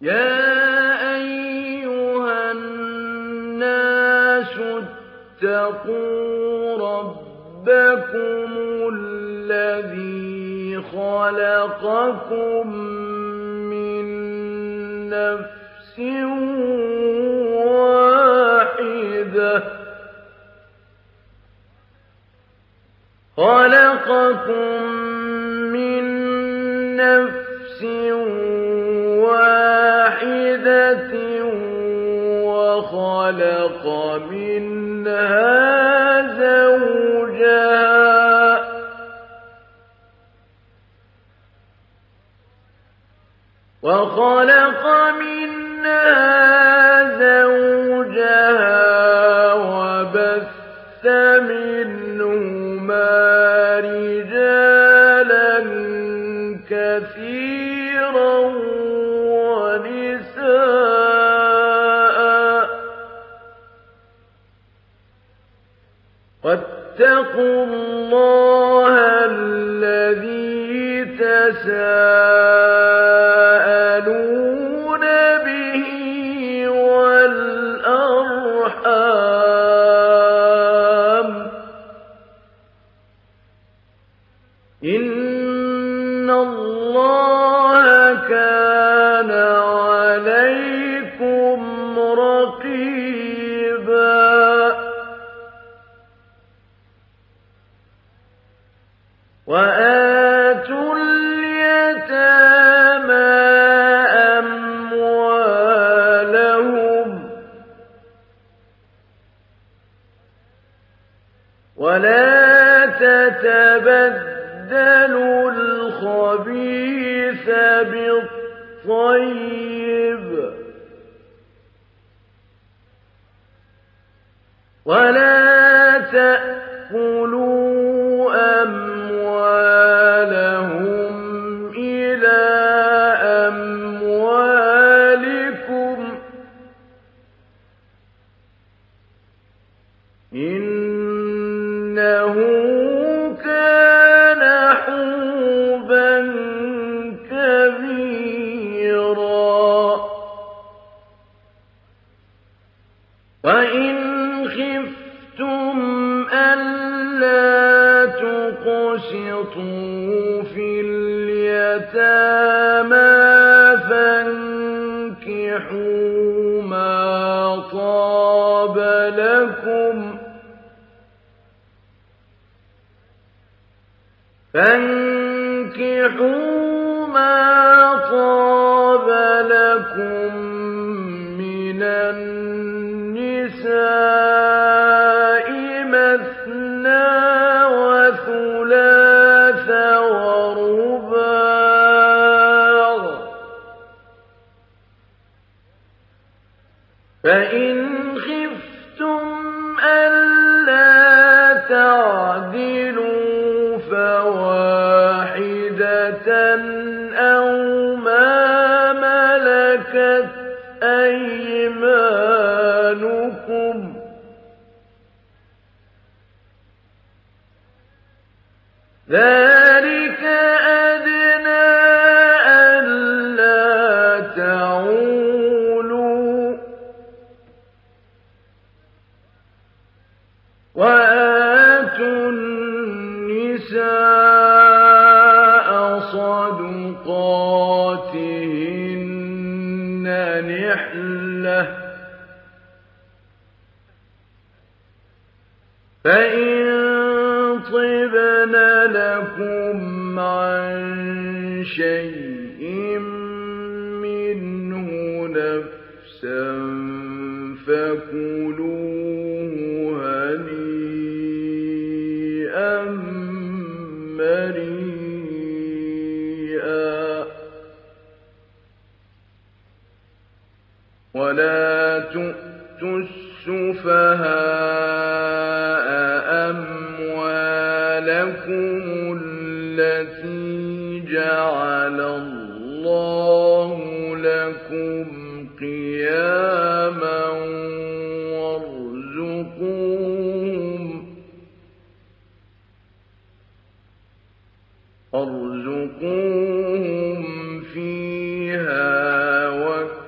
يَا أَيُّهَا النَّاسُ اتَّقُوا رَبَّكُمُ الَّذِي خَلَقَكُم مِّن نَّفْسٍ وَاحِدَةٍ وَخَلَقَ منها زوجها وبث منهما رجالا كثيرا ونساء واتقوا الله الذي تساءلون به والأرحام إن الله كان عليكم رقيبا وآتوا اليتامى أموالهم ولا تتبدلوا الخبيث بالطيب ولا تأكلوا أموالهم إلى أموالكم إنه كان حوبا كبيرا وإن خفتم ألا تقسطوا في اليتامى فانكحوا ما طاب لكم من النساء مثنى وثلاث ورباع فإن خفتم ألا تعدلوا فواحدة أو ما ملكت أيمانكم ذلك أدنى ألا تعولوا وآتوا النساء صدقاتهن نحلة فإن طبن لكم عن شيء منه نفسا فكلوه هنيئا مريئا ولا تؤتوا السفهاء أموالكم التي جعل الله لكم قياما وارزقوهم فيها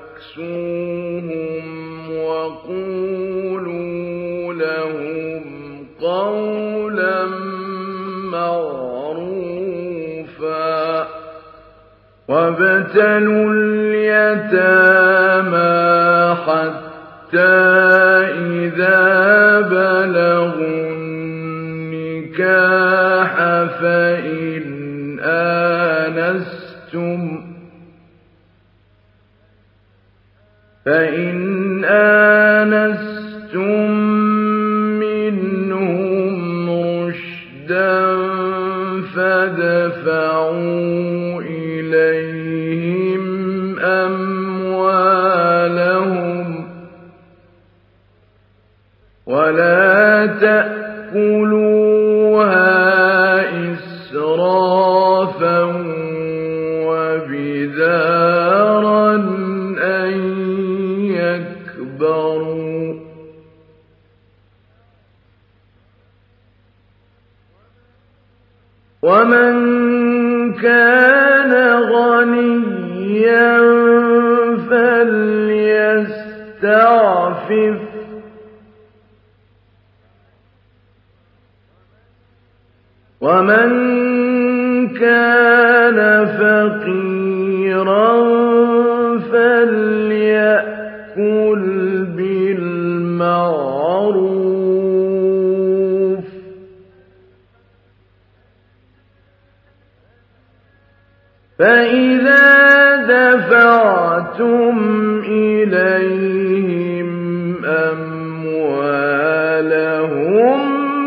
وابتلوا اليتامى حتى إذا بلغوا النكاح فإن آنستم منهم رشدا فادفعوا إليهم أموالهم ولا تأكلوها إسرافا وبدارا أن يكبروا ومن كان غنيا فليستعفف ومن كان فقيرا فليأكل بالمعروف فإذا دفعتم إليهم أموالهم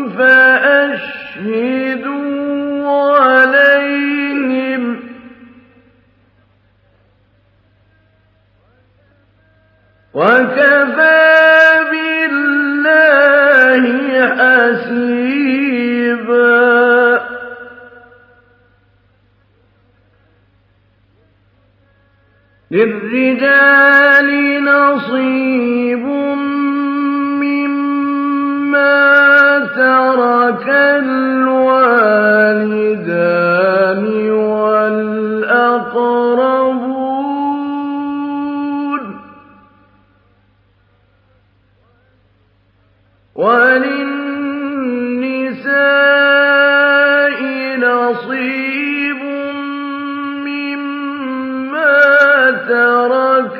فأشهدوا عليهم وكفى بالله حسيبا للرجال نصيب مما ترك الوالدان والأقربون وللنساء نصيب مما ترك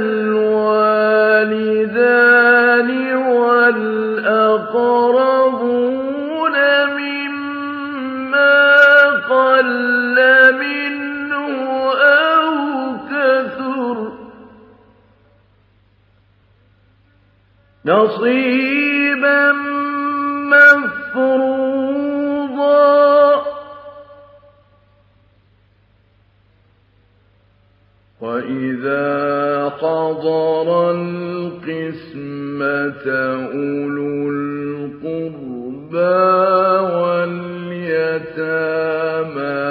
الوالدان والأقربون مما قل منه أو كثر نصيبا مفروضا وإذا حضر القسمة أولو القربى واليتامى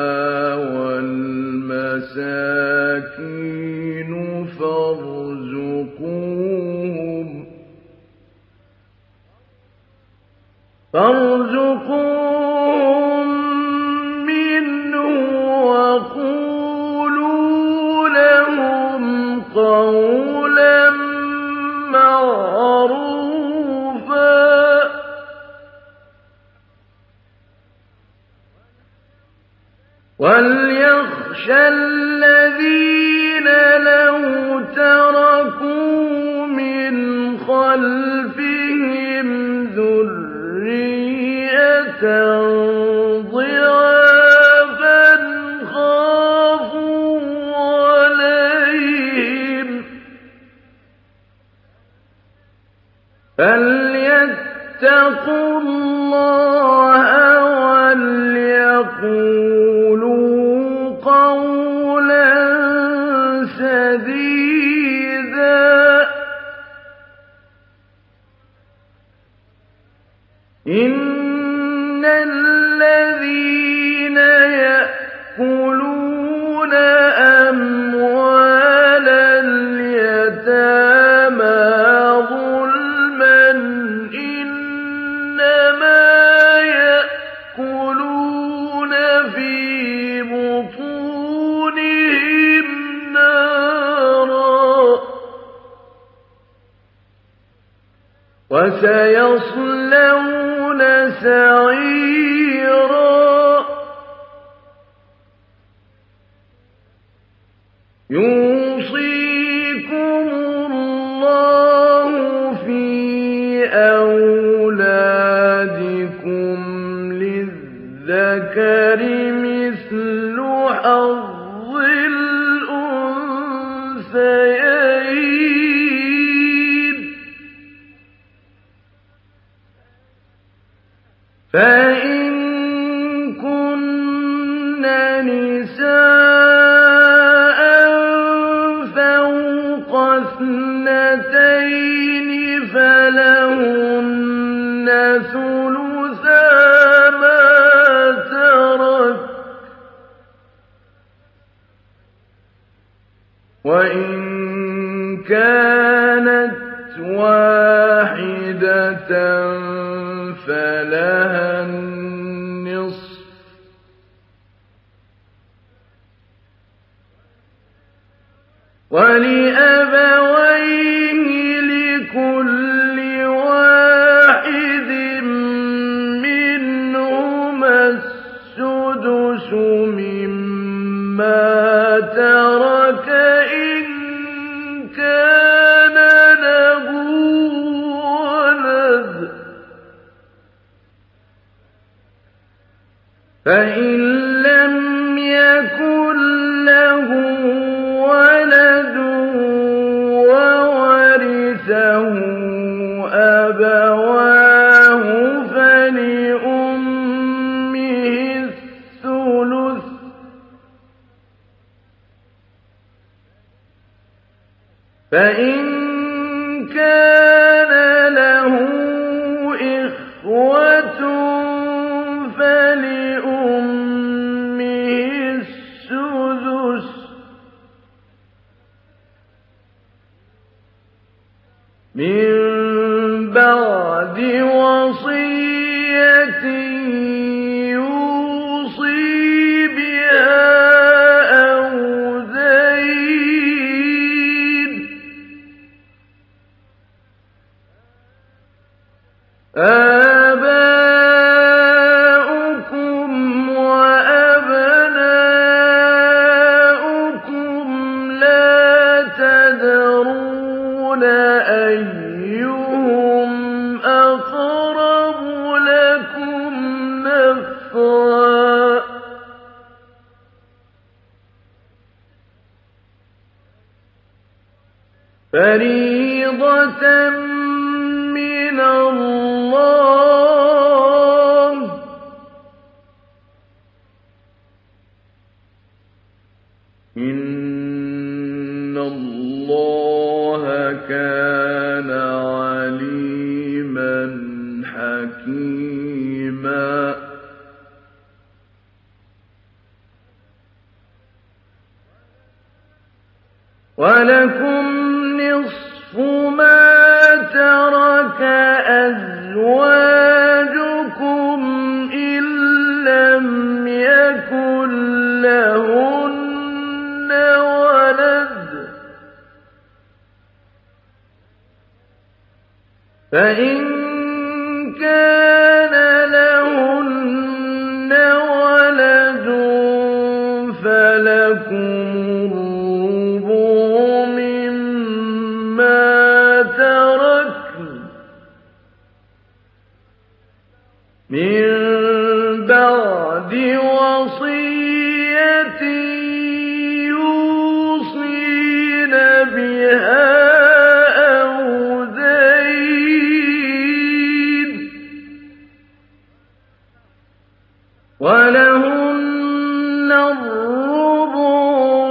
والمساكين فارزقوهم منه وقولوا لهم قولا معروفا وليخشى الذين لو تركوا من خلفهم ذرية ضعافا خافوا عليهم فليتقوا الله وليقولوا قولا سديدا إن الذين يأكلون أموال اليتامى ظلما إنما يأكلون في بطونهم نارا وسيصلون سعيرا يوصيكم الله في أولادكم للذكر مثل حظ الأنثيين فإن كن نساء فوق اثنتين فلهن ثلثا ما ترك وإن كانت واحدة فلها النصف ولأبويه لكل واحد منهما السدس مما ترك إن كان له ولد فإن لم يكن له ولد وورثه أبواه فلأمه الثلث فإن كان له إخوة فلأمه السدس من بعد وصية يوصي بها أو دين آباؤكم وأبناؤكم لا تدرون أيهم أقرب لكم نفعا فريضة من الله إن الله كان عليما حكيما ولكم نصف ما ترك أزواجكم إن لم يكن لهن ولد فإن كان لهن ولد فلكم الربع مما تركن من بعد وصية يوصين بها أو دين ولهن الربع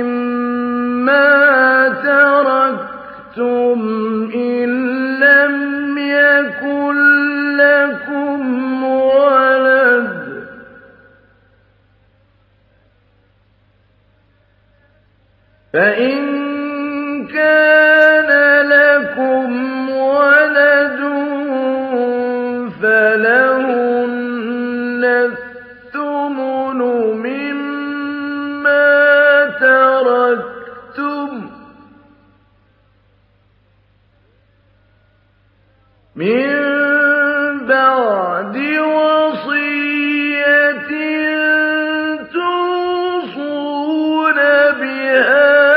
مما تركتم إن لم يكن لكم ولد فإن كان لكم ولد فلهن الثمن مما تركتم من بعد وصية توصون بها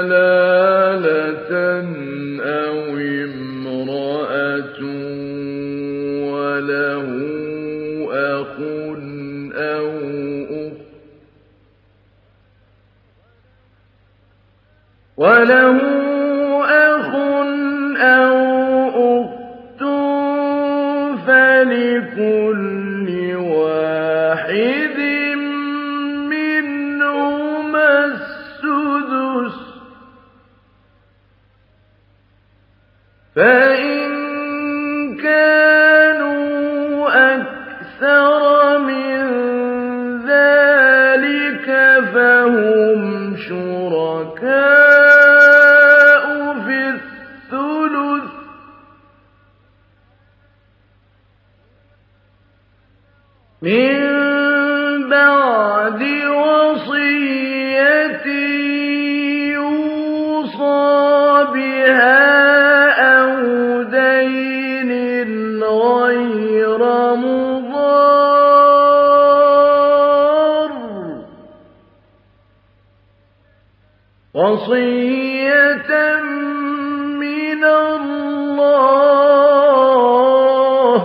كلالة أو امرأة وله أخ أو أخت فلكل واحد منهما السدس فإن كانوا أكثر من ذلك فهم شركاء في الثلث من بعد وصية يوصى بها أو دين غير مضار وصية من الله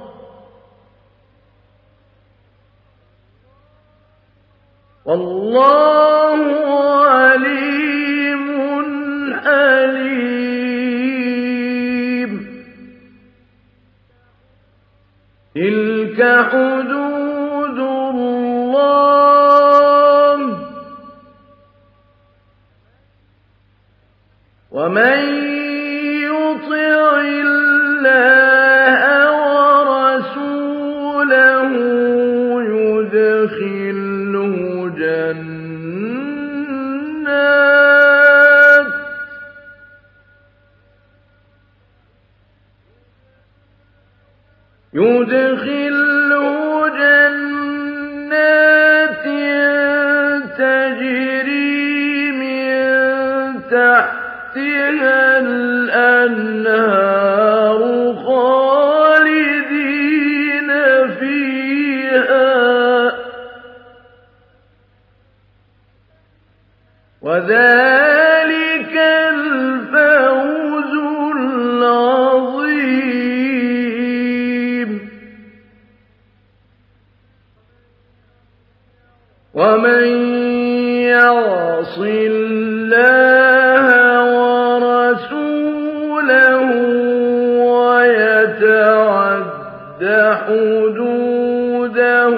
والله عليم حليم. تلك حدود الله ومن يطع الله ورسوله يدخله جنات تجري من تحتها الأنهار خالدين فيها وذلك الفوز العظيم. ومن يعص الله ورسوله ويتعد حدوده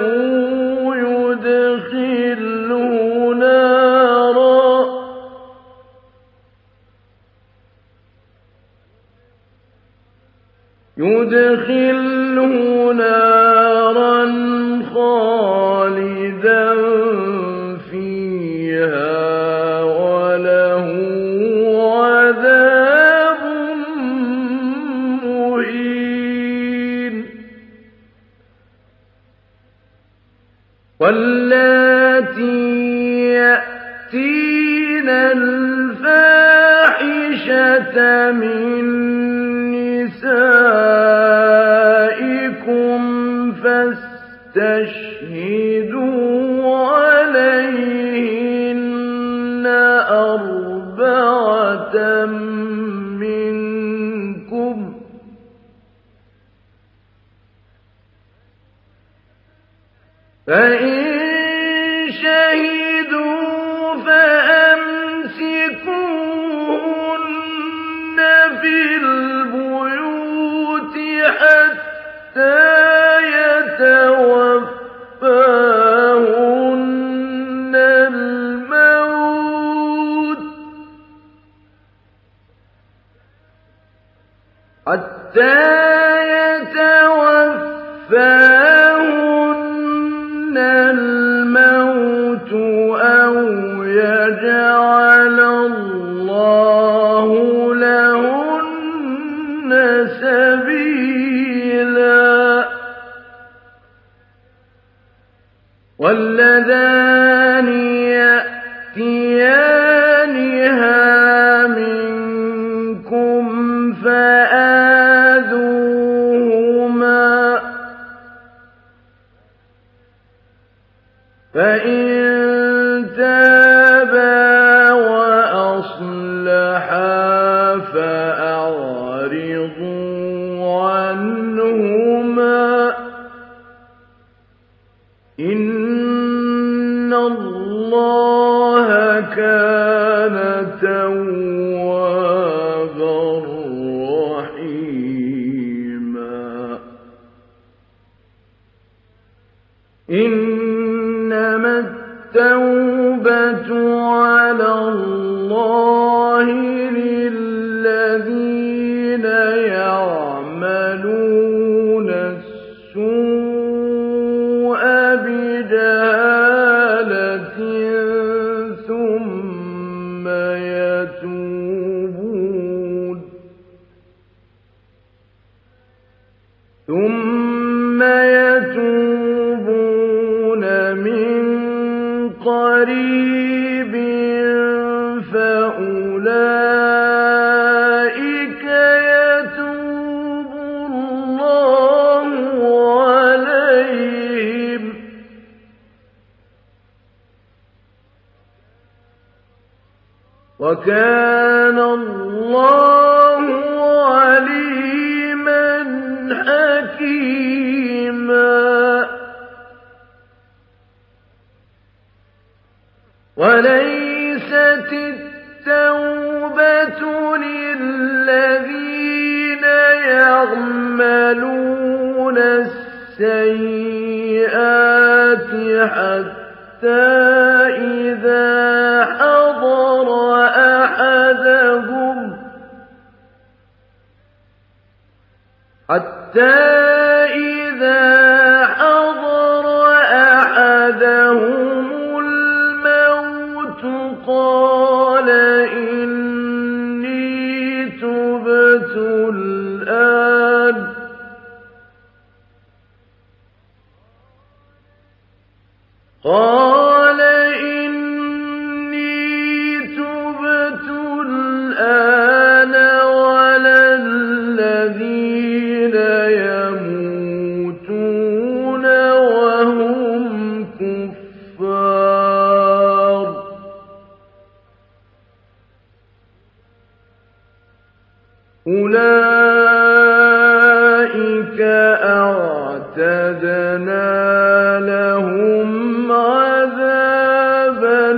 يدخله نارا خالدا فيها وله عذاب مهين. واللاتي يأتين الفاحشة من نسائكم فاستشهدوا عليهن أربعة منكم فإن شهدوا فأمسكوهن في البيوت حتى يتوفاهن الموت أو يجعل الله لهن سبيلا. واللذان يأتيانها منكم فآذوا يتوبون من قريب فأولئك يتوب الله عليهم وكان الله عليما حكيما وليست التوبة للذين يعملون السيئات حتى إذا حضر أحدهم الموت قال إني تبت الآن ولا الذين يموتون وهم كفار أولئك أعتدنا لهم عذابا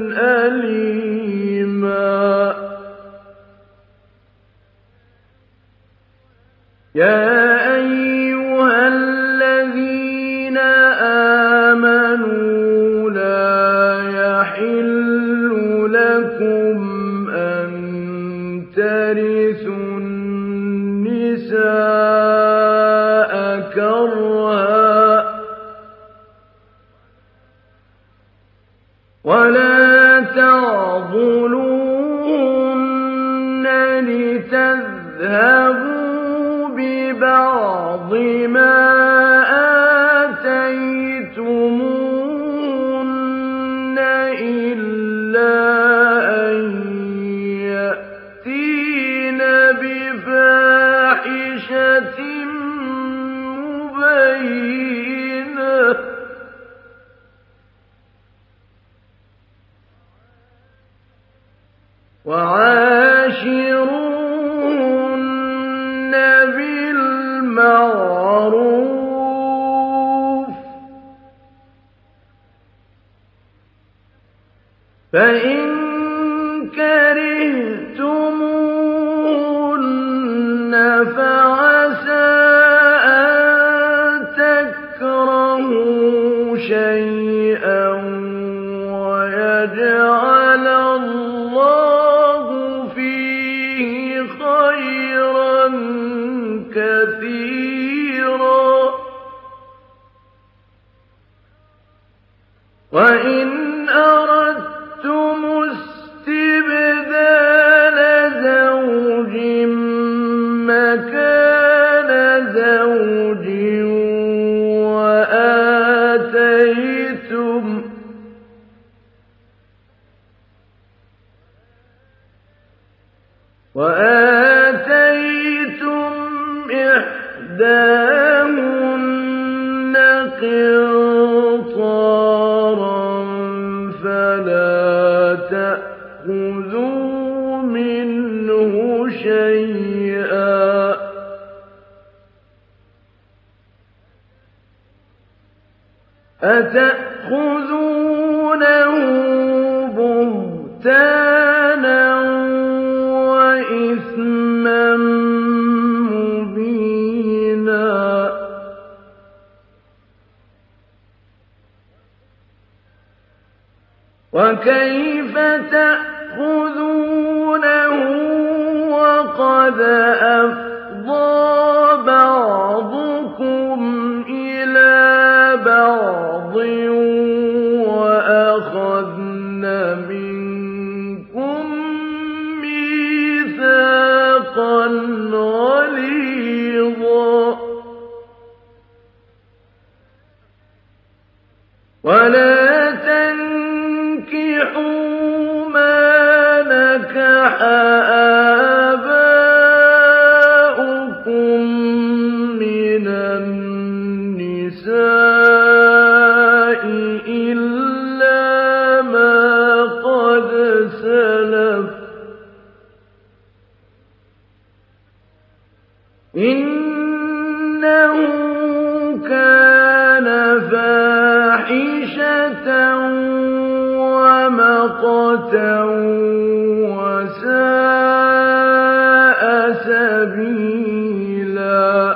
أليما يا أيها الذين آمنوا لا يحل لكم أن ترثوا النساء كرها ولا تعضلوهن لتذهبوا ببعض ما آتيتموهن إلا أن يأتين بفاحشة مبينة وعاشروهن بالمعروف فإن كرهتموهن فعسى أن تكرهوا شيئا ويجعل الله فيه خيرا كثيرا وإن أردتم استبدال زوج مكان زوج وآتيتم إحداهن قنطارا فلا تأخذوا منه شيئا أتأخذونه بهتانا وإثما مبينا وكيف تأخذونه وقد أفضى بعضكم إلى بعض وأخذن منكم ولا تنكحوا ما نكح آباؤكم من النساء إلا ما قد سلف إنه كان فاحشة ومقتا وساء سبيلا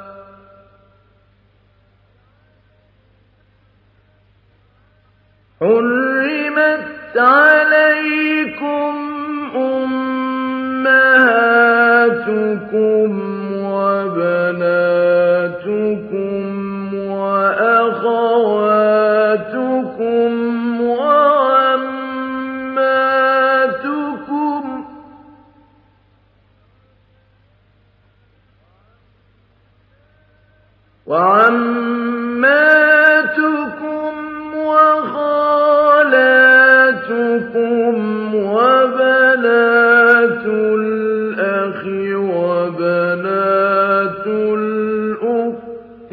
حرمت عليكم أمهاتكم وبناتكم وأخواتكم وعماتكم وخالاتكم وبنات الأخ وبنات الأخت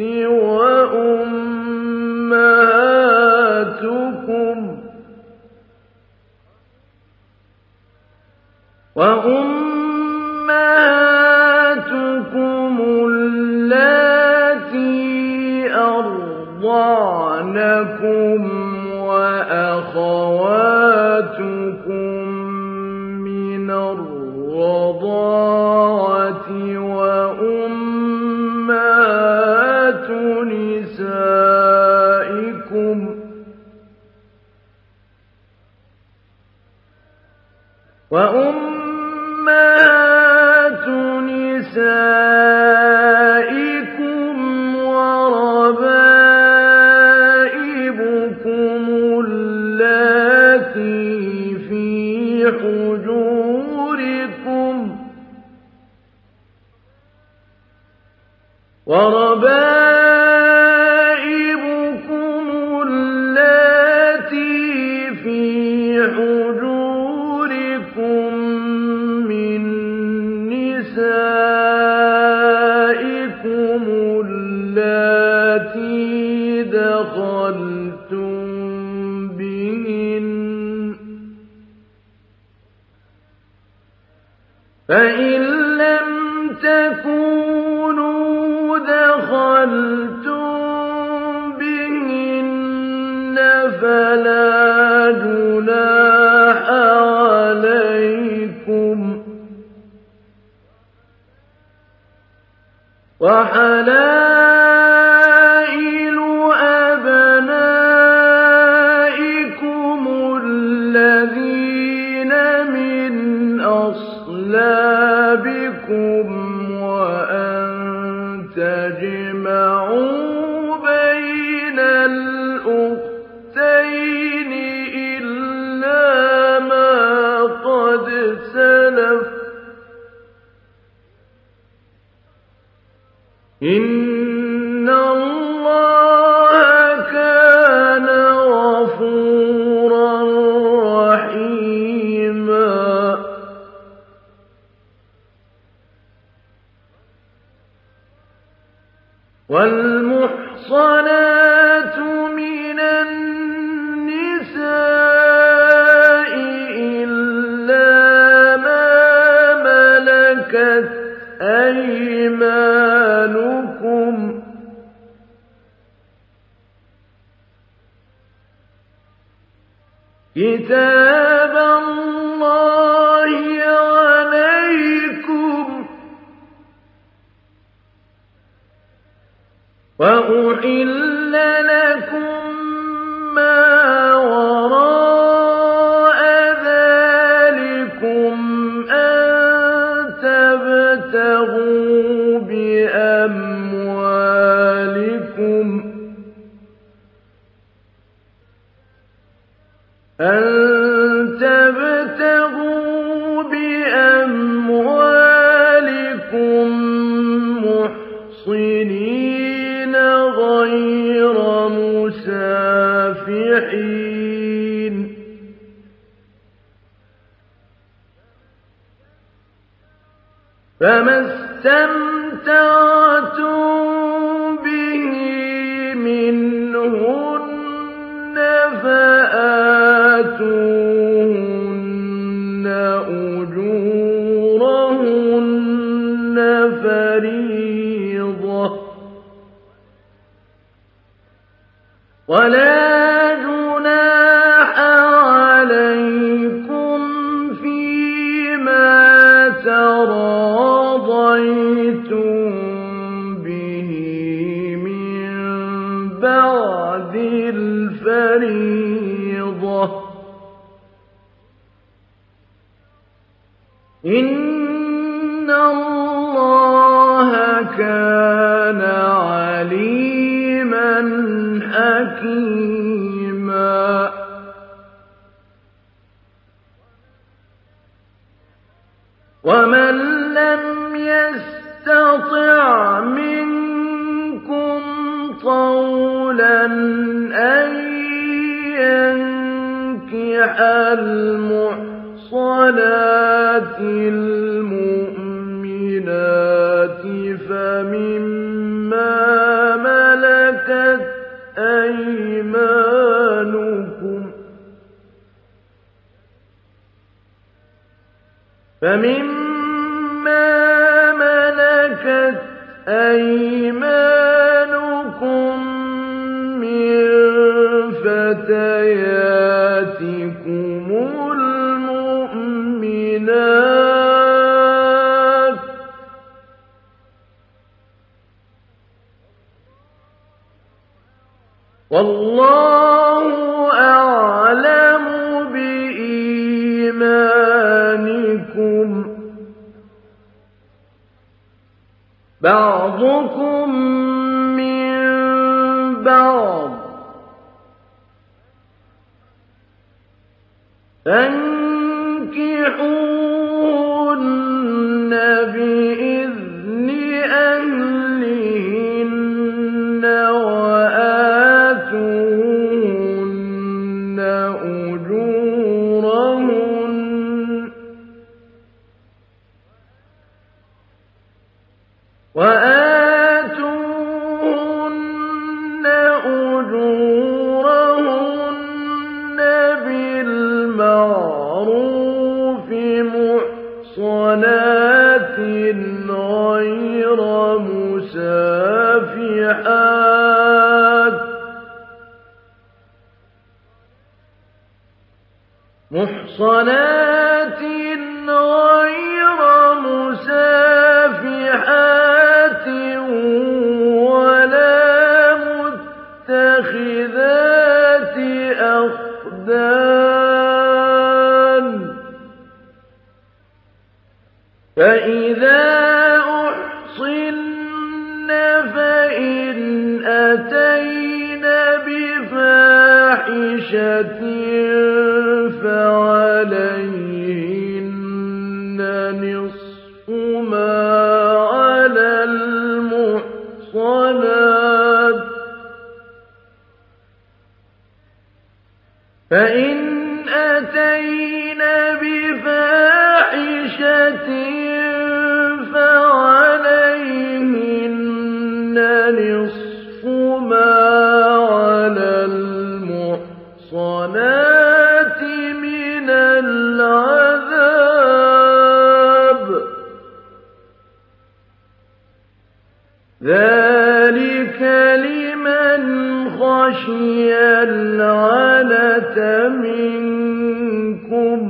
وأمهاتكم اللاتي أرضعنكم وأخواتكم من الرضاعة وأمهات نسائكم وربائبكم اللاتي في حجوركم من نسائكم اللاتي دخلتم بهن فإن لم تكونوا دخلتم بهن فلا جناح عليكم وحلائل أبنائكم الذين من أصلابكم وأن تجمعوا بين الأختين إلا ما قد سلف إن الله كان غفورا رحيما والمحصنات من النساء إلا ما ملكت أيمانكم كتاب الله عليكم وأحل لكم ما وراء ذلكم أن تبتغوا بأموالكم محصنين غير مسافرين فما استمتعتم به منهن فآتوهن أجورهن فريضة ولا جناح عليكم فيما تراضيتم به من بعد الفريضة إن الله كان عليما حكيما ومن لم يستطع منكم طولا أن ينكح المحصنات المؤمنات فمما ملكت أيمانكم من فتياتكم المؤمنات والله أعلم بإيمانكم بعضكم من بعض فانكحوهن بإذن أهلهن وآتوهن أجورهن بالمعروف محصنات غير مسافحات ولا متخذات أخدان فإذا أحصن فإن أتين بفاحشة فعليهن نصف ما على المحصنات فإن أتين بفاحشة فعليهن نصف ما على المحصنات من العذاب ذلك لمن خشي العنة منكم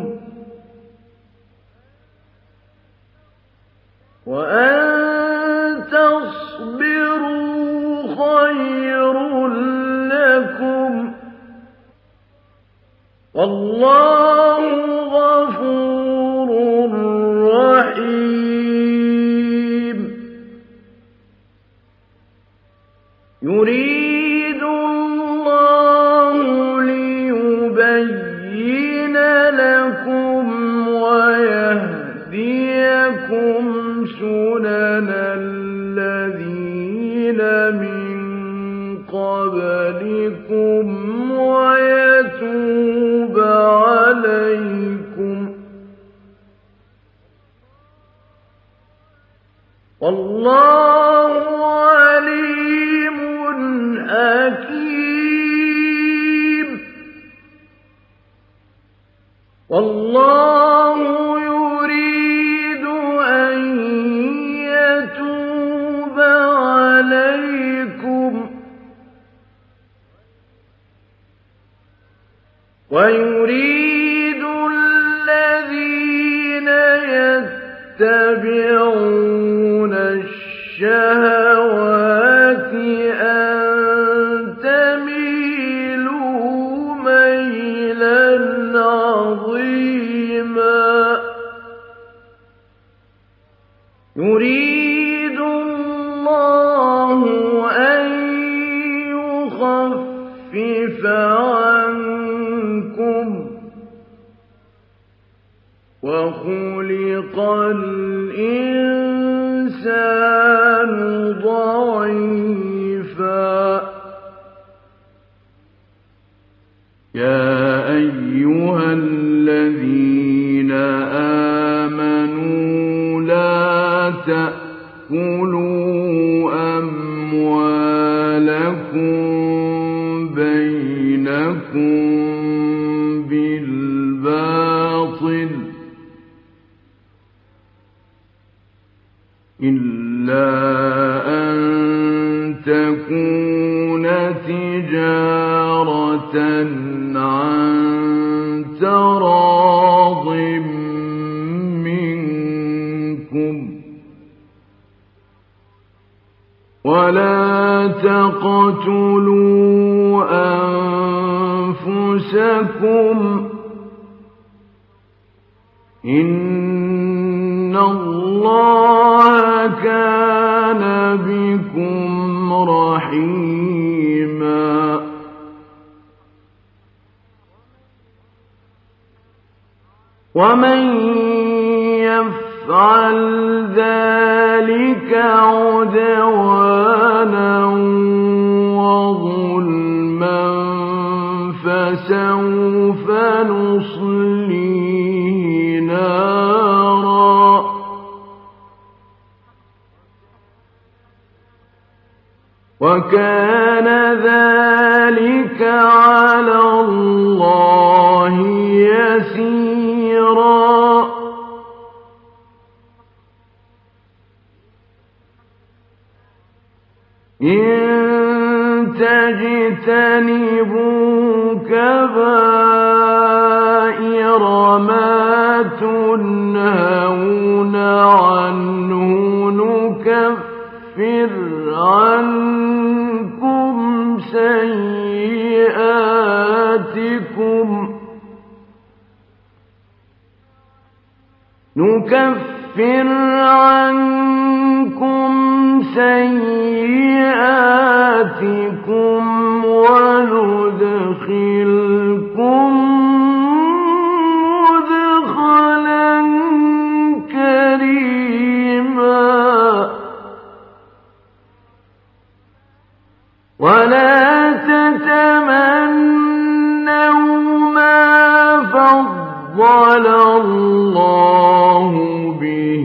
وأن تصبروا خير لكم والله غفور رحيم يريد الله ليبين لكم ويهديكم سنن الذين من قبلكم ويتوب عليكم والله عليم حكيم والله يريد أن يتوب عليكم ويريد الذين يتبعون الشهوات أن تميلوا ميلا عظيما يريد الله أن يخفف عنكم وخلق الإنسان ضعيفا يا أيها الذين آمنوا لا تأكلوا أموالكم بينكم بالباطل إلا أن تكون تجارة عن تراض منكم ولا تقتلوا أنفسكم إن الله كان بكم رحيما ومن يفعل ذلك عدوانا وظلما فسوف نصليه نارا وكان ذلك على الله يسيرا إن تجتنبوا كبائر ما تنهون عنه نكفر عنكم سيئاتكم وندخلكم مدخلا كريما ولا تتمنوا ما فضل الله به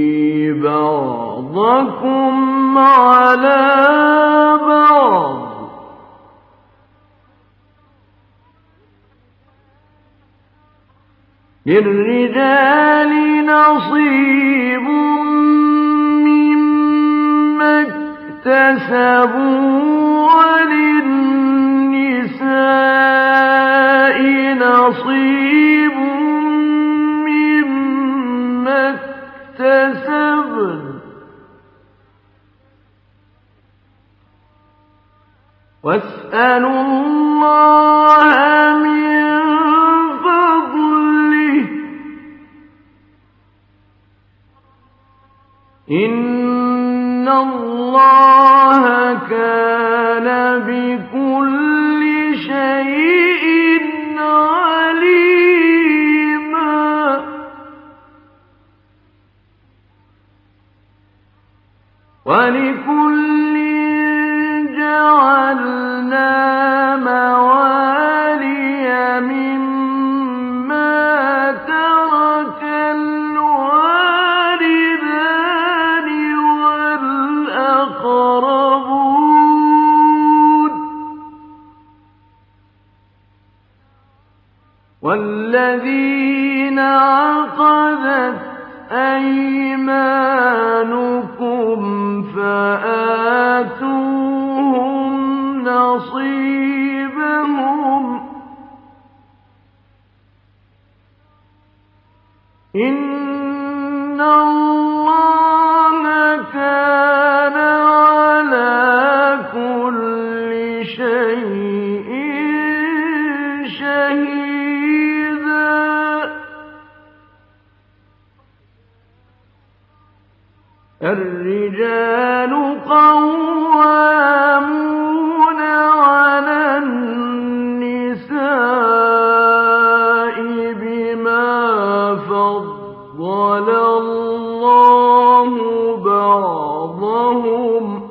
بعضكم على بعض للرجال نصيب مما اكتسبوا وللنساء نصيب مما اكتسبن واسألوا الله من فضله إن الله كان بكل شيء عليما ولكل جعلنا موالي مما ترك الوالدان والذين عقدت أيمانكم فآتوهم نصيبهم إن الله كان على كل شيء شهيدا الرجال قوامون على النساء بما فضل الله بعضهم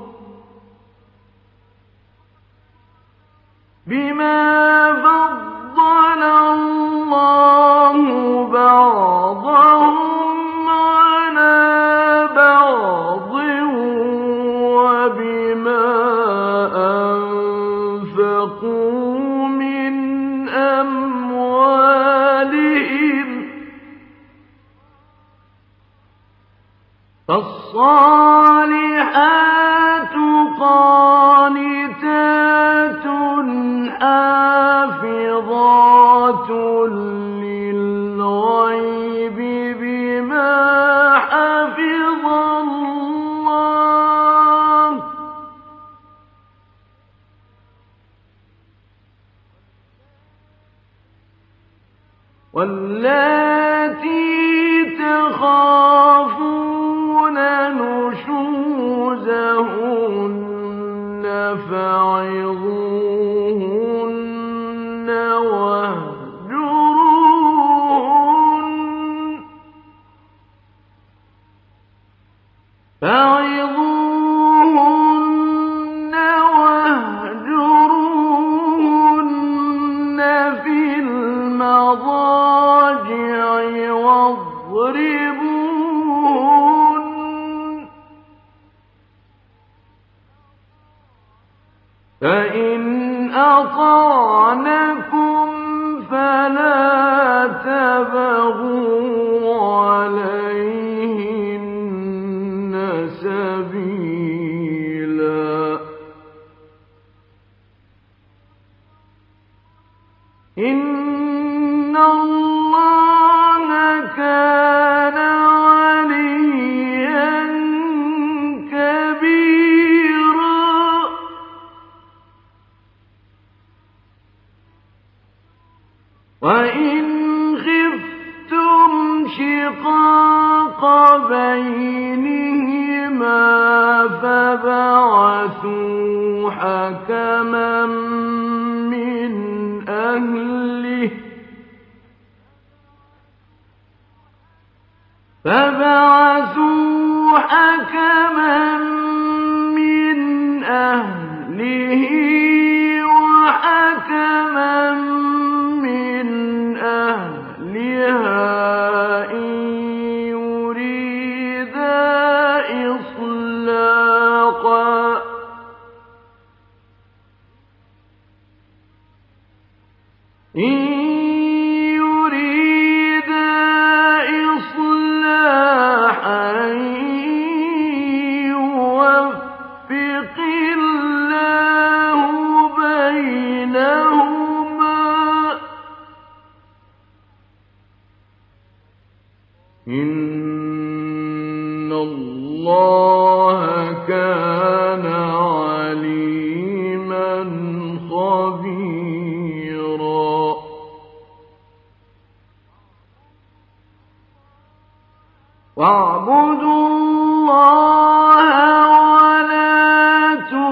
على بعض وبما أنفقوا من أموالهم فالصالحات قانتات حافظات للغيب بما حفظ الله واللاتي تخافون نشوزهن فعظوهن واهجروهن في المضاجع واضربوهن فإن أطعنكم فلا تبغوا عليهن سبيلا إن الله كان عليا كبيرا وإن خفتم شقاق بينهما فبعثوا حكما من أهله وحكما من أهلها إن يريدا إصلاحا يوفق الله بينهما إن الله كان عليما خبيرا واعبدوا الله ولا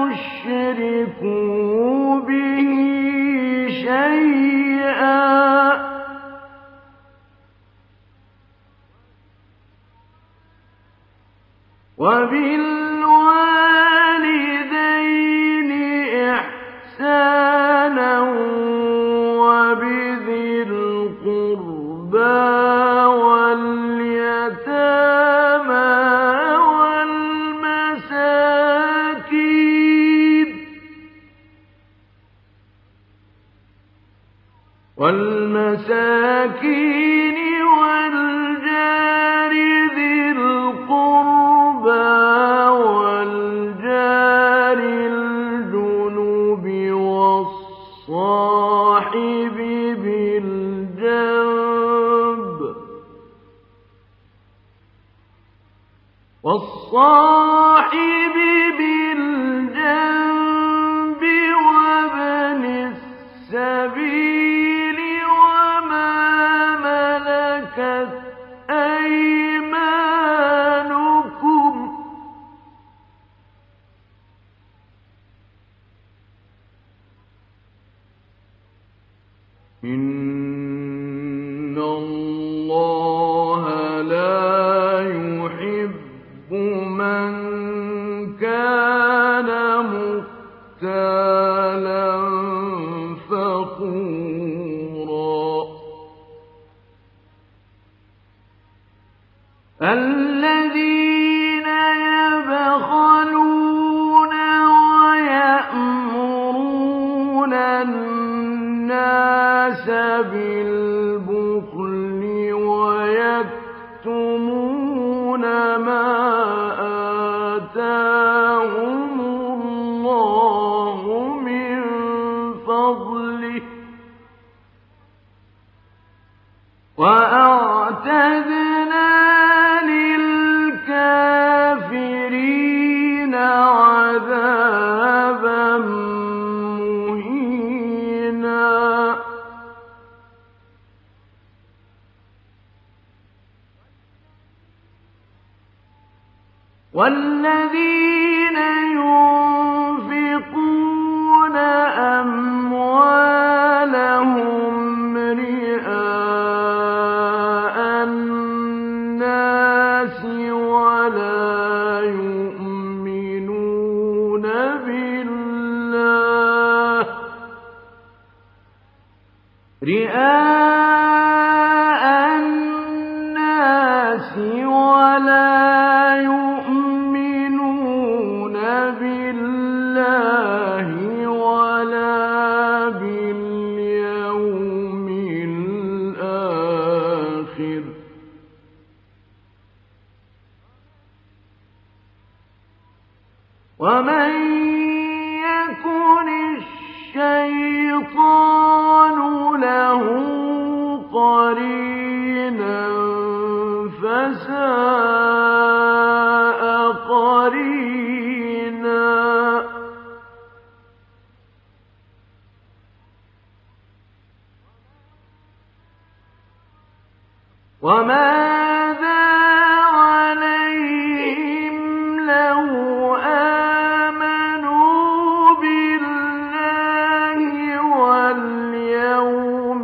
تشركوا به شيئا وبالوالدين إحسانا وبذي القربى والمساكين والمساكين والجار ذي القربى والجار الجنب والصاحب بالجنب وابن السبيل وما ملكت أيمانكم إن الله لا يحب من كان مختالا فخورا الذين يبخلون ويأمرون الناس بالبخل ويكتمون ما آتاهم الله من فضله وأعتدنا للكافرين عذابا مهينا والذين ينفقون أموالهم رئاء الناس ولا يؤمنون بالله ولا باليوم الآخر ومن يكن الشيطان له قرينا فساء قرينا وماذا عليهم لو آمنوا بالله واليوم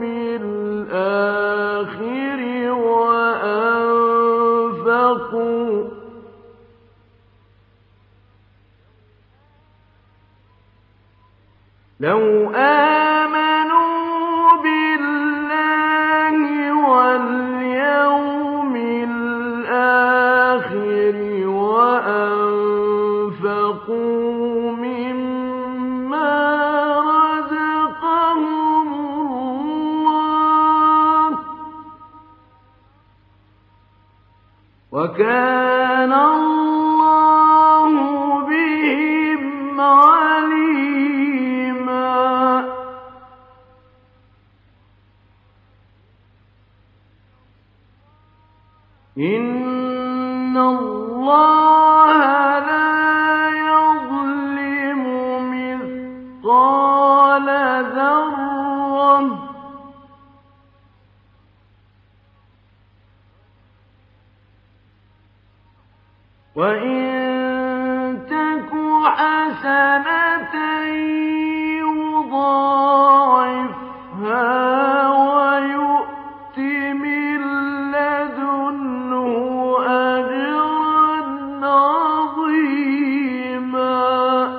الآخر لو آمنوا بالله واليوم الآخر وأنفقوا مما رزقهم الله وكان الله بهم عليما إن الله لا يظلم مثقال ذرة وإن تك حسنة يضاعفها ويؤت من لدنه أجرا عظيما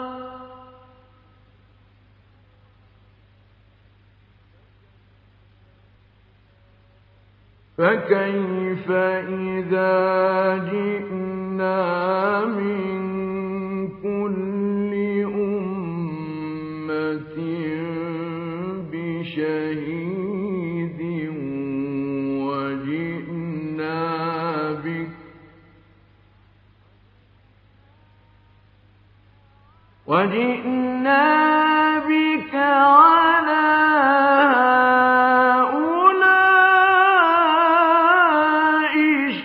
فكيف إذا جئنا من كل أمة بشهيد وجئنا بك على هؤلاء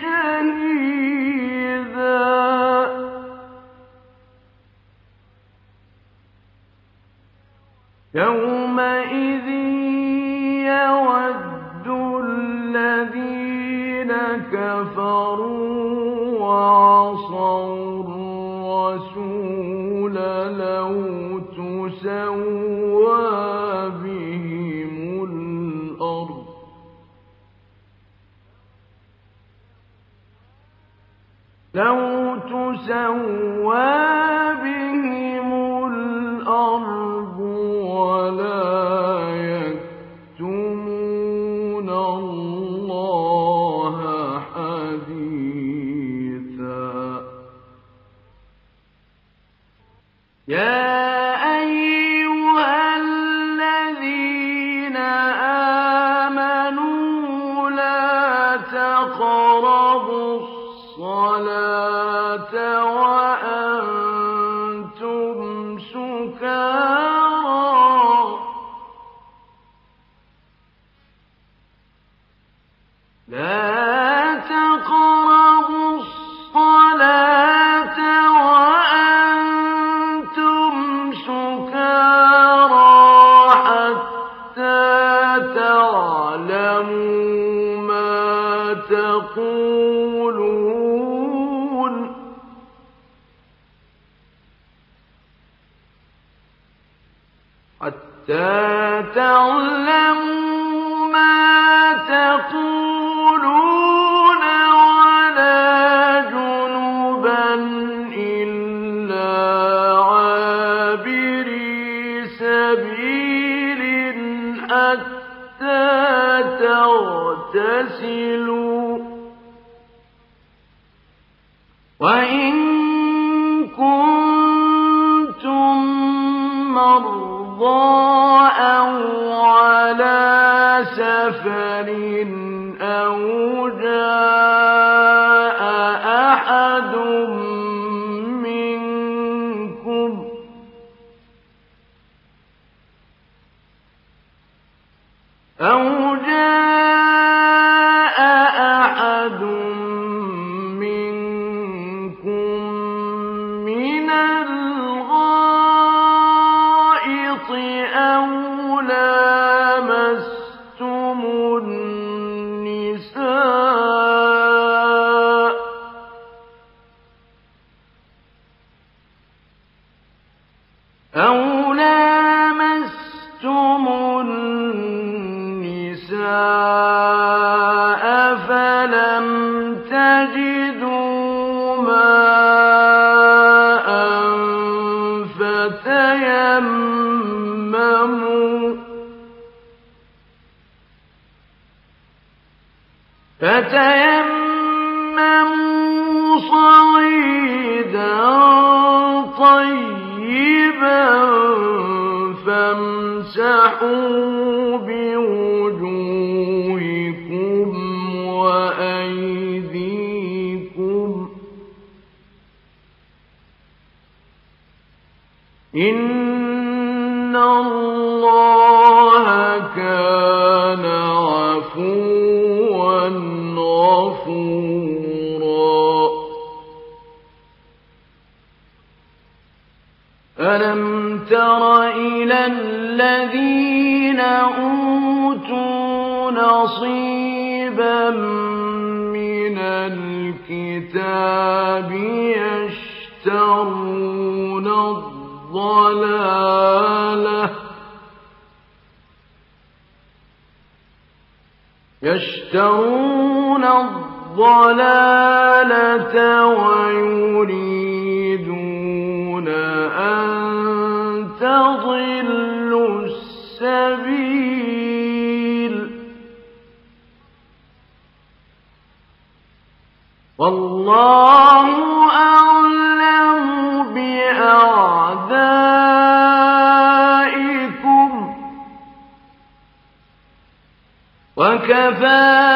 شهيدا يومئذ يود الذين كفروا وعصوا الرسول لو تسوى بهم الأرض ولا يكتمون الله حديثا يا أيها الذين آمنوا لا تقربوا الصلاة وأنتم سكارى لا تقربوا الصلاة وأنتم سكارى حتى تعلموا ما تقولون ولا جنبا إلا عابري سبيل حتى تغتسلوا وإن كنتم مرضى أو على سفر أو جاء أحد منكم من الغائط أو لامستم النساء فلم تجدوا ماء فتيمموا صعيدا طيبا فامسحوا بوجوهكم وأيديكم إن الله كان عفوا غفورا ألم تر إلى الذين أوتوا نصيبا من الكتاب يشترون الضلالة ويريدون أن تضلوا السبيل والله أعلم بأعدائكم وكفى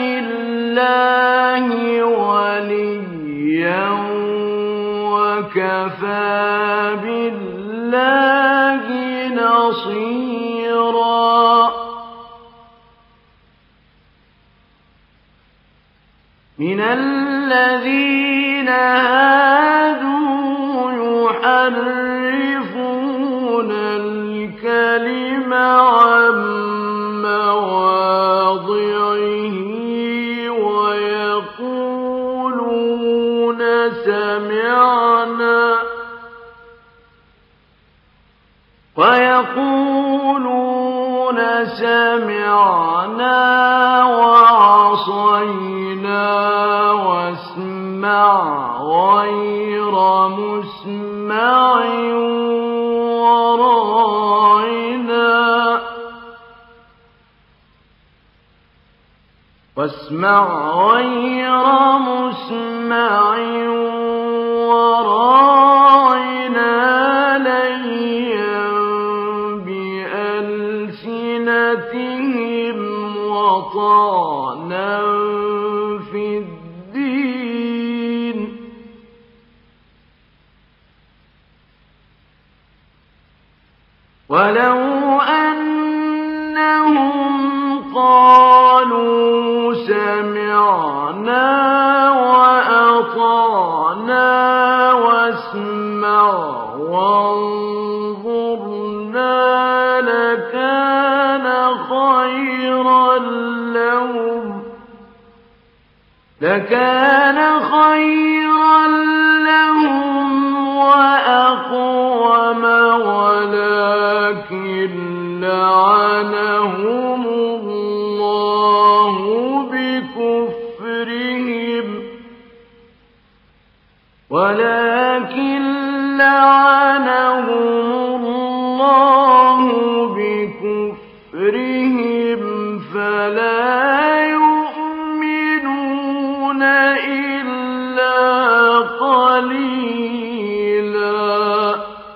بالله وليا وكفى بالله بالله نصيرا من الذين هادوا يحرفون الكلم عن مواضعه ويقولون سمعنا وعصينا واسمع غير مسمع وراعنا ليا بألسنتهم وطعنا في الدين ولو أنهم قالوا سمعنا وأطعنا واسمع وانظرنا لكان خيرا لهم وأقوم ولكن لعنهم الله بكفرهم فلا يؤمنون إلا قليلا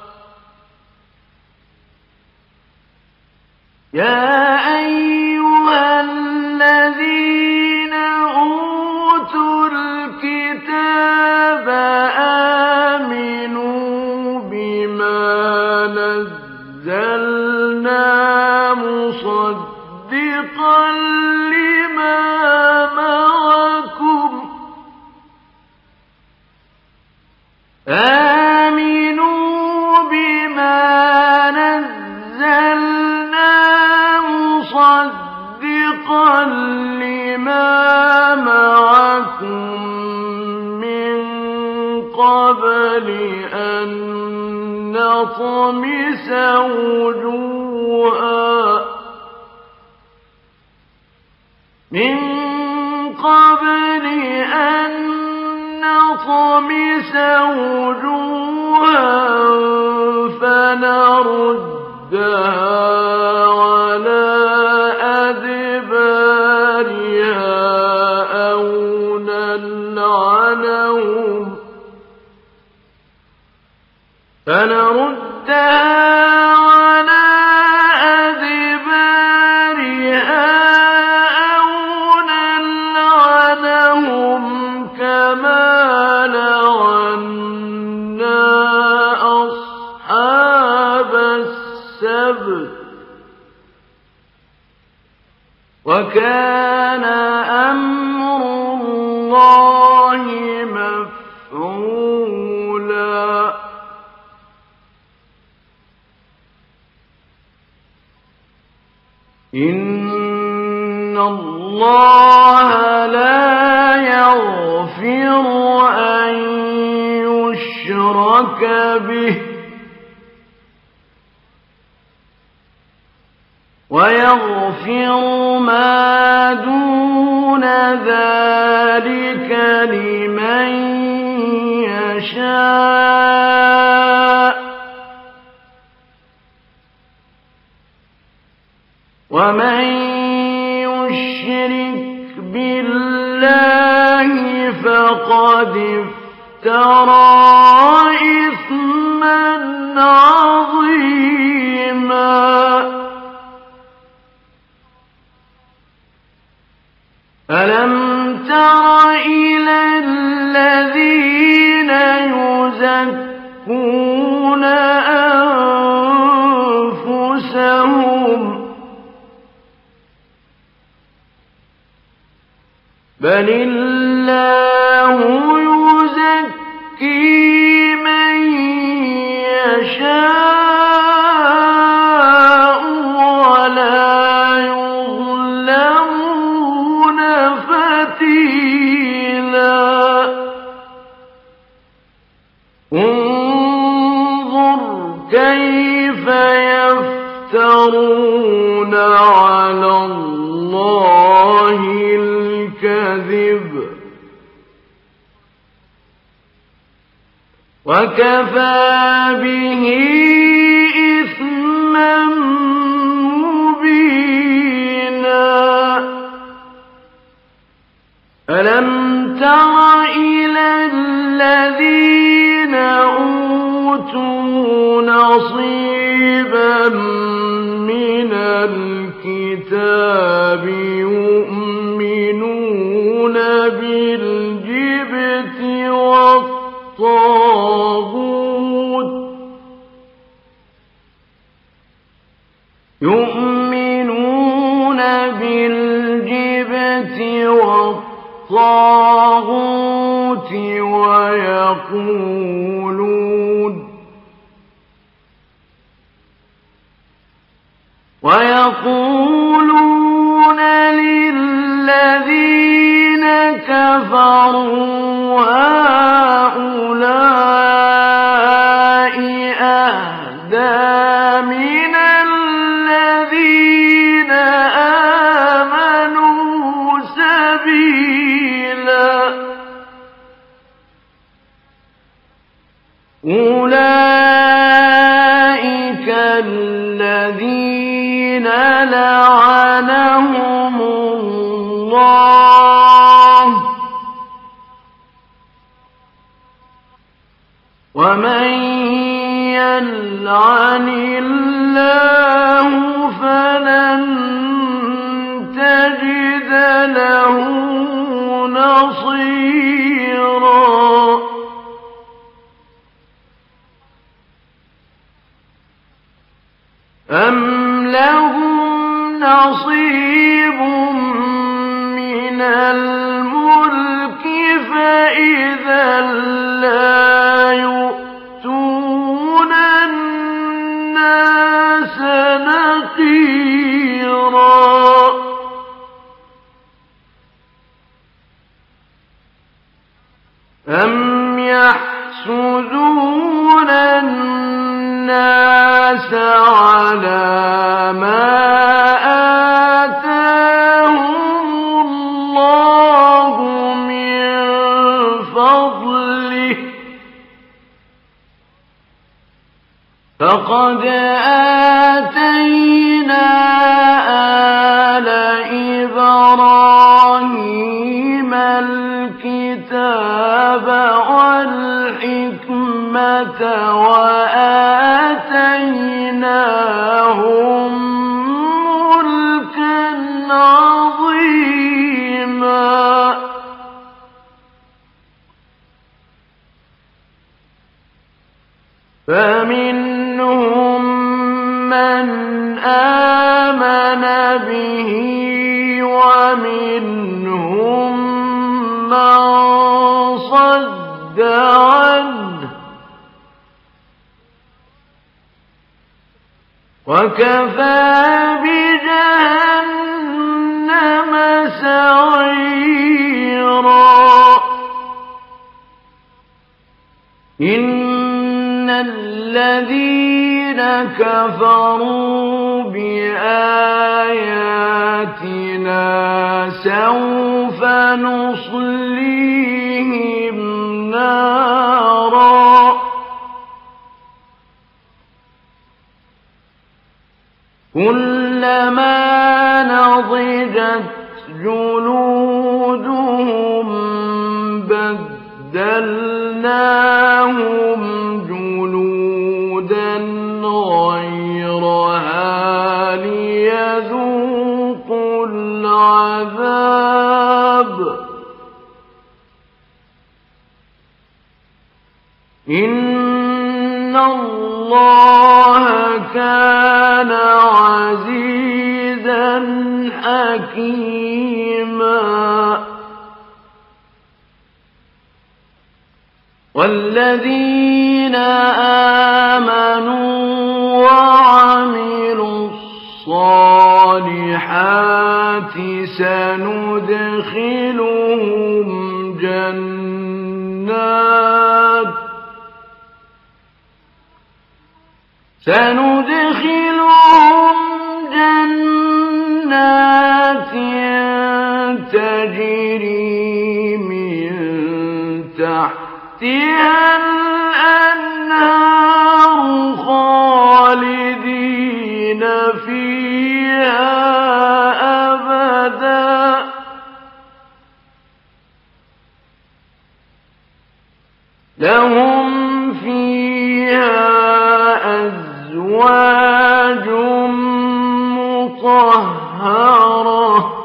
يا أيها الذين أوتوا الكتاب آمنوا بما نزلنا مصدقا لما معكم من قبل أن نطمس وجوها فنردها على أدبارها أو نلعنهم كما لعنا أصحاب السبت وكان أمر الله مفعولا إن الله لا يغفر أن يشرك به ويغفر ما دون ذلك لمن يشاء ومن يشرك بالله فقد افترى إثما عظيما ألم تر إلى الذين يزكون أنفسهم بل الله يزكي من يشاء ولا يظلمون فتيلا انظر كيف يفترون على الله الكذب وكفى به إثما مبينا ألم تر إلى الذين أوتوا نصيبا من الكتاب يؤمنون بالجبت والطاغوت ويقولون للذين كفروا هؤلاء أهدى من الذين آمنوا سبيلا أولئك الذين لعنهم الله ومن يلعن الله فلن تجد له نصيرا أم لهم نصيب من الملك فإذا لا يؤتون الناس نقيرا أم يحسدون الناس على ما آتاهم الله من فضله فقد آتينا آل إبراهيم الكتاب والحكمة وآتيناهم ملكا عظيما فمنهم من آمن به ومنهم من صد عنه وكفى بجهنم سعيرا إن الذين كفروا بآياتنا سوف نصليهم نارا كلما نضجت جلودهم بدلناهم جلودا غيرها ليذوقوا العذاب إن الله كان عزيزا حكيما والذين آمنوا وعملوا الصالحات سندخلهم جنات تجري من تحتها الأنهار خالدين فيها أبدا لهم فيها أزواج مطهرة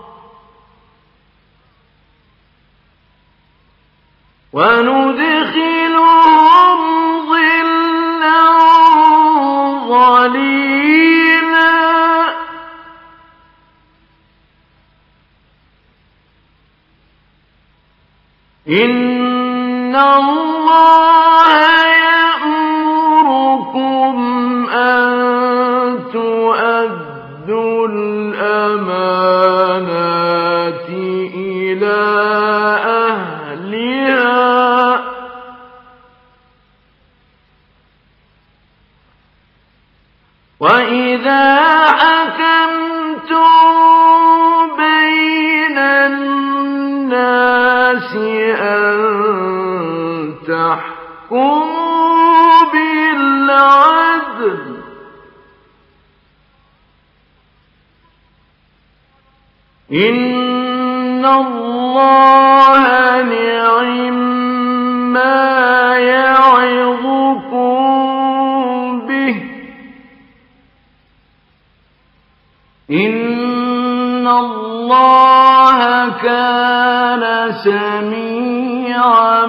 وندخلهم ظلا ظليلا إن الله يأمركم أن تؤدوا الأمانات إلى أهلها وإذا حكمتم بين الناس أن تحكموا بالعدل إن الله نعما يعظكم به إن الله كان سميعا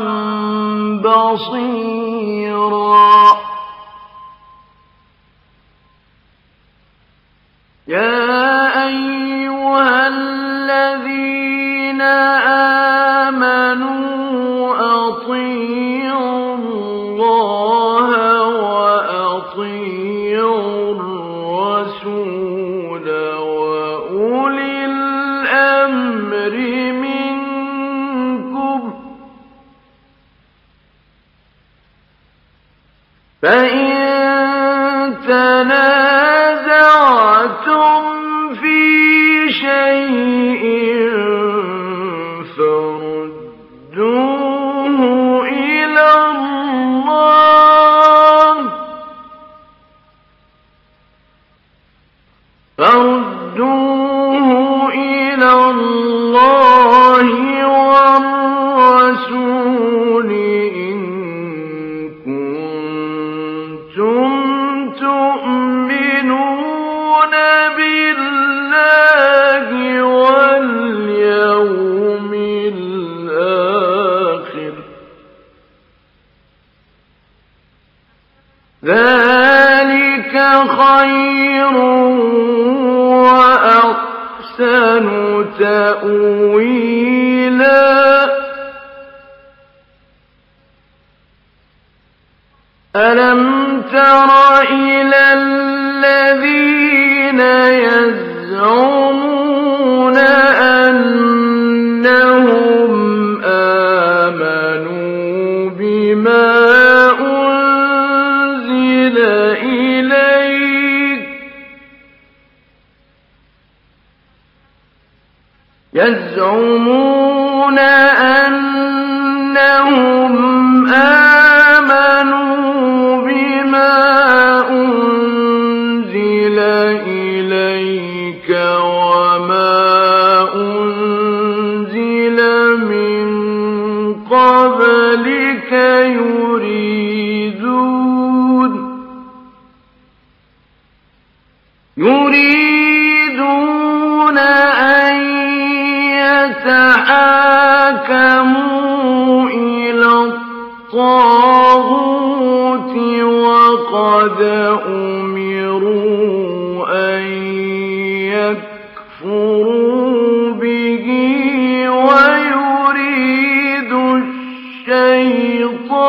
بصيرا يا أيها الذين آمنوا أطيعوا الله وأطيعوا الرسول وأولي الأمر منكم فإن تنازعتم في شيء فردوه إلى الله والرسول إن كنتم تؤمنون بالله واليوم الآخر ذلك خير وأحسن تأويلا ألم تر إلى الذين يزعمون أنهم آمنوا بما أنزل إليك يزعمون أنهم آمنوا بما أنزل إليك وما أنزل من قبلك يريدون أن يتحاكموا إلى الطاغوت وقد أمروا أن يكفروا به ويريد الشيطان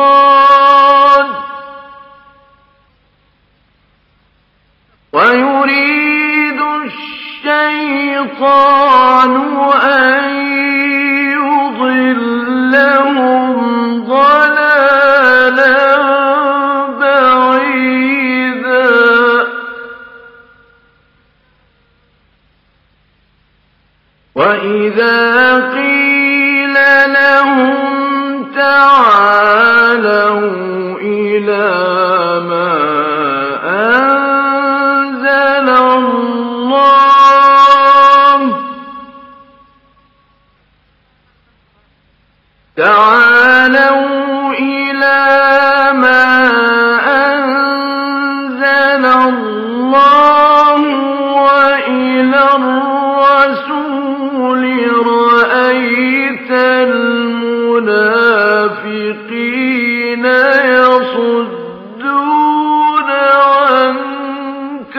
وإذا قيل لهم تعالوا إلى ما أنزل الله وإلى الرسول رأيت المنافقين يصدون عنك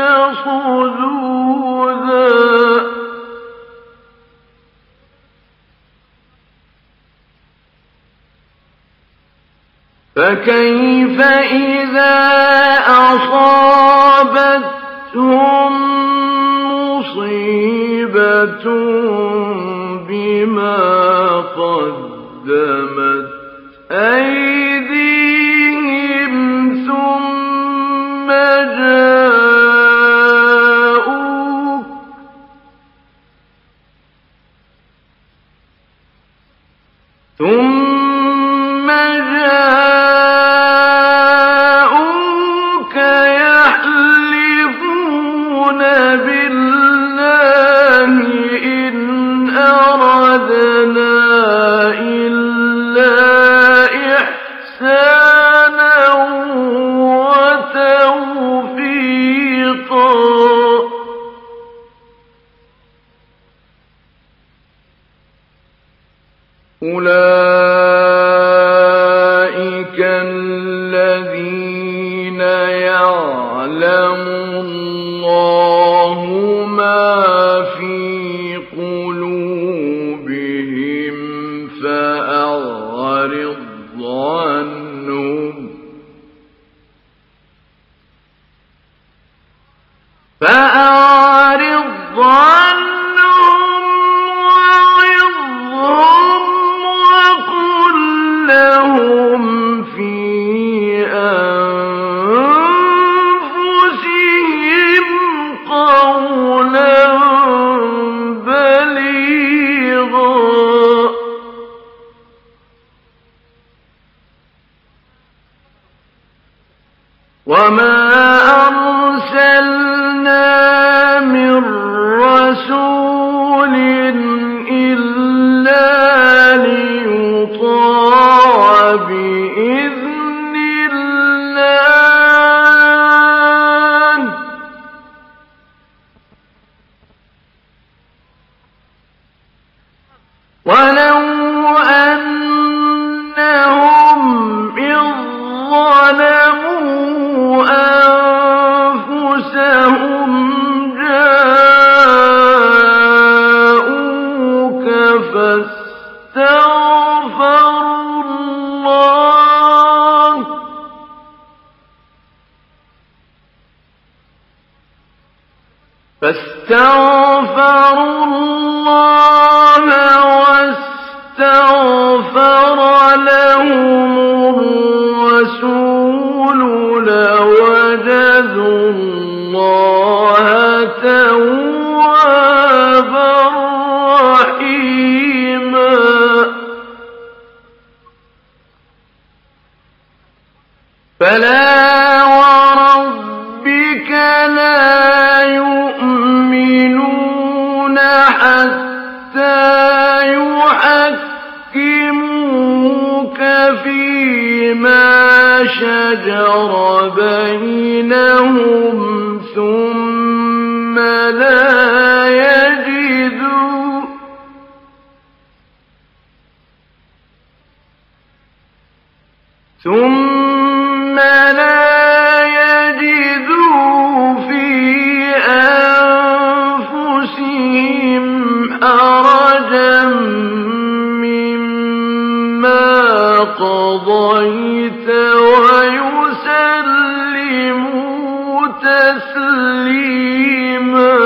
صدودا فكيف إذا أصابتهم مصيبة بما قدمت أيديهم ثم جاءوك يحلفون بالله إن أردنا إلا إحسانا وتوفيقا أولئك الذين يعلم الله ما في قلوبهم فأعرض عنهم وعظهم وقل لهم في أنفسهم قولا بليغا وما أرسلنا من رسول إلا ليطاع بإذن الله ولو أنهم إذ ظلموا أنفسهم جاءوك فاستغفروا الله واستغفر لهم الرسول لوجدوا الله توابا رحيما فلا وربك لا يؤمنون حتى يحكموك فيما شجر بينهم ثم لا يجدوا في أنفسهم حرجا مما قضيت ويسلموا تسليما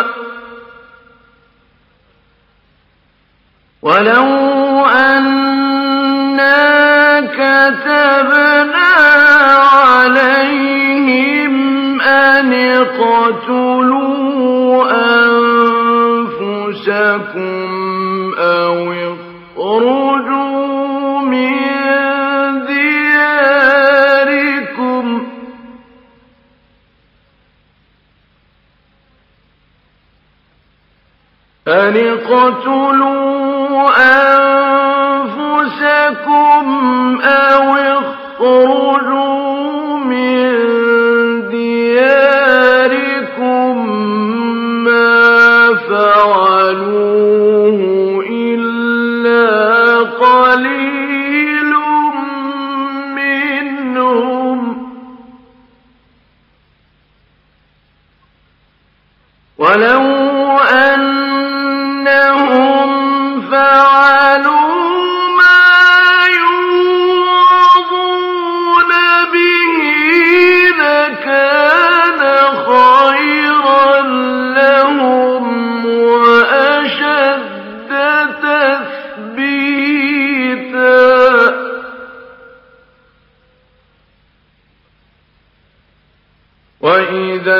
ولو أنا كتبنا عليهم أن اقتلوا أنفسكم أن اقتلوا أنفسكم أو اخرجوا من دياركم ما فعلوه إلا قليل منهم ولو أنهم فعلوا ما يوعظون به لكان خيرا لهم وأشد تثبيتا وإذا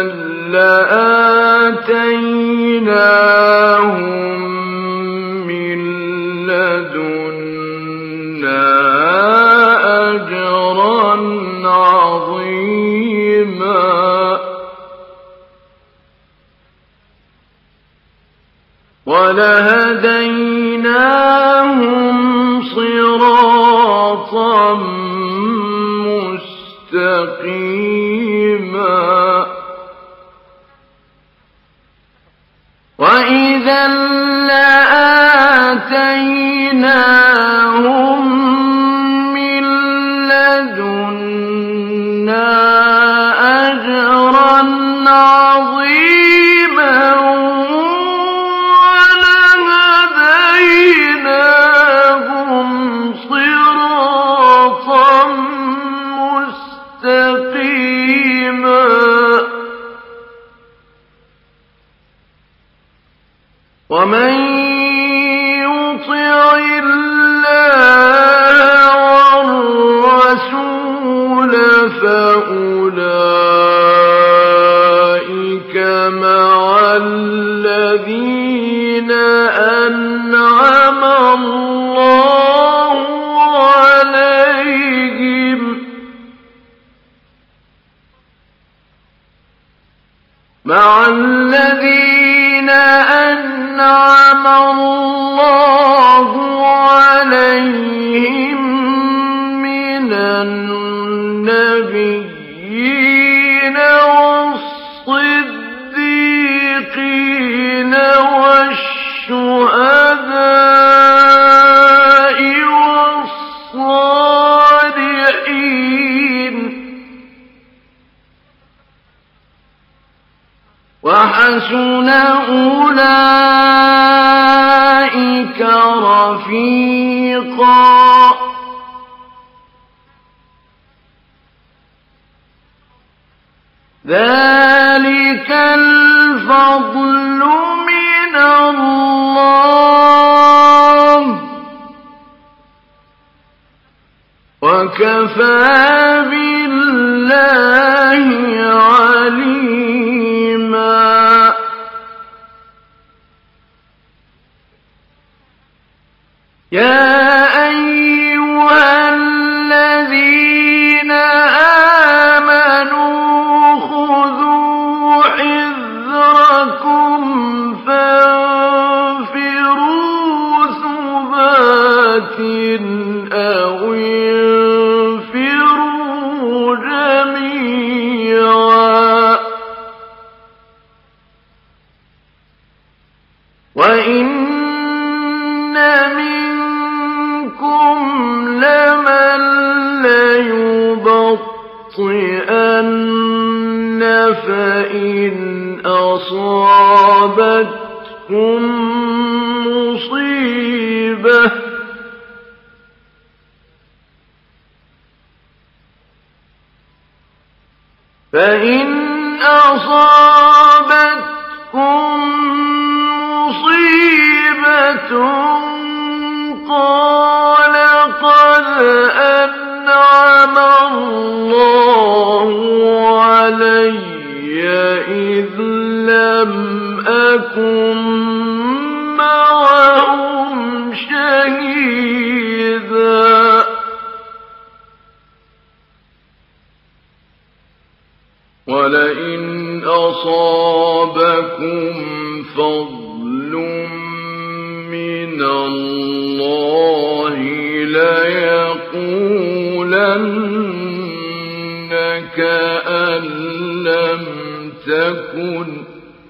لآتيناهم من لدنا أجرا عظيما ولهديناهم صراطا مستقيما وإذا لآتيناهم من لدنا أجرا عظيما ولهديناهم صراطا مستقيما ومن يطع الله والرسول فأولئك مع الذين أنعم الله عليهم أنعم الله عليهم من النبيين والصديقين والشهداء والصالحين وحسن أولئك رفيقا ذلك الفضل من الله وكفى بالله عليما يا أيها الذين آمنوا خذوا حذركم فانفروا ثبات أو انفروا جميعا وإن منكم لمن ليبطئن فإن أصابتكم مصيبة قال قد أنعم الله علي إذ لم أكن معهم شهيدا ولئن أصابكم فضل من الله ليقولن كأن لم تكن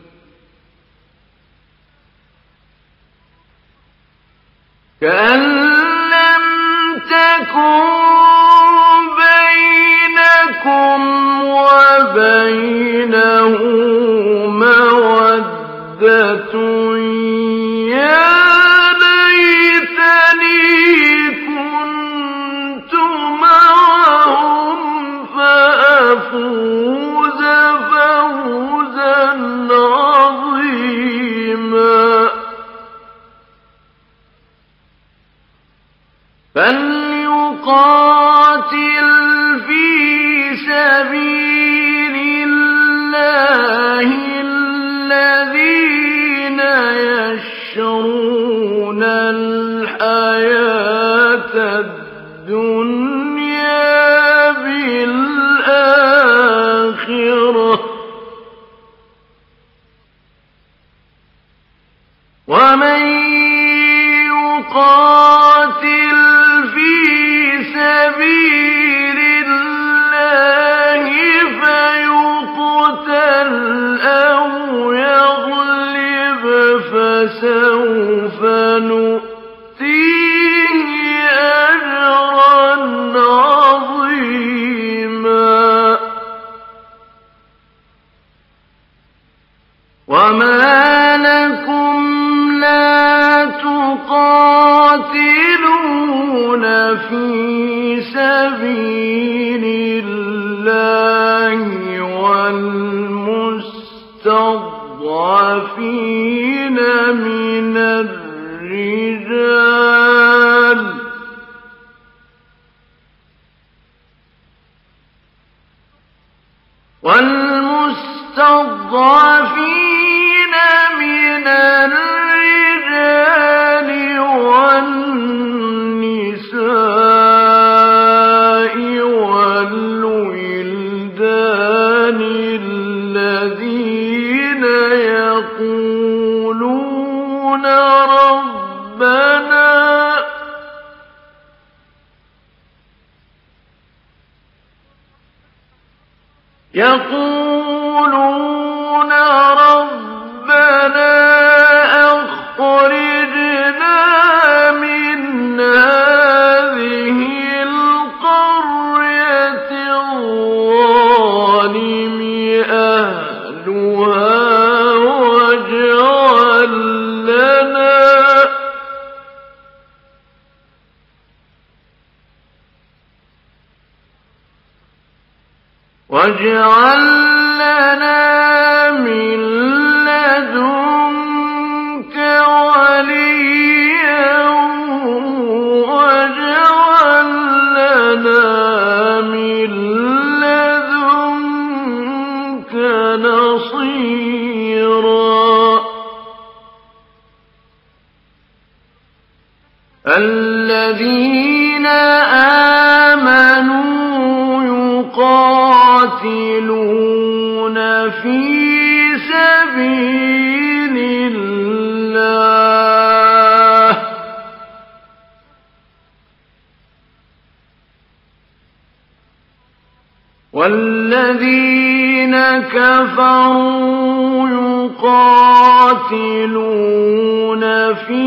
بينكم وبينه مودة يا ليتني كنت معهم فأفوز فوزا عظيما فليقاتل في سبيل الله الذين يشرون الحياة الدنيا بالآخرة ومن يقاتل في سبيل الله فيقتل أو يغلب فسوف نؤتيه أجرا عظيما وما لكم لا تقاتلون في سبيل الله والمستضعفين من الرجال والنساء والولدان الذين يقولون ربنا أخرجنا من هذه القرية الظالم أهلها واجعل لنا من لدنك وليا واجعل لنا من لدنك نصيرا الذين آمنوا يقاتلون في سبيل الله والذين كفروا يقاتلون في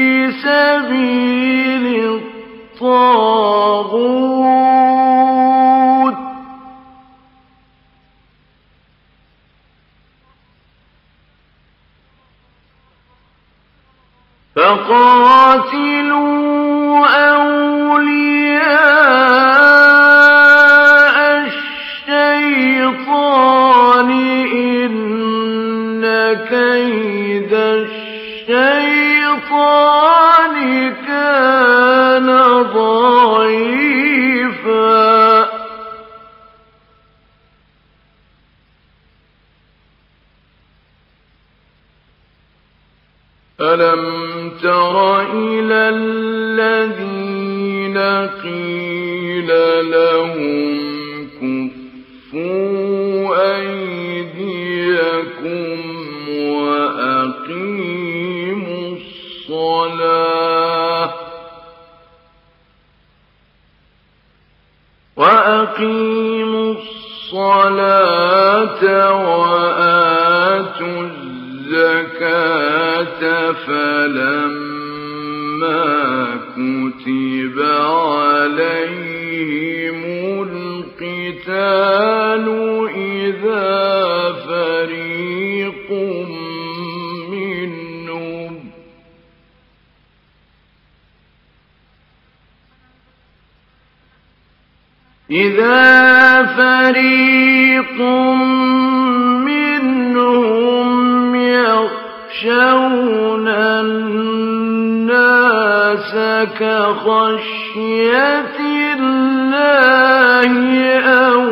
سبيل الطاغوت فقاتلوا أولياء الشيطان إن كيد الشيطان كان ضعيفا ألم تر إلى الذين قيل لهم كفوا أيديكم وأقيموا الصلاة وأقيموا الصلاة وآتوا الزكاة فلما كتب عليهم القتال إذا فريق منهم يخشون الناس كخشية الله أو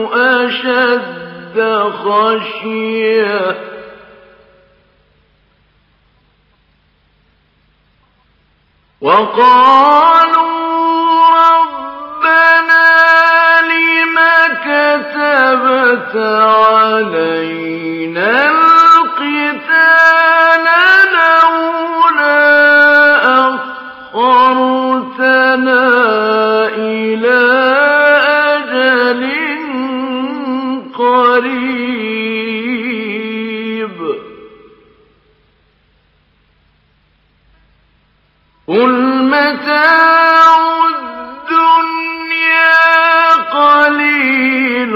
أشد خشية وقالوا ربنا لم كتبت علينا القتال لولا أخرتنا إلى أجل قريب قل متاع الدنيا قليل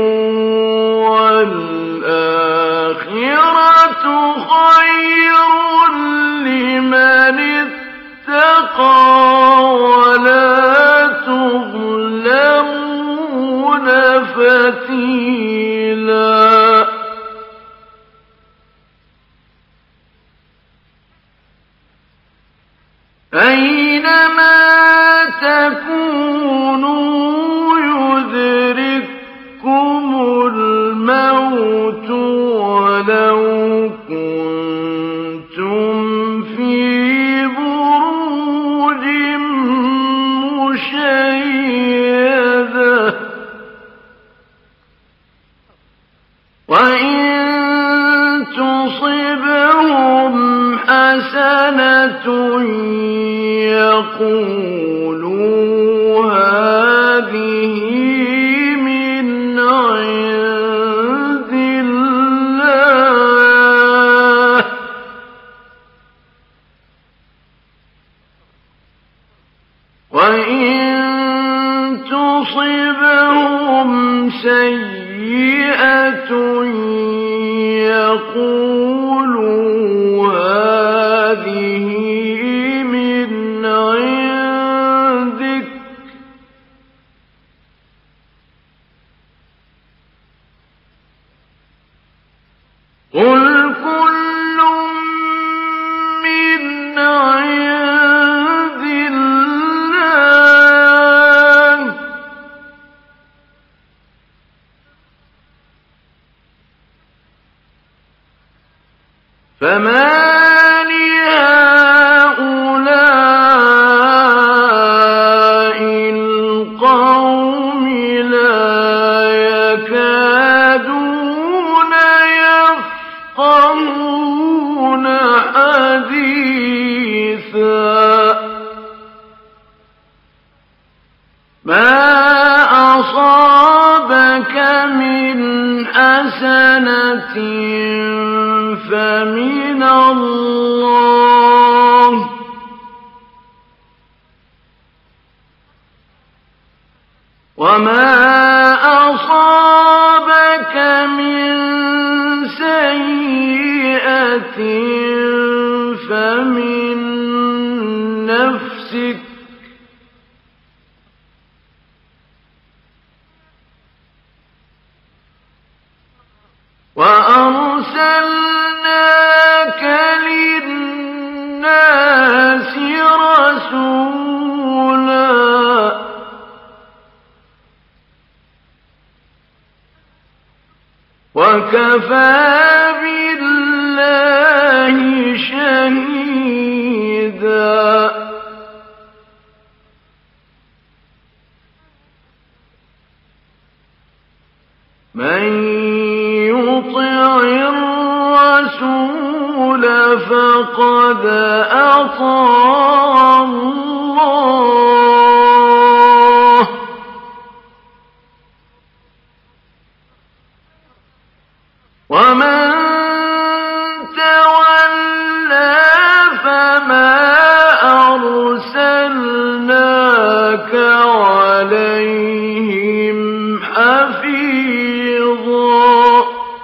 والآخرة خير لمن اتقى ولا تظلمون فتيلا أينما تكونوا يدرككم الموت ولو كنتم في بروج مشيدة وإن تصبهم حسنة يقولوا هذه من عند الله وإن تصبهم سيئة يقولوا هذه من عندك قل كل من عند الله فما لهؤلاء القوم لا يكادون يفقهون حديثا ما أصابك من حسنة فمن الله وما أصابك من سيئة فمن نفسك وأرسلناك للناس رسولا وكفى بالله شهيدا من يطع الرسول فقد أطاع الله ومن تولى فما أرسلناك عليهم حفيظا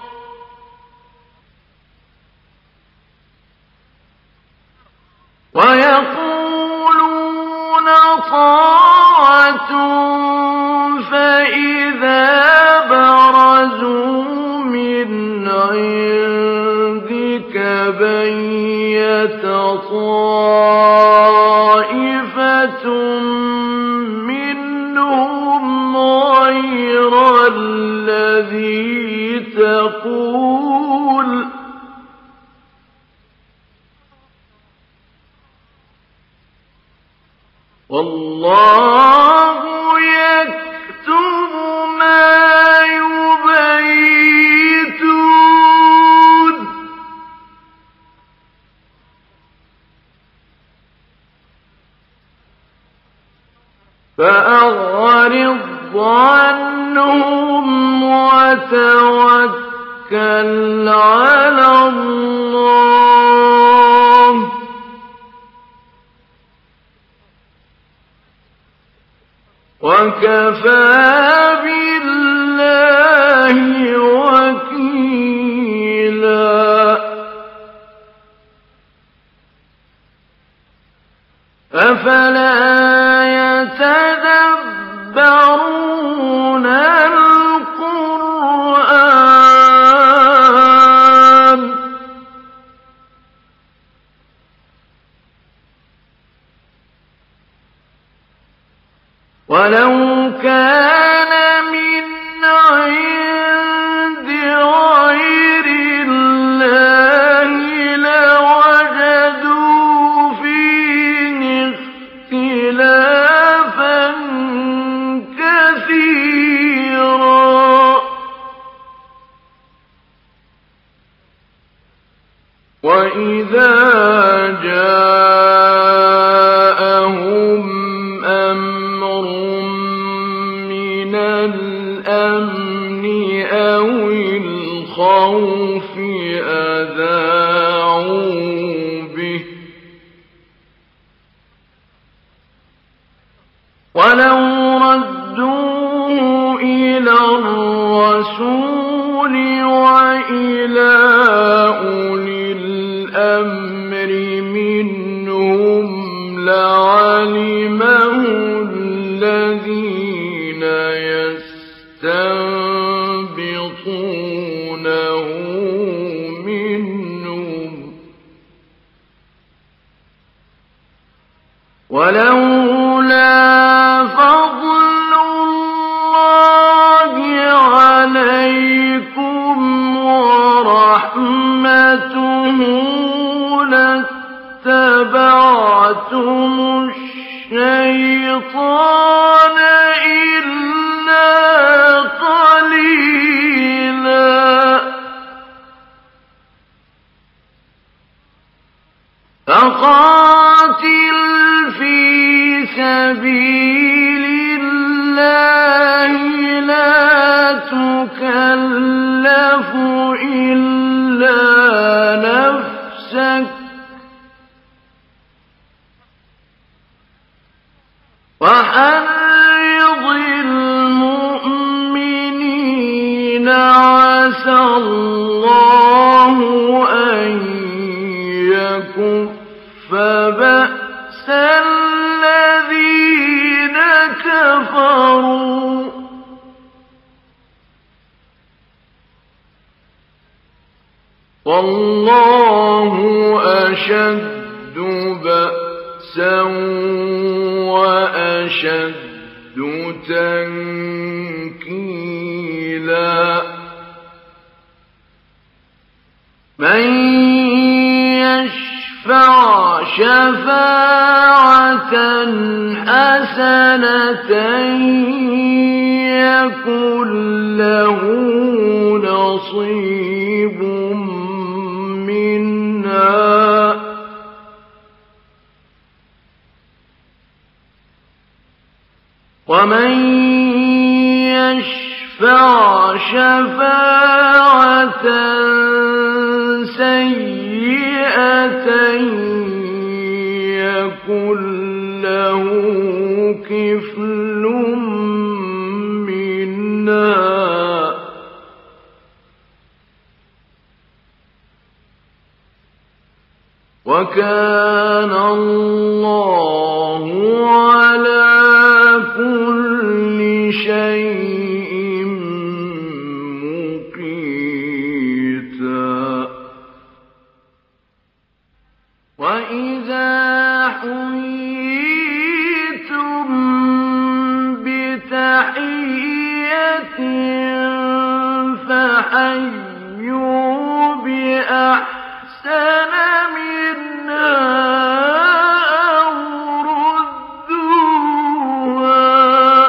ويقولون طاعة فإذا برزوا من عندك بيت طائفة منهم غير الذي تقول والله يكتب ما يبيتون فأعرض عنهم وتوكل على الله وكفى بالله وكيلا أفلا يتدبرون القرآن ولو كان من عند غير الله لوجدوا فيه اختلافا كثيرا وإذا جاءهم أمر من الأمن أو الخوف أذاعوا به ولو ردوه إلى الرسول وإلى أولي الأمر منهم لعلمه الذين يستنبطونه منهم ولولا فضل الله عليكم ورحمته لاتبعتم الشيطان إلا قليلا فقاتل في سبيل الله لا تكلف إلا نفسك وحرض المؤمنين عسى الله أن يكف بأس الذين كفروا والله أشد بأسا وأشد تنكيلا من يشفع شفاعة حسنة يكن له نصيب منها ومن يشفع شفاعة سيئة يكن له كفل منها وكان الله على كل شيء مقيتا وإذا حييتم بتحية فحيوا بأحسن منها أو ردوها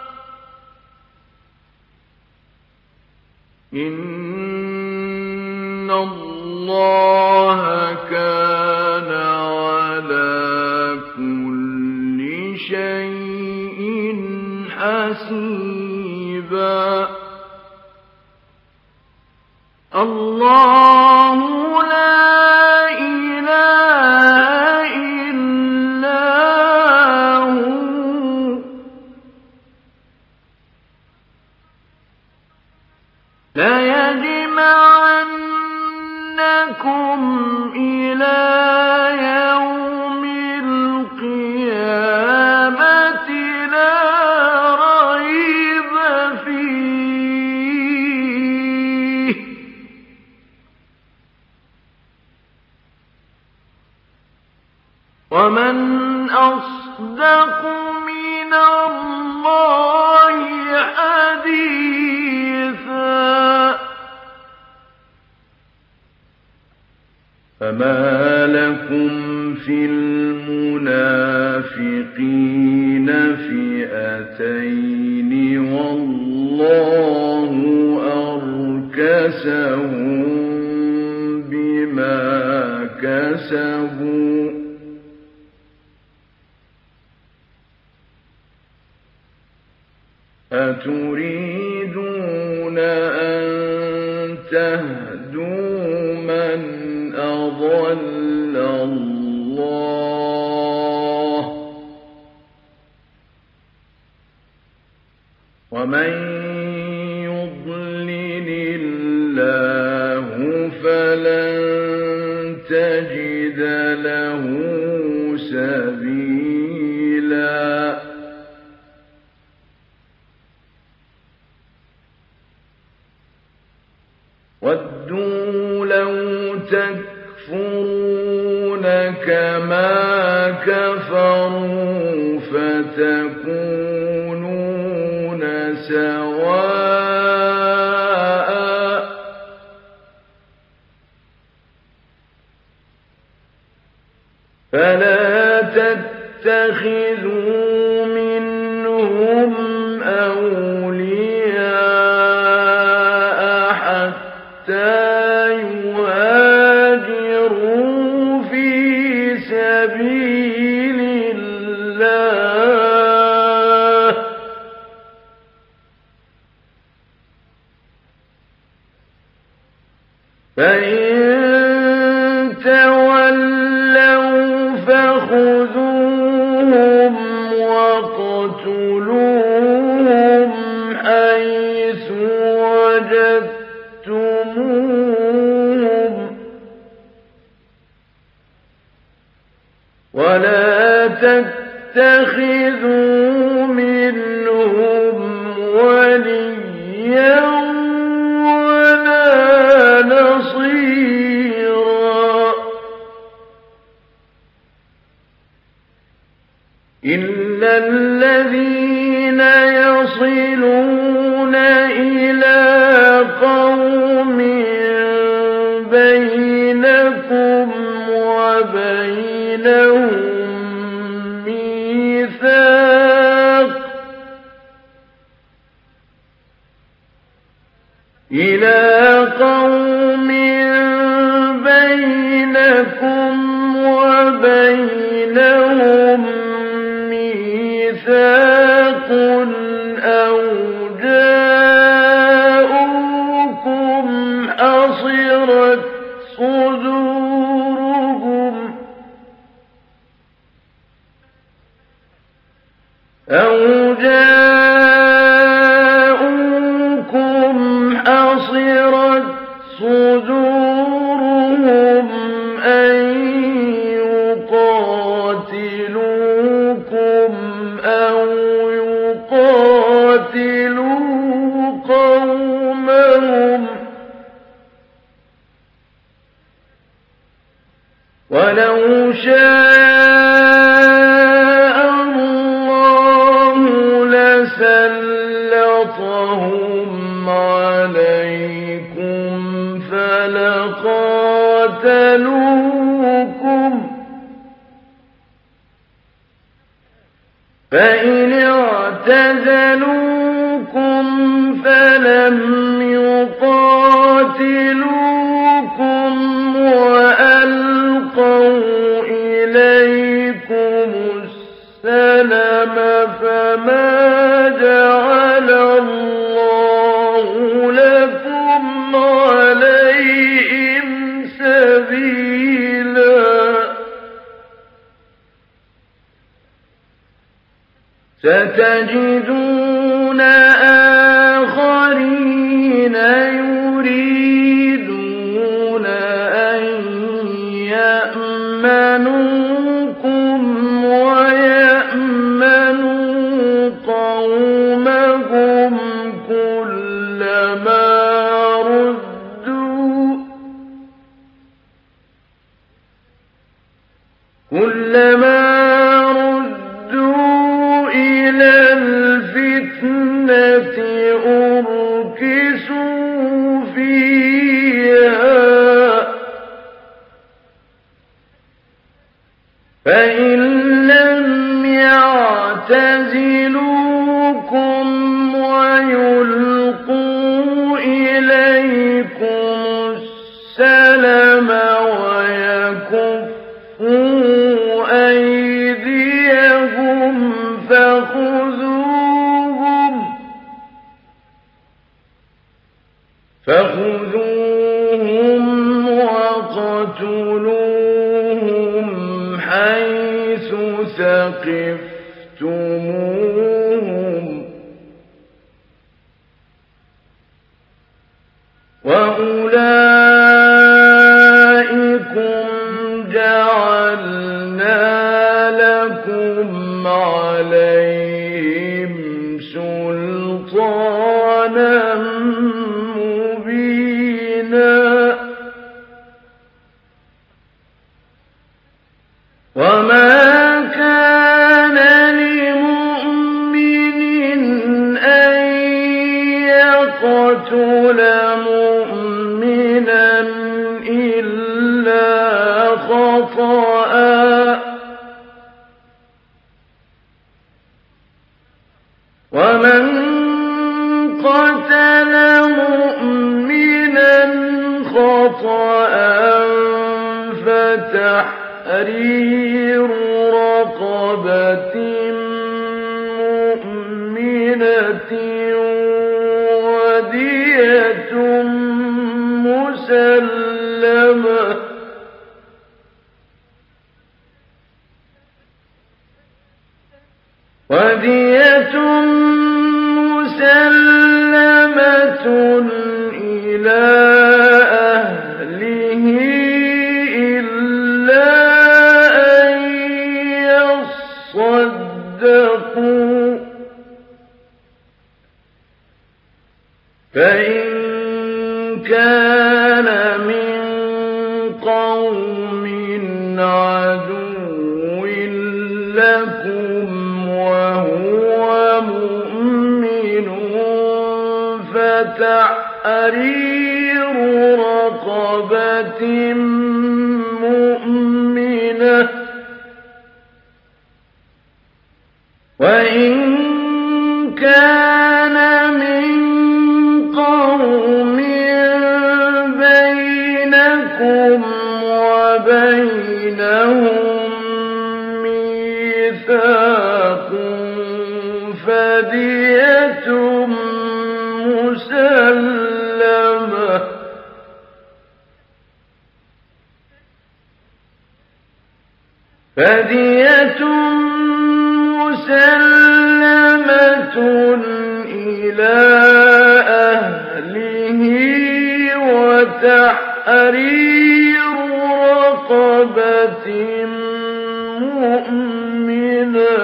إن الله كان على كل شيء حسيبا الله لا إله إلا هو ليجمعنكم إلى يوم القيامة لا ريب فيه ومن أصدق من الله حديثا فما لكم في المنافقين فئتين والله أركسهم بما كسبوا أتريدون أن تهدوا من أضل الله ومن يضلل الله فلن تجد له سبيلا وَدُّوا لَوْ تَكْفُرُونَ كَمَا كَفَرُوا فَتَكُونُونَ سَوَاءً فَلَا تَتَّخِذُوا مِنْهُمْ أَوْلِيَاءَ حَتَّى يهاجروا في سبيل الله فإن تولوا فخذوهم واقتلوهم حيث وجدتموهم ولا تتخذوا منهم وليا ولا نصيرا إلا الذين يصلون إلى قوم بينكم وبينهم ميثاق أو ولو شاء الله لسلطهم عليكم فلقاتلوكم فإن اعتزلوكم فلم يقاتلوكم وألقوا إليكم السلم فما جعل الله لكم عليهم سبيلا ستجدون آخرين يريدون أن يأمنوكم ويأمنوا قومهم كلما ردوا إلى الفتنة أركسوا فيها فإن لم يعتزلوكم ويلقوا إليكم السلم ويكفوا أيديهم فخذوهم وقتلوهم حيث ثقفتموهم وأولئكم جعلنا لكم عليهم سلطانا مبينا وما كان لمؤمن أن يقتل مؤمنا إلا خطأ ومن قتل مؤمنا خطأ فتحرير رقبة مؤمنة ودية مسلمة إلى أهله إلا أن يصدقوا فإن كان من قوم عدو لكم وهو مؤمن فتحرير رقبة مؤمنة وإن كان من قوم بينكم وبينهم ميثاق فدية مسلمة إلى أهله وتحرير رقبة مؤمنة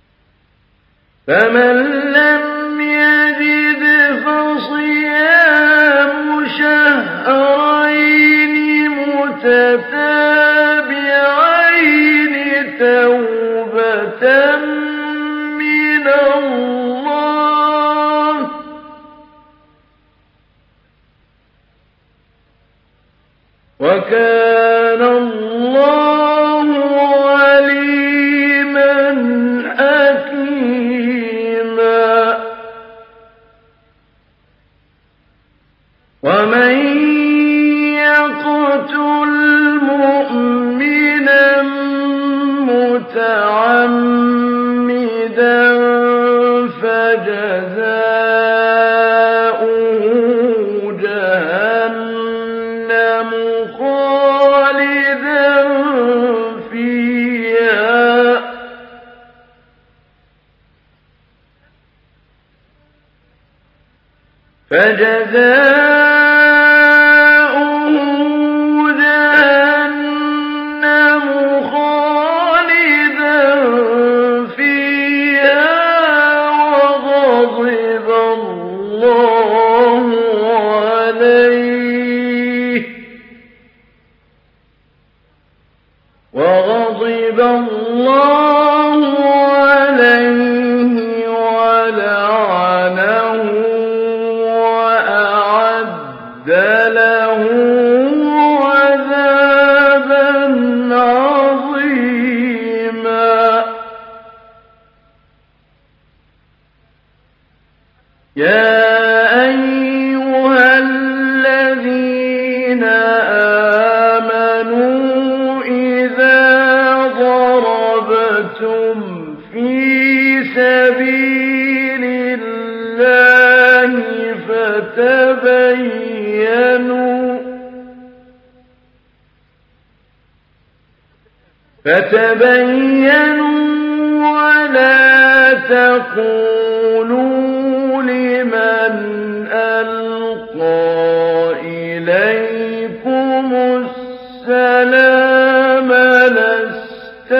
فمن لم يجد فصيام من الله وكان الله عليما حكيما ومن يقتل مؤمنا متعمدا فجزاؤه جهنم خالدا فيها وغضب الله عليه ولعنه وأعد له عذابا عظيما يا أيها الذين آمنوا إذا ضربتم في سبيل الله فتبينوا ولا تقولوا لمن ألقى إليكم السلام لست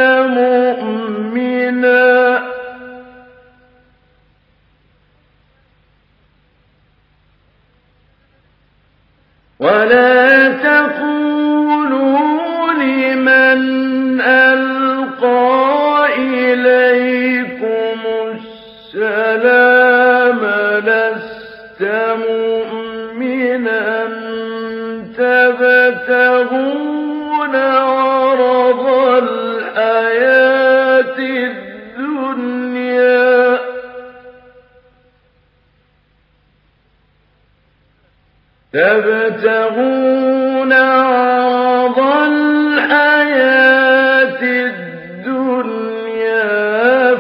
مؤمنا ولا تقولوا لمن ألقى إليكم السلام لست مؤمنا تبتغون عرض الحياة الدنيا تبتغون عرض الحياة الدنيا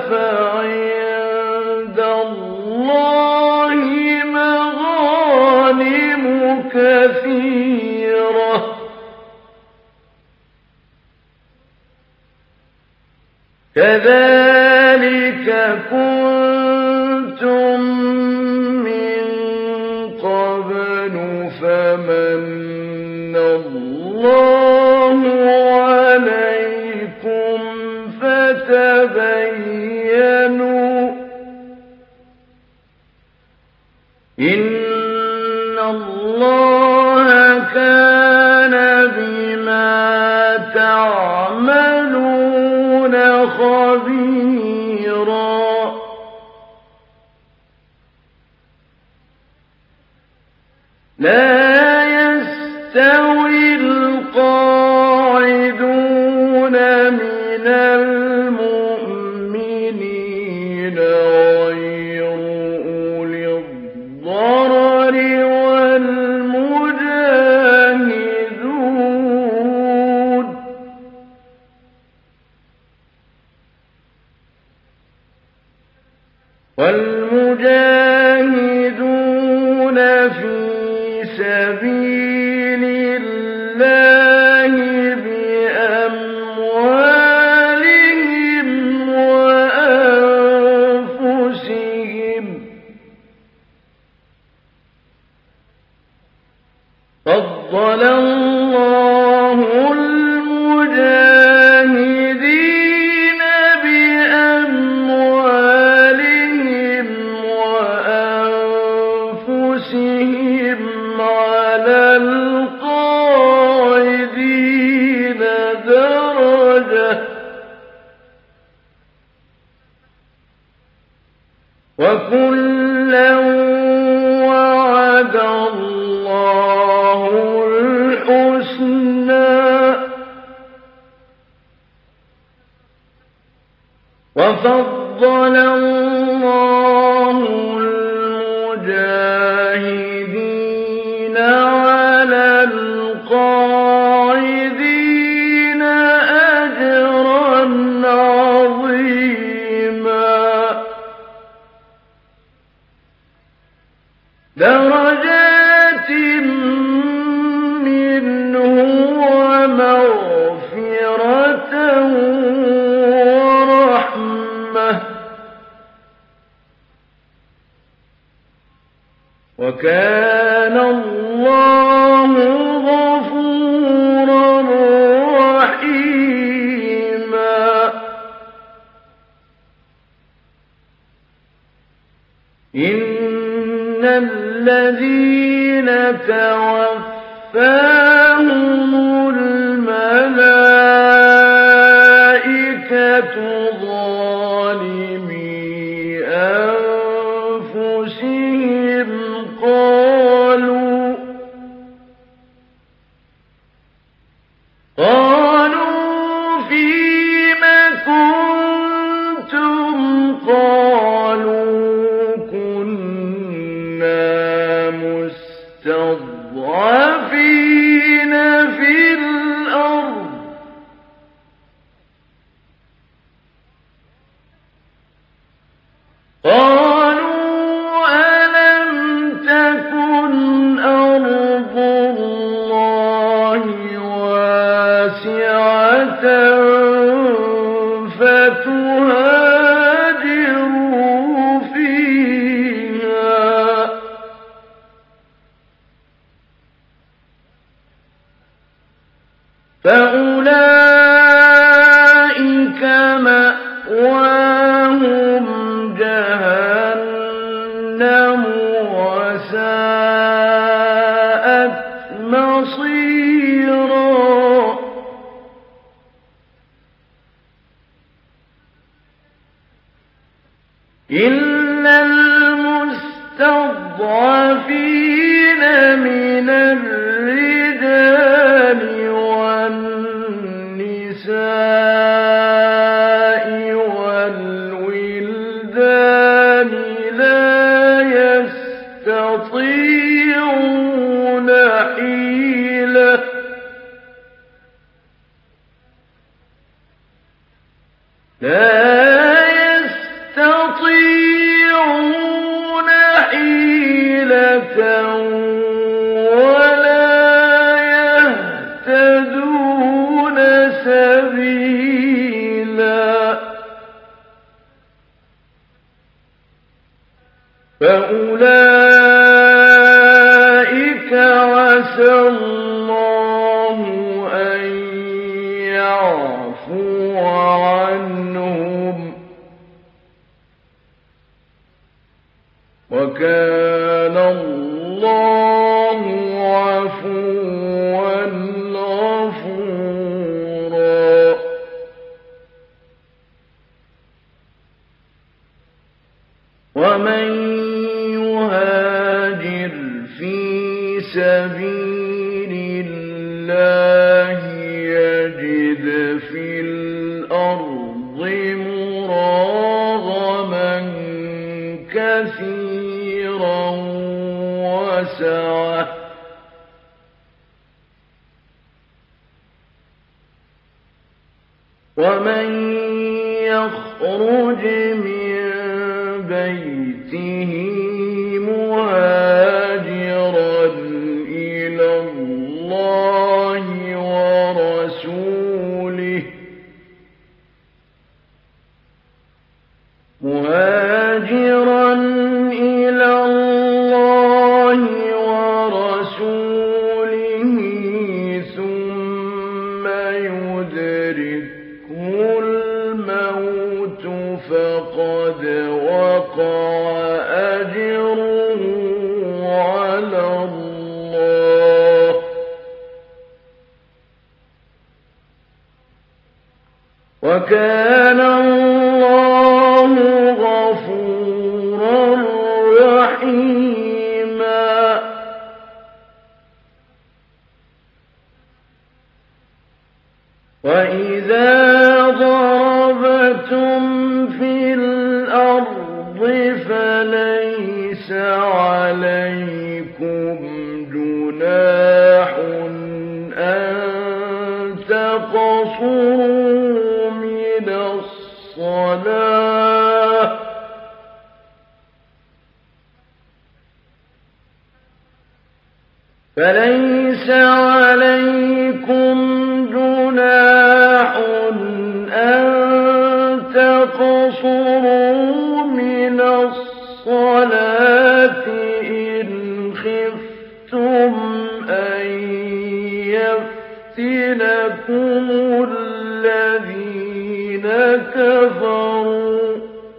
فعند الله مغانم كثيرة كذلك كنتم من قبل فمن الله عليكم فتبينوا إن الله كان بما تعملون خبيرا لا يستوي القاعدون من المؤمنين غير أولي الضرر والمجاهدون في سبيل الله بأموالهم وأنفسهم فضل الله المجاهدين بأموالهم وأنفسهم على القاعدين درجة وكلا وعد الله الحسنى وفضل الله المجاهدين على القاعدين أجرا عظيما درجات منه ومغفرة ورحمة وكان الله غفورا رحيما إن الذين توفاهم الملائكة ظالمي أنفسهم قالوا فيم كنتم قالوا كنا مستضعفين في الأرض قالوا ألم تكن أرض الله واسعة فتهاجروا فيها فأولئك مأواهم جهنم وساءت مصيرا إلا المستضعفين من الرجال والنساء والولدان لا يستطيعون حيلة ولا يهتدون سبيلا فأولئك عسى الله أن يعفو عنهم وكان الله عفوا غفورا ومن يهاجر في سبيل الله يجد في الأرض مراغما كثيرا وسعة ومن يخرج من بيته مهاجرا إلى الله ورسوله ثم يدركه الموت فقد وقع أجره على الله وكان الله غفورا فليس عليكم جناح أن تقصروا من الصلاة إن خفتم أن يفتنكم الذين كفروا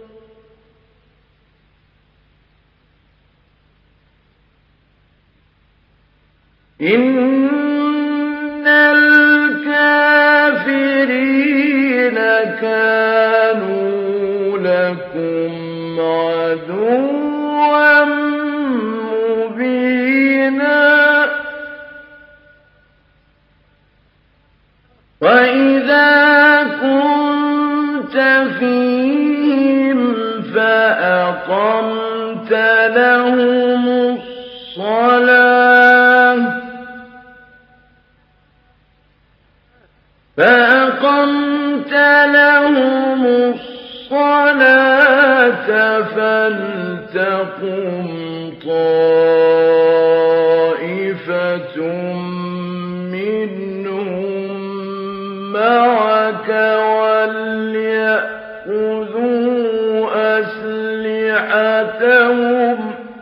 إن الكافرين كانوا لكم عدوا مبينا وإذا كنت فيهم فأقمت لهم الصلاة فلتقم طائفة منهم معك وليأخذوا أسلحتهم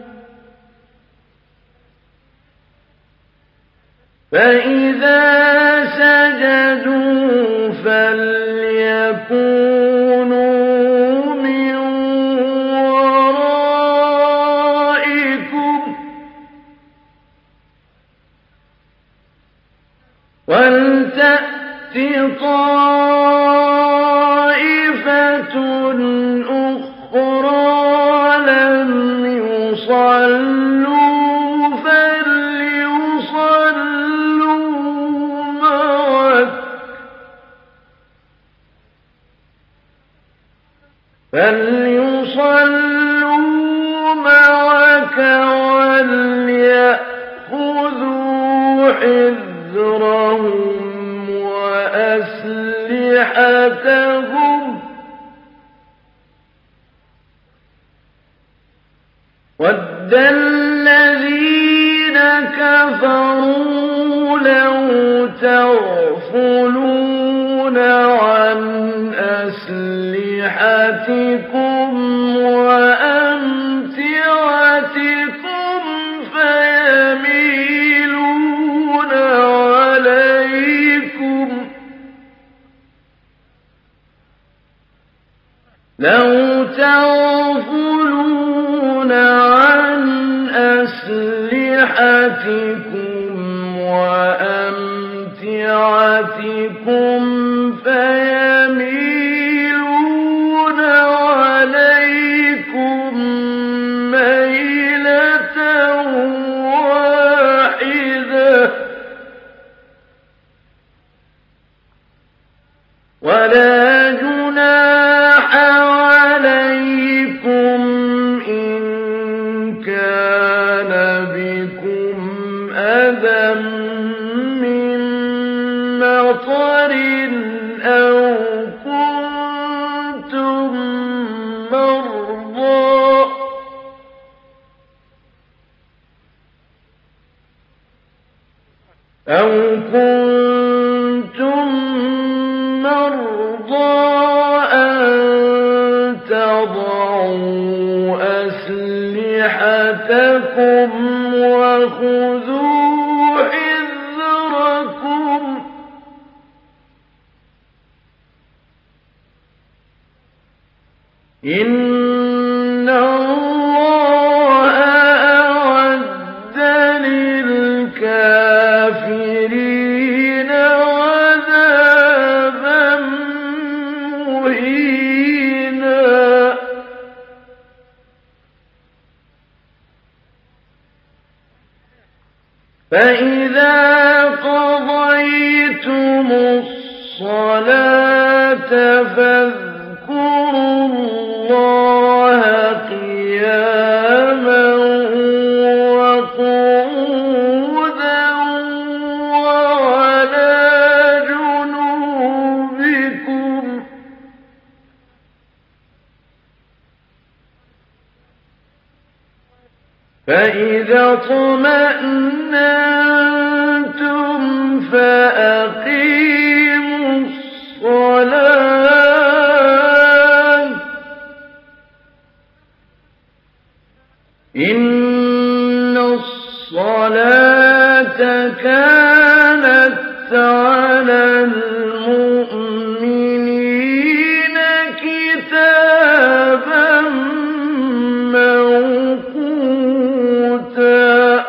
فإذا سجدوا فليكونوا من ورائكم ولتأت طائفة أخرى لم يصلوا فليصلوا معك وليأخذوا حذرهم وأسلحتهم وَدَّ الَّذِينَ كَفَرُوا لَوْ تَغْفُلُونَ عَنْ أَسْلِحَتِكُمْ وَأَمْتِعَتِكُمْ فَيَمِيلُونَ عليكم مَيْلَةً وَاحِدَةً وَلَا جُنَاحَ عليكم إن كان بكم أذى من مطر أو كنتم مرضى أن تضعوا أسلحتكم وخذوا حذركم إن الله أعد للكافرين عذابا مهينا فإذا قضيتم الصلاة فاذكروا الله قياما وقعودا وعلى جنوبكم فإذا اطمأننتم فأقيموا الصلاة إن الصلاة كانت على المؤمنين كتابا موقوتا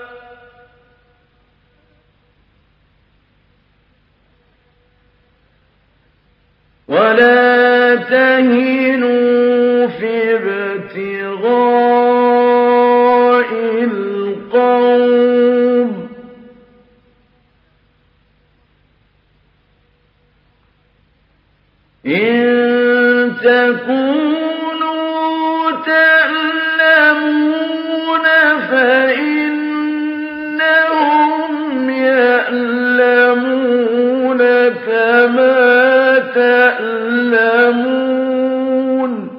ولا تهنوا في ابتغاء القوم إن تكونوا تألمون فإنهم يألمون كما تألمون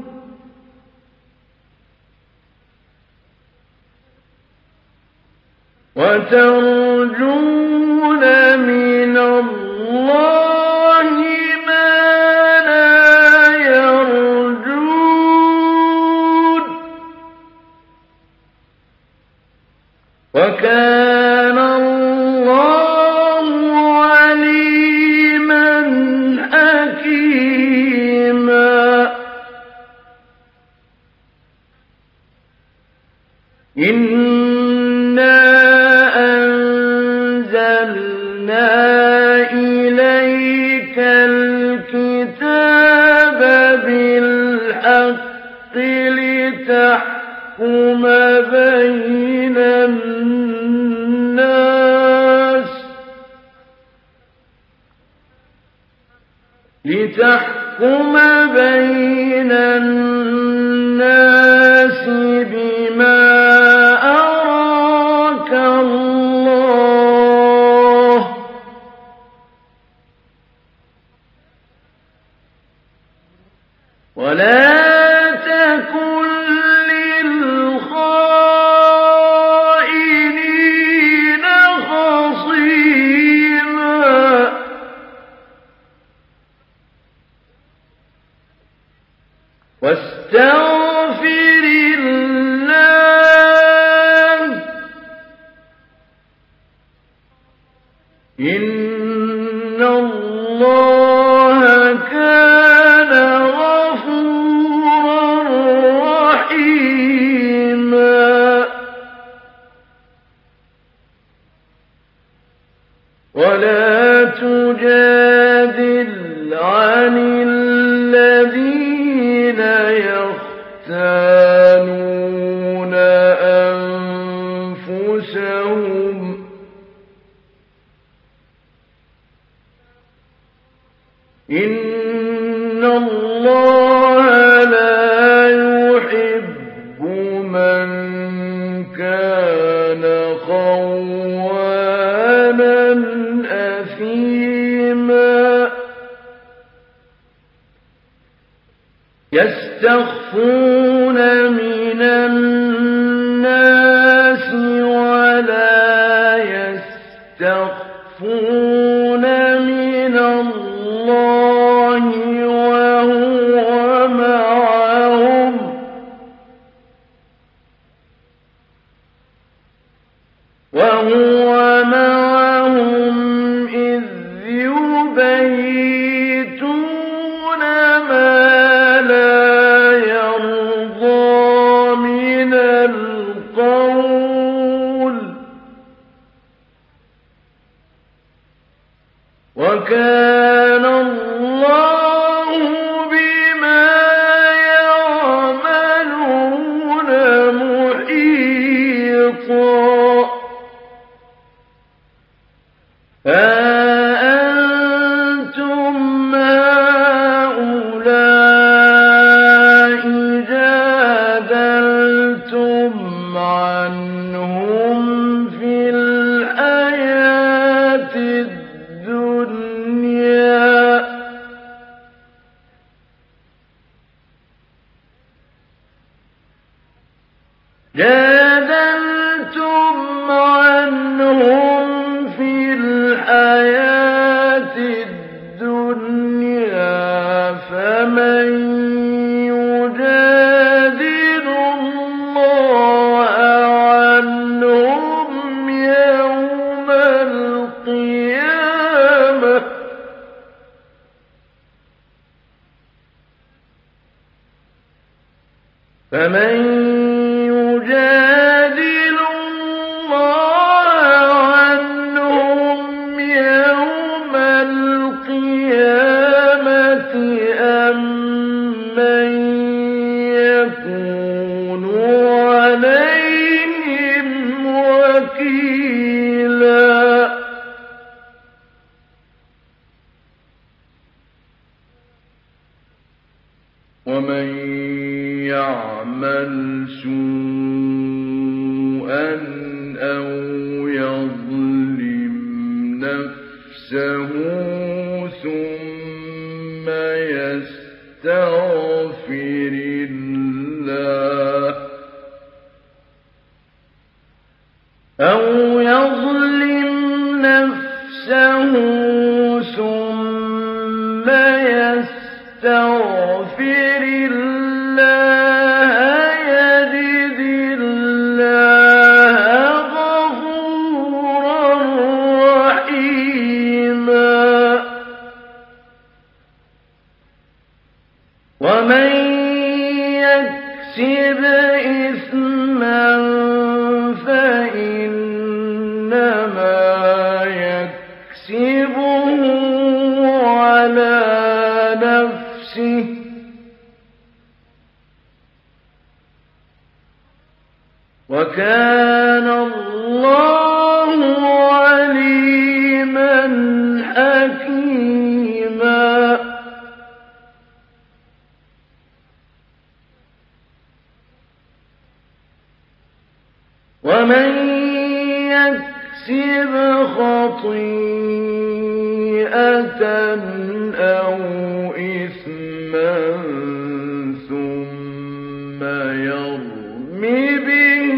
وترجون من الله ما لا يرجون وكان الله عليما حكيما إنا أنزلنا إليك الكتاب بالحق لتحكم بين الناس بما أراك الله ولا تكن للخائنين خصيما واستغفر الله إن الله كان غفورا رحيما ولا تجادل عن الذين يختانون أنفسهم إن الله لا يحب من كان خوانا أثيما يستخفون من الناس ولا يستخفون من الله وهو معهم إذ يبيتون ما لا يرضى من القول وكان الله بما يعملون محيطا أأنتم هؤلاء جادلتم عنهم في الحياة الدنيا جادلتم فمن يجادل الله عنهم يوم القيامة أم من يكون عليهم وكيلا ومن يعمل سوءا أو يظلم نفسه ثم يستغفر الله يجد الله غفورا رحيما ومن يكسب إثما فإنما يكسبه على نفسه وكان الله عليما حكيما ومن يكسب خطيئة أو إثما ثم يرم به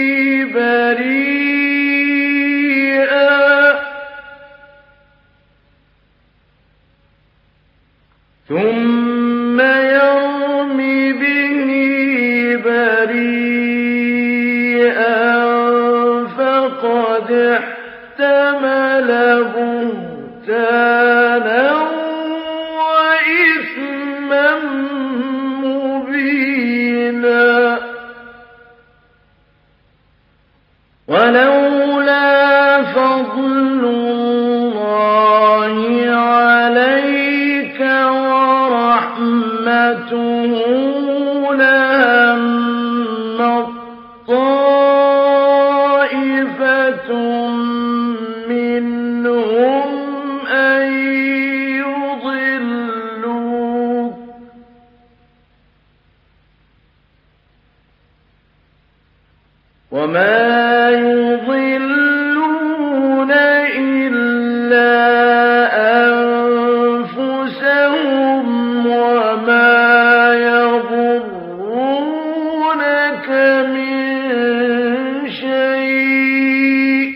بريئا فقد احتمل بهتانا وإثما مبينا ولولا فضل الله عليك ورحمته لهمت طائفة منهم أن يضلوك وما يضلون إلا أنفسهم وما يضرونك من شيء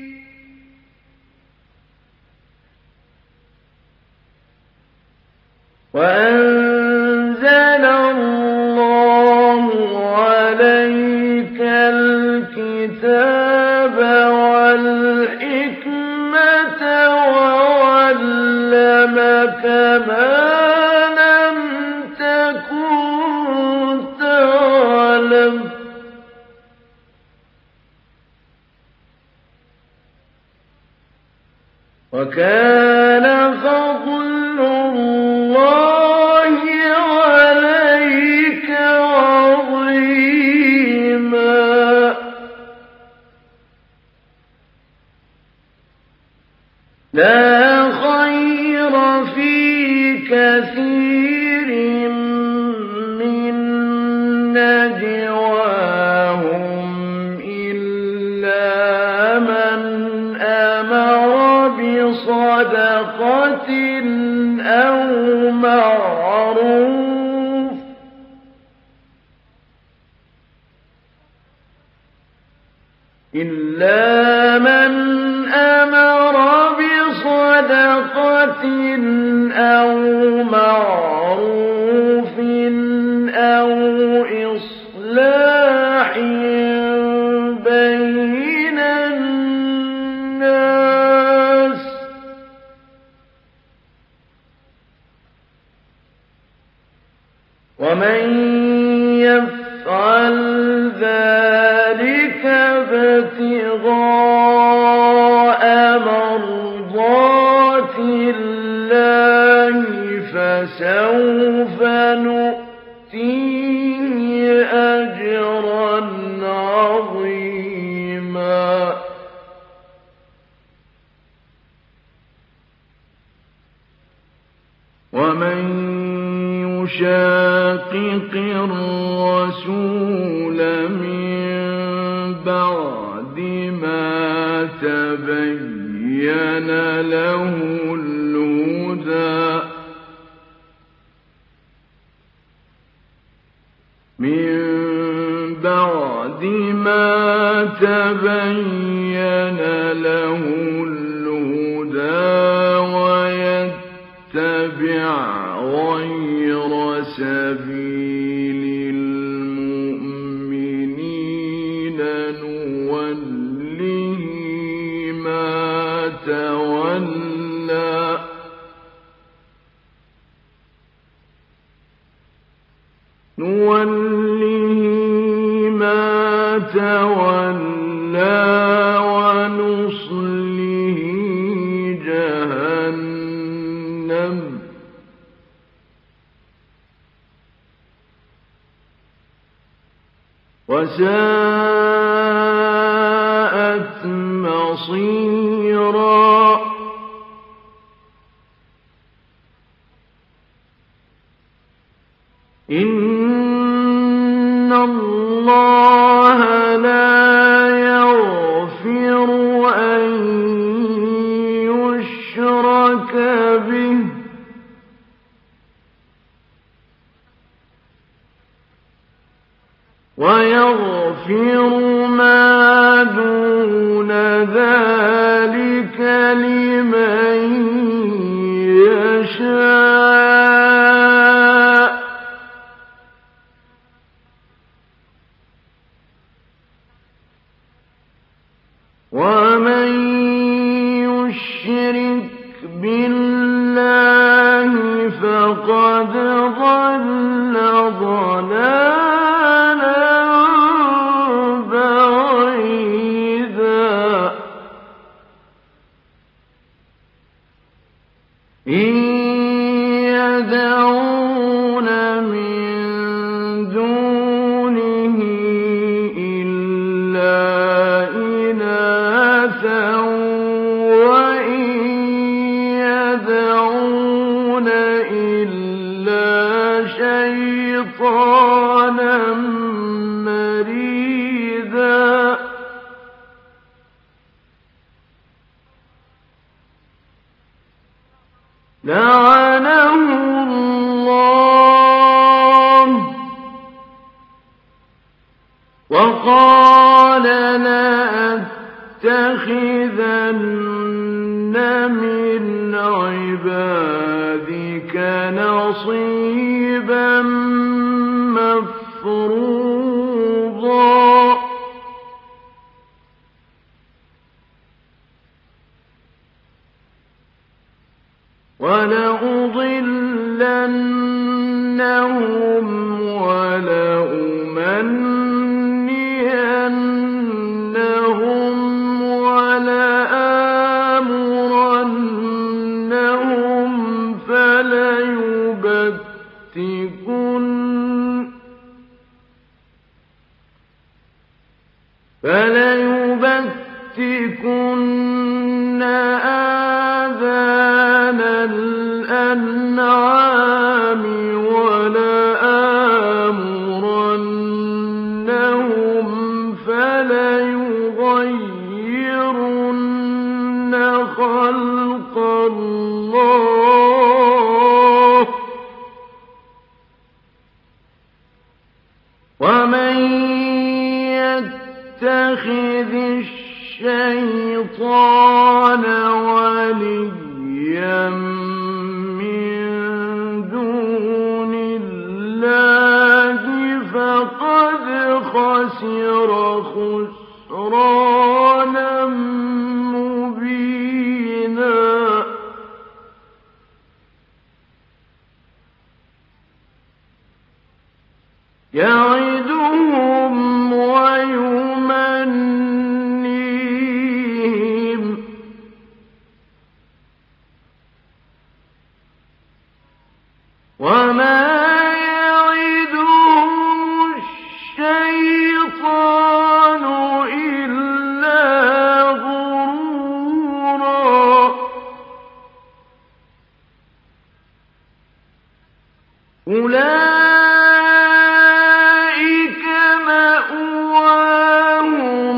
وأنزل الله عليك الكتاب والحكمة وعلمك ما لم تكن تعلم وكان فضل الله عليك عظيما لا خير في كثير من نجواهم إلا من أمر بصدقة أو معروف إلا من أمر بصدقة أو معروف أو إصلاح بين الناس ومن يفعل يفعل ذلك ابتغاء مرضات الله فسوف نؤتيه أجرا عظيما ومن يشاقق الرسول من بعد ما تبين له الهدى ويتبع غير سبيل المؤمنين نوله ما تولى ونصله جهنم وساءت مصيرا إن الله لا يغفر أن يشرك به ويغفر ما دون ذلك لمن يشاء ومن يشرك بالله فقد ضل ضلالا بعيدا إن يدعون من دونه إلا إناثا وإن يدعون إلا شيطانا مريدا لعنه الله وقال لأتخذن من عبادك نصيبا مفروضا ولأضلنهم ولأمنينهم ولآمرنهم فليبتكن آذان الأنعام ولآمرنهم فليغيرن خلق الله ومن يتخذ الشيطان وليا من دون الله فقد خسر خسرانا مبينا يعدهم ويمنيهم وما يعدهم الشيطان إلا غرورا أولئك مأواهم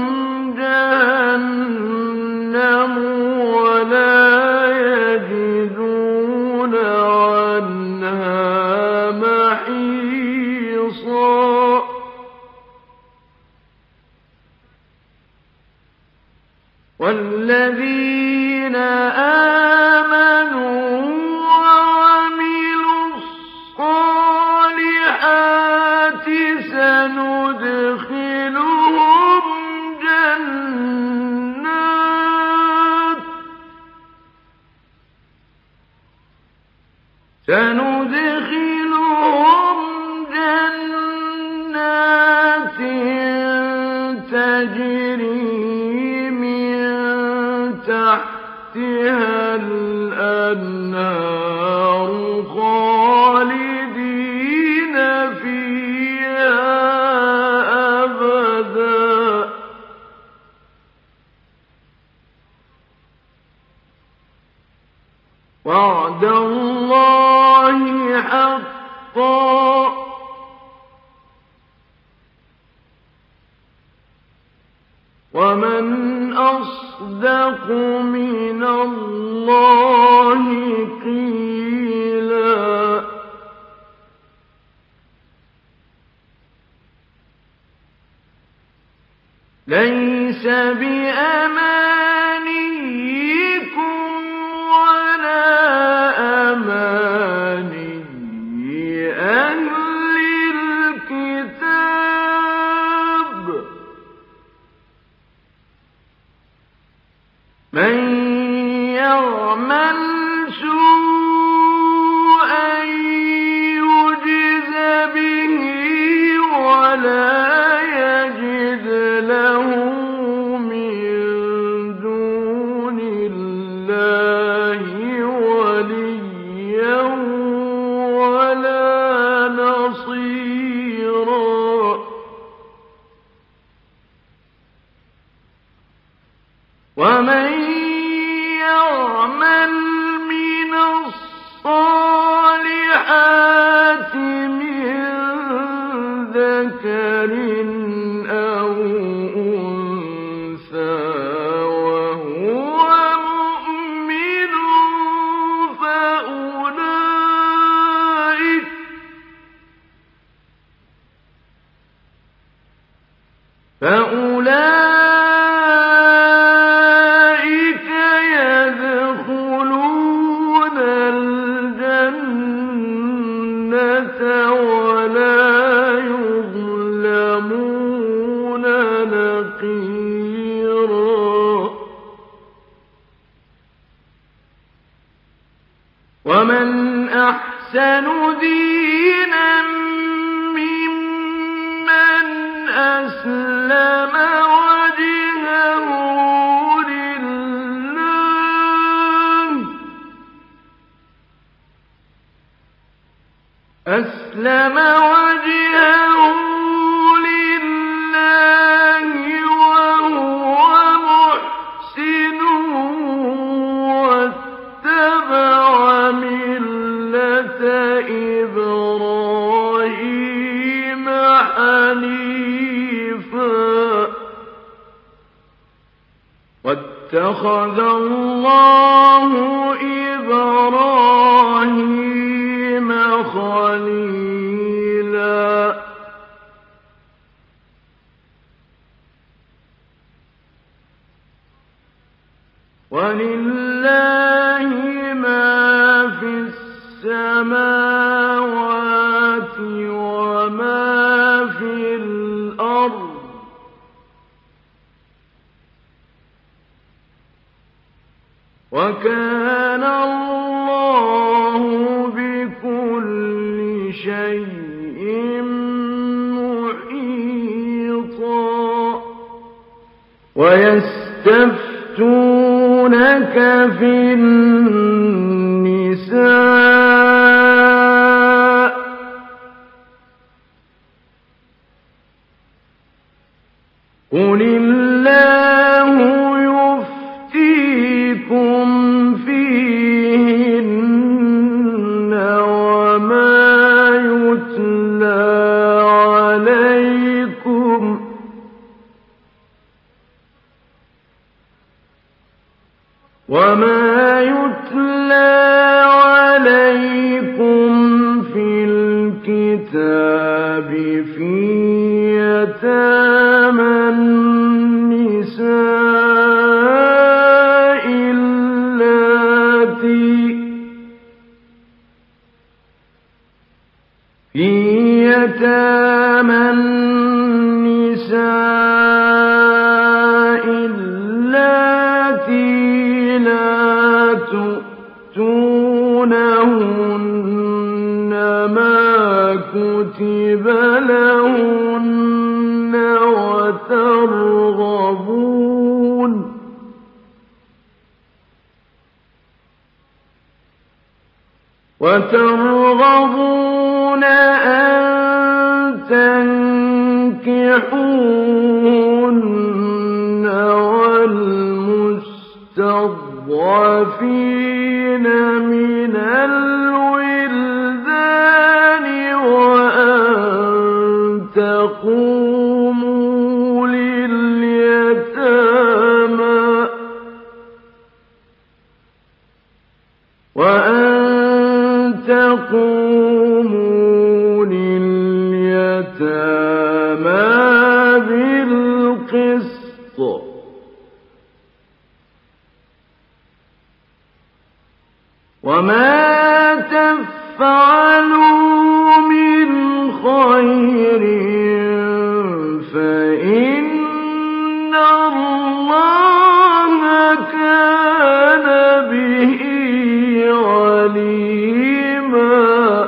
جهنم ولا يجدون عنها محيصا والذين آمنوا وعملوا الصالحات سندخلهم جنات تجري من تحتها الأنهار خالدين فيها أبدا وعد الله حقا ومن أصدق من الله قيلا ليس بأمانيكم ولا أماني أهل الكتاب من يعمل سوءا يجز به ولا يجد له من دون الله وليا ولا نصيرا ومن يعمل من الصالحات من ذكر أو أنثى وهو مؤمن فأولئك يدخلون الجنة ولا يظلمون نقيرا ومن أحسن دينا ممن أسلم وجهه لله وهو محسن واتبع ملة إبراهيم حنيفا واتخذ الله إبراهيم خليلا ولله ما في السماوات وما في الأرض وكان الله بكل شيء ويستفتونك في النساء قل الله يفتيكم فيهن وما يتلى عليكم في الكتاب في يتامى النساء اللاتي لا تؤتونهن ما كتب لهن وترغبون أن تنكحوهن والمستضعفين من الولدان وأن تقوموا لليتامى بالقسط وما تفعلوا من خير فإن الله كان به عليما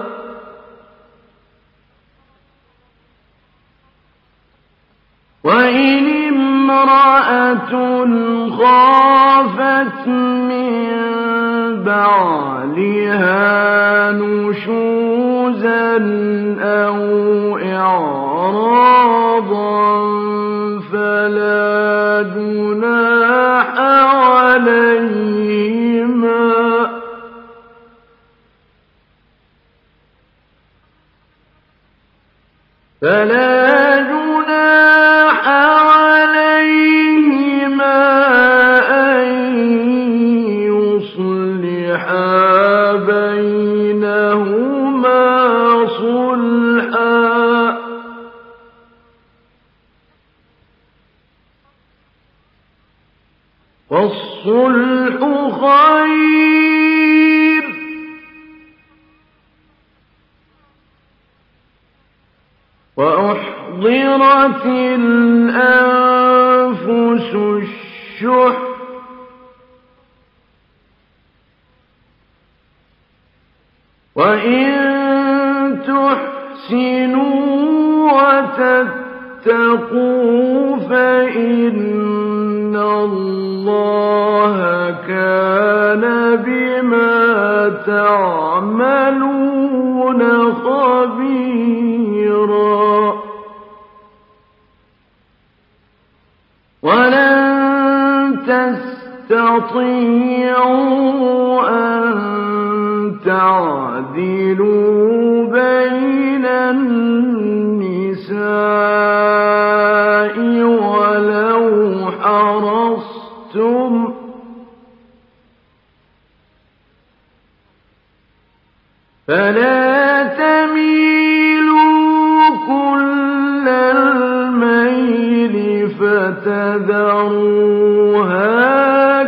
وإن امرأة خافت من بعلها نشوزا أو إعراضا فلا جناح عليهما أن يصلحا بينهما صلحا والصلح خير وأحضرت الأنفس الشح وإن تحسنوا وتتقوا فإن الله كان بما تعملون خبيرا ولن تستطيعوا أن تعدلوا بين النساء ولو حرصتم فلا تميلوا كل الميل فتذروها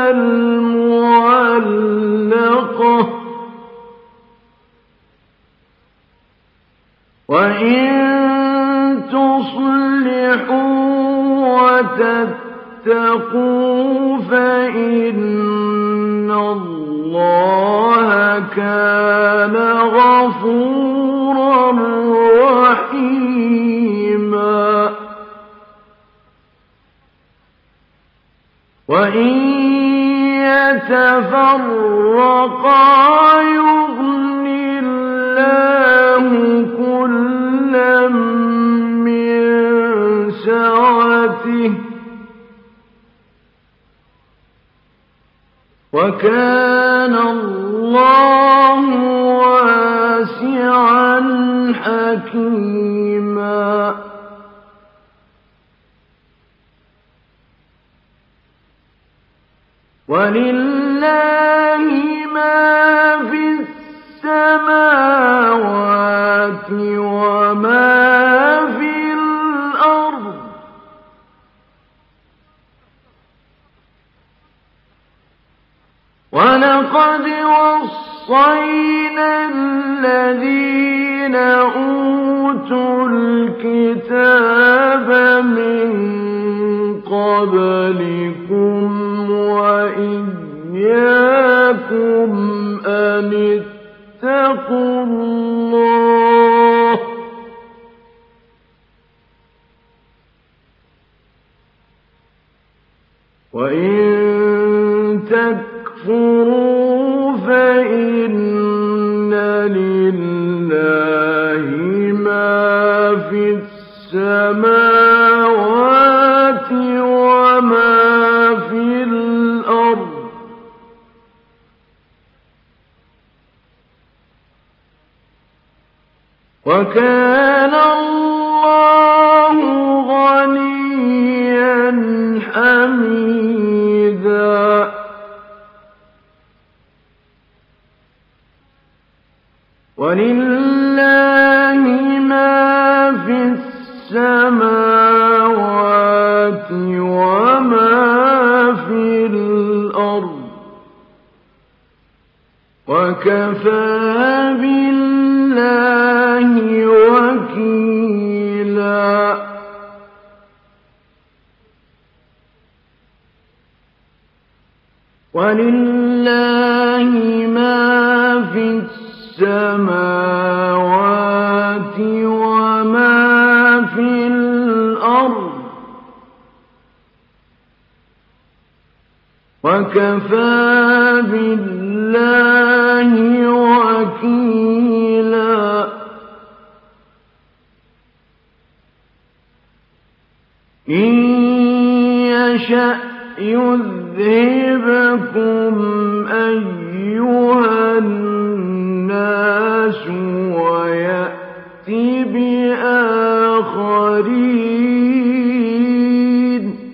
كالمعلقة وإن تصلحوا وتتقوا فإن الله كان غفورا رحيما وَإِن يَتَفَرَّقَا يُغْنِ اللَّهُ كُلًّا مِّن سَعَتِهِ ۚ وَكَانَ اللَّهُ وَاسِعًا حَكِيمًا. وَلِلَّهِ مَا فِي السَّمَاوَاتِ وَمَا فِي الْأَرْضِ ۚ وَلَقَدْ وَصَّيْنَا الَّذِينَ أُوتُوا الْكِتَابَ مِن قَبْلِكُمْ وَإِيَّاكُمْ أَنِ اتَّقُوا اللَّهَ ۚ وَإِن تَكْفُرُوا فَإِنَّ لِلَّهِ مَا فِي السَّمَاوَاتِ وَمَا فِي الْأَرْضِ ۚ وَكَانَ اللَّهُ غَنِيًّا حَمِيدًا. وَلِلَّهِ مَا فِي السَّمَاوَاتِ وَمَا فِي الْأَرْضِ ۚ وَكَفَىٰ بِاللَّهِ وَكِيلًا. وَلِلَّهِ مَا فِي السَّمَاوَاتِ وَمَا فِي الْأَرْضِ ۚ وَكَفَىٰ بِاللَّهِ وَكِيلًا. إِن يَشَأْ يُذْهِبْكُمْ أَيُّهَا النَّاسُ وَيَأْتِ بِآخَرِينَ ۚ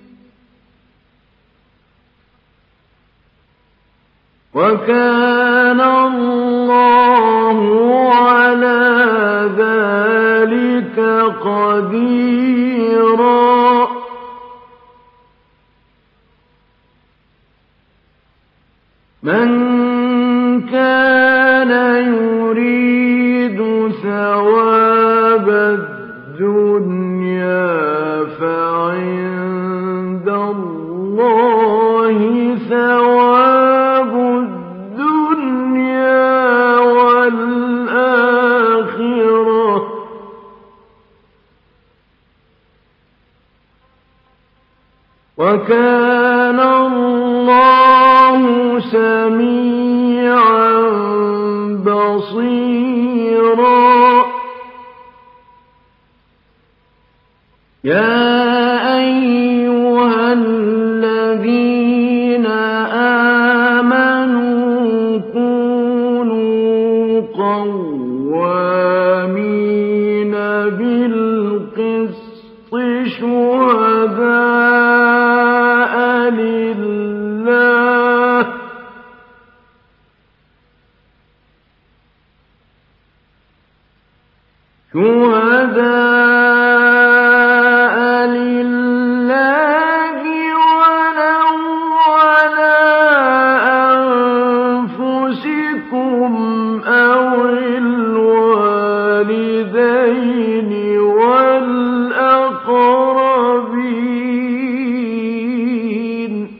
وَكَانَ اللَّهُ عَلَىٰ ذَٰلِكَ قَدِيرًا. مَن كَانَ يُرِيدُ ثَوَابَ الدُّنْيَا فَعِندَ اللَّهِ ثَوَابُ الدُّنْيَا وَالْآخِرَةِ ۚ وَكَانَ اللَّهُ سَمِيعًا بَصِيرًا. يَا أَيُّهَا الَّذِينَ آمَنُوا كُونُوا قَوَّامِينَ بِالْقِسْطِ شُهَدَاءَ لِلَّهِ وَلَوْ عَلَىٰ أَنفُسِكُمْ أَوِ الْوَالِدَيْنِ وَالْأَقْرَبِينَ ۚ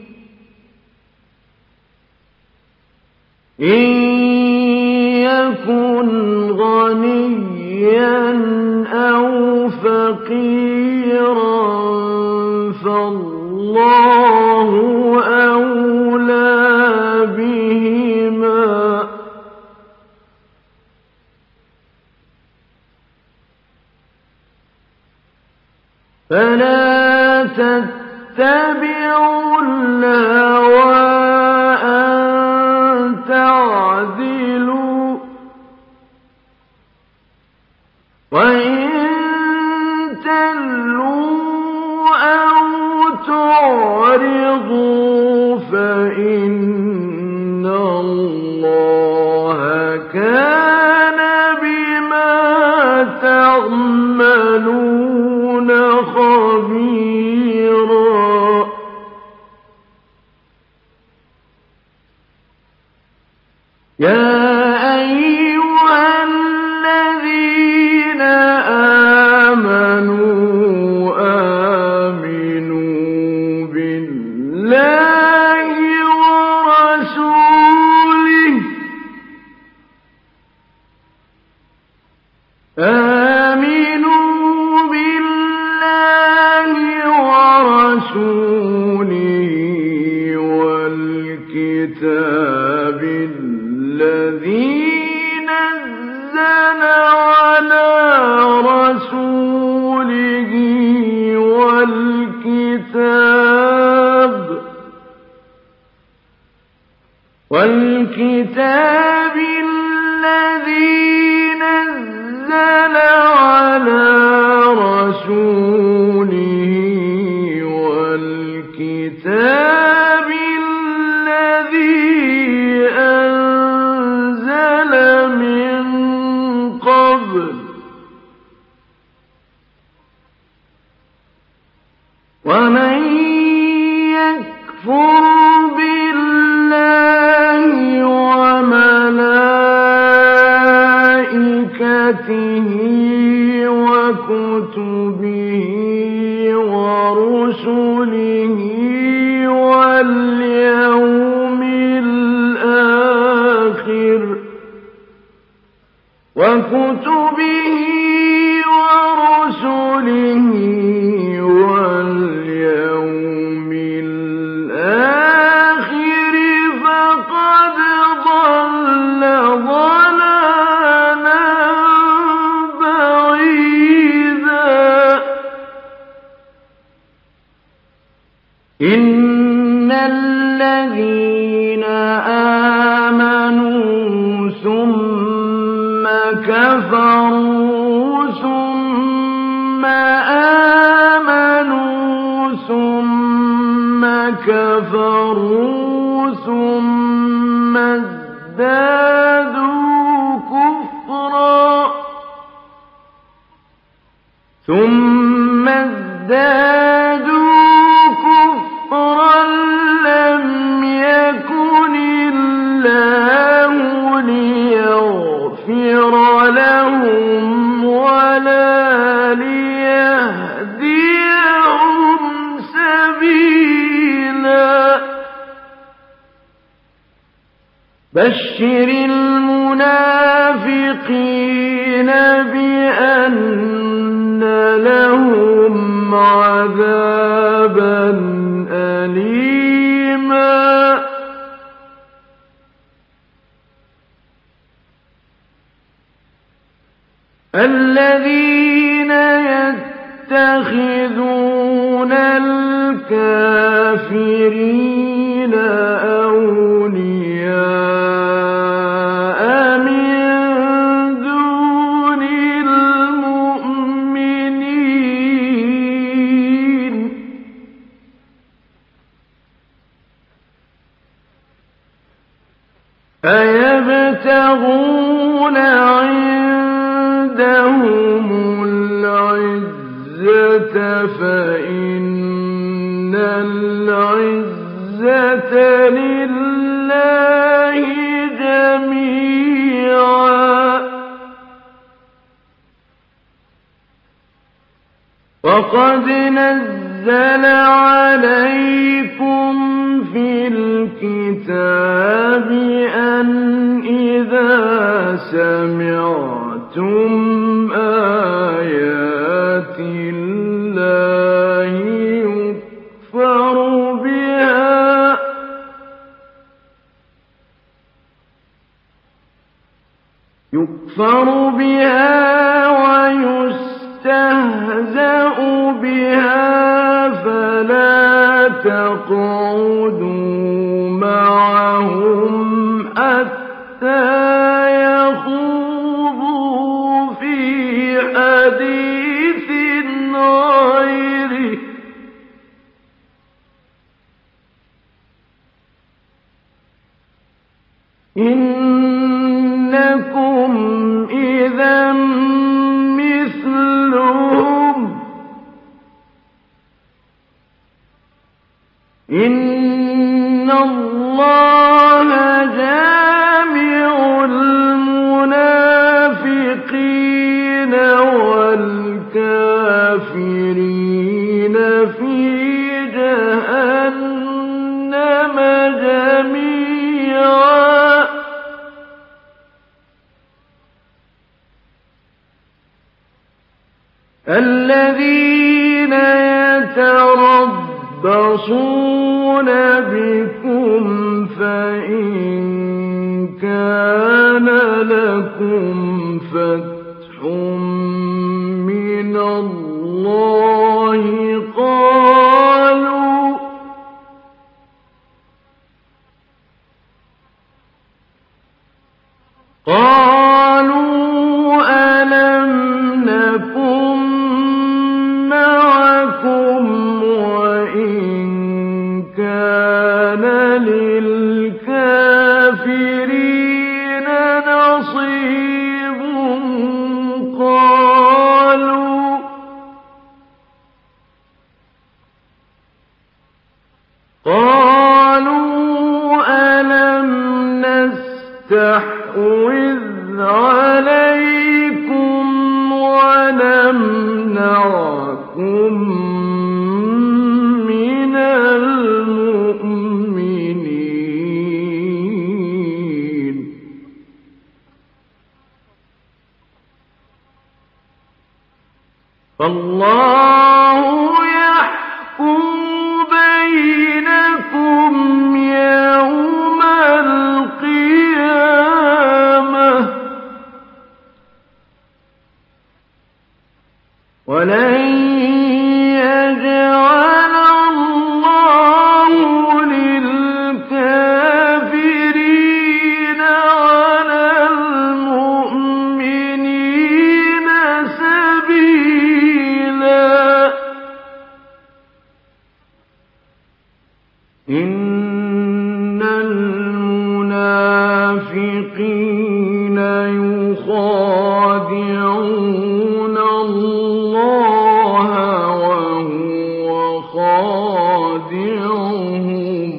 إِن يَكُنْ غَنِيًّا أَوْ فَقِيرًا فَاللَّهُ فلا تتبعوا الهوى أن تعدلوا وإن تلووا أو تعرضوا فإن الله كان بما تعملون خبيرا يا أيها الذين آمنوا آمنوا بالله ورسوله والكتاب الذي نزل على رسوله والكتاب الذي نزل على رسوله والكتاب الذي أنزل من قبل ومن يكفر بالله وملائكته وكتبه ورسله واليوم الآخر فقد ضل ضلالا بعيدا إن الذين آمنوا ثم كفروا ثم آمنوا ثم كفروا ثم ازدادوا كفرا لم يكن الله ليغفر لهم ولا ليهديهم سبيلا بشر المنافقين بأن لهم عذابا أليما الذين يتخذون الكافرين أولياء من دون المؤمنين أيبتغون عندهم العزة فإن العزة لله جميعا وقد نزل عليكم في الكتاب أن إذا سمعتم آيات الله يكفر بها ويستهزأ بها تقعدوا معهم حتى يخوضوا في حديث غيره إنكم إذا مثلهم إن الله جامع المنافقين والكافرين في جهنم جميعا الذين يتربصون بكم فإن كان لكم فتح من الله قالوا ألم نكن معكم وإن كان للكافرين نصيب قالوا ألم نستحوذ عليكم ونمنعكم من المؤمنين فالله يحكم بينكم يوم القيامة ولن يجعل الله للكافرين على المؤمنين سبيلا إن المنافقين يخادعون الله وهو خادعهم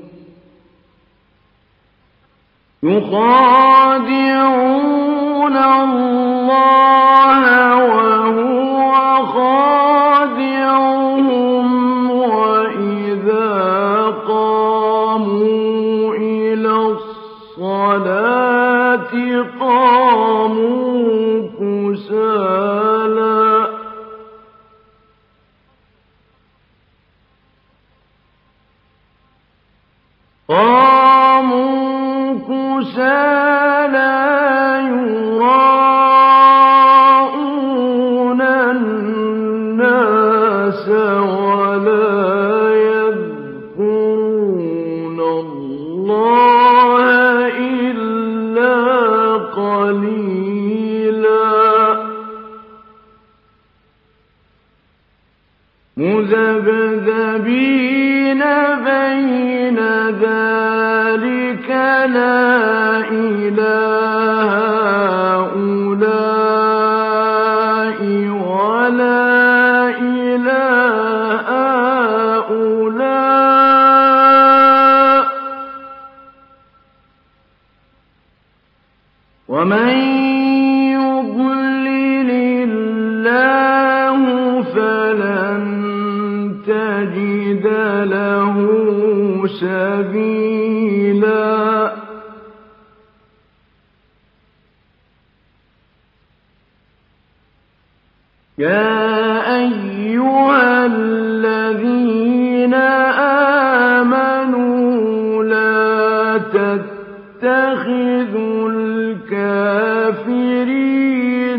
يخادعون الله وهو خادعهم وإذا قاموا إلى الصلاة قاموا كسالى يراءون الناس ولا يذكرون الله إلا قليلا مذبذبين بين ذلك لا إله هؤلاء ولا إله هؤلاء ومن يضلل الله فلن تجد له سبيلا يا أيها الذين آمنوا لا تتخذوا الكافرين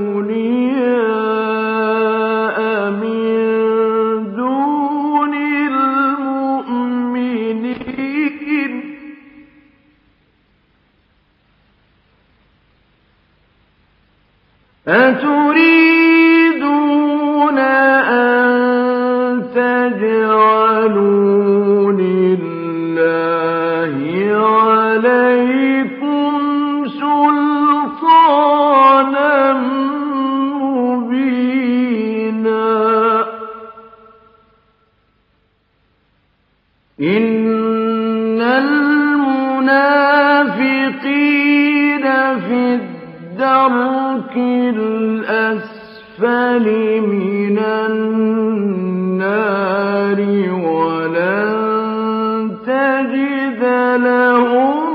أولياء من دون تجعلوا لله عليكم سلطانا مبينا إن المنافقين في الدرك الأسفل من النار ولن تجد لهم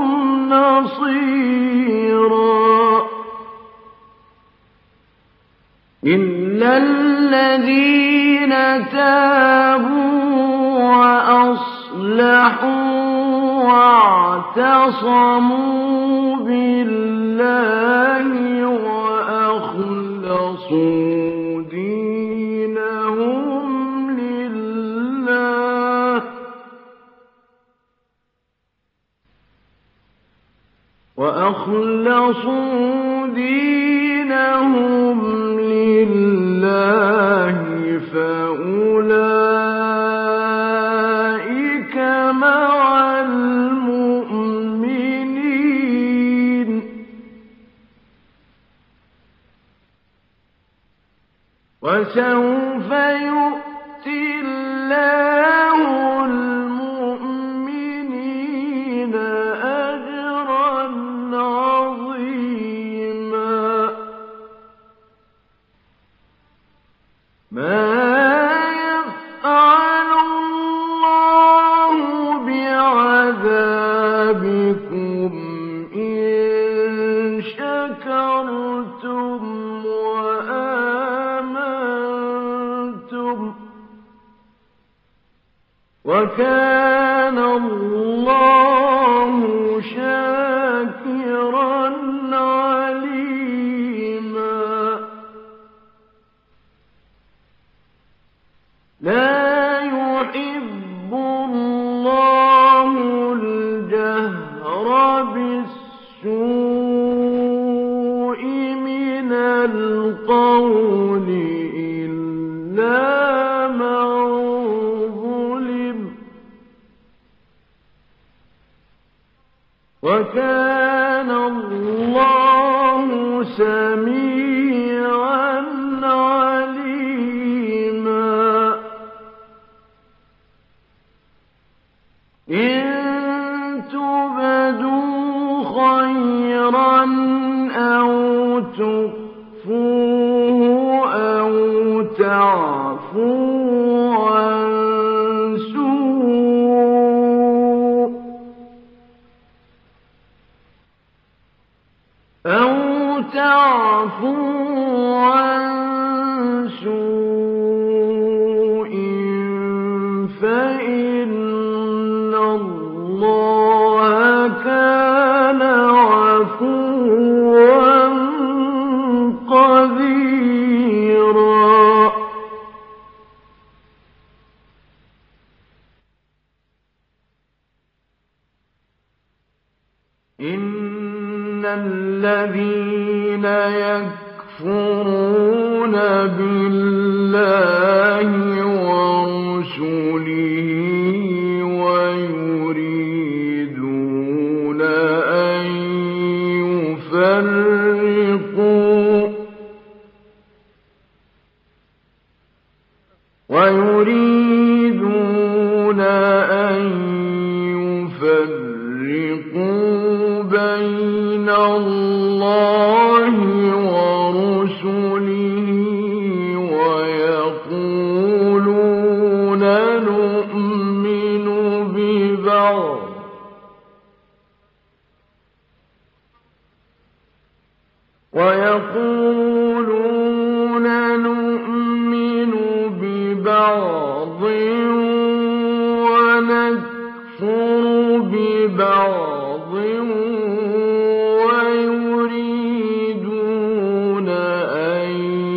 نصيرا إلا الذين تابوا وأصلحوا واعتصموا بالله وأخلصوا دينهم لله فأولئك مع المؤمنين وسوف يؤتي الله المؤمنين أجرا عظيما ما يفعل الله بعذابكم إن شكرتم وآمنتم وكان الله شاكرا عليما لا يحب الله الجهر بالسوء من القول إلا من ظلم وكان الله سميعا عليما إن تبدوا خيرا أو تخفوه أو تعفوا عن سوء فإن الله كان عفوا قديرا إن الذين يكفرون بالله ورسله ويريدون أن يفرقوا بين الله ورسله ويقولون نؤمن ببعض ونكفر ببعض ويريدون أن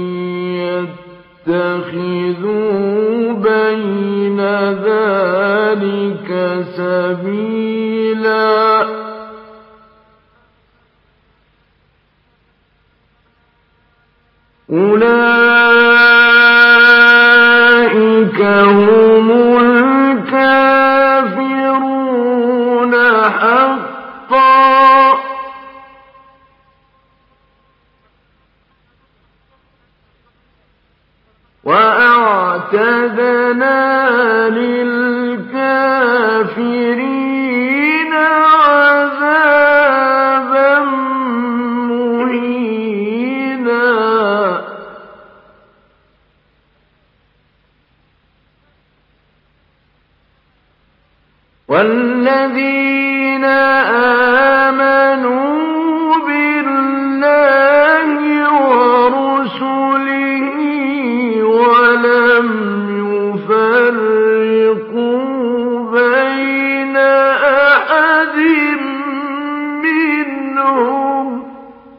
يتخذوا بين ذلك سبيلا أولئك هم وأعتدنا للكافرين عذابا مهينا والذين آمنوا بالله ورسله ولم يفرقوا بين أحد منهم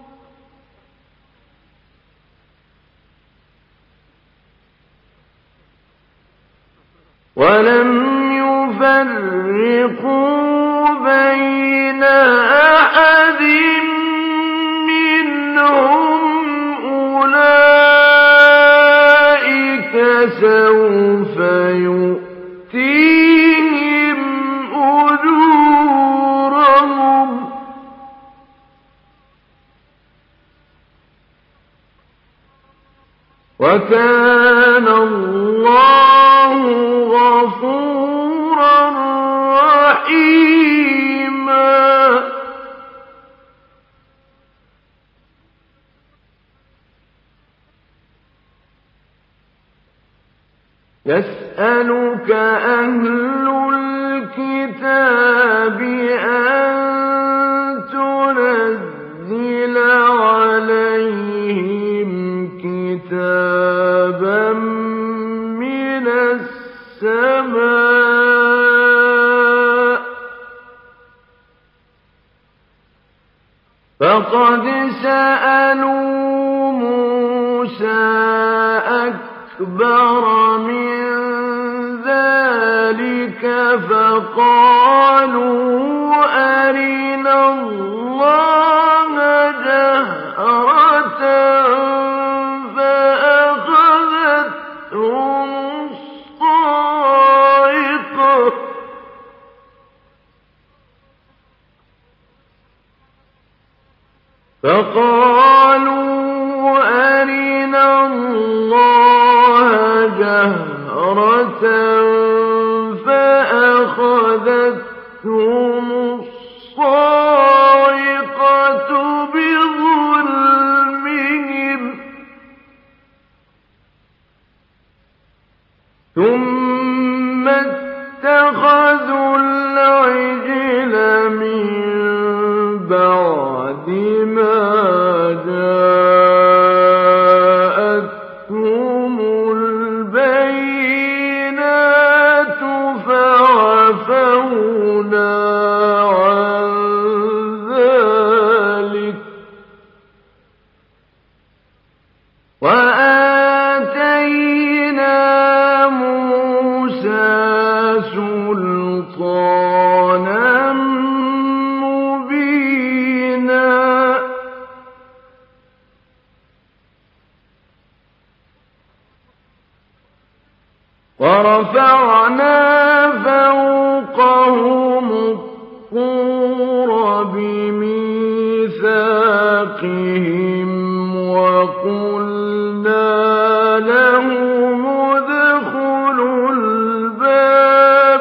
أولئك سوف يؤتيهم أجورهم وكان الله غفورا رحيما يسألك أهل الكتاب أن تنزل عليهم كتابا من السماء فقد سألوا موسى أكبر من ذلك فقالوا أرنا الله جهرة فأخذتهم الصاعقة بظلمهم ثم اتخذوا العجل من بعد ما جاءتهم البينات فعفونا عن ذلك وآتينا موسى سلطانا مبينا ورفعنا فوقهم الطور بميثاقهم وقلنا لهم ادخلوا الباب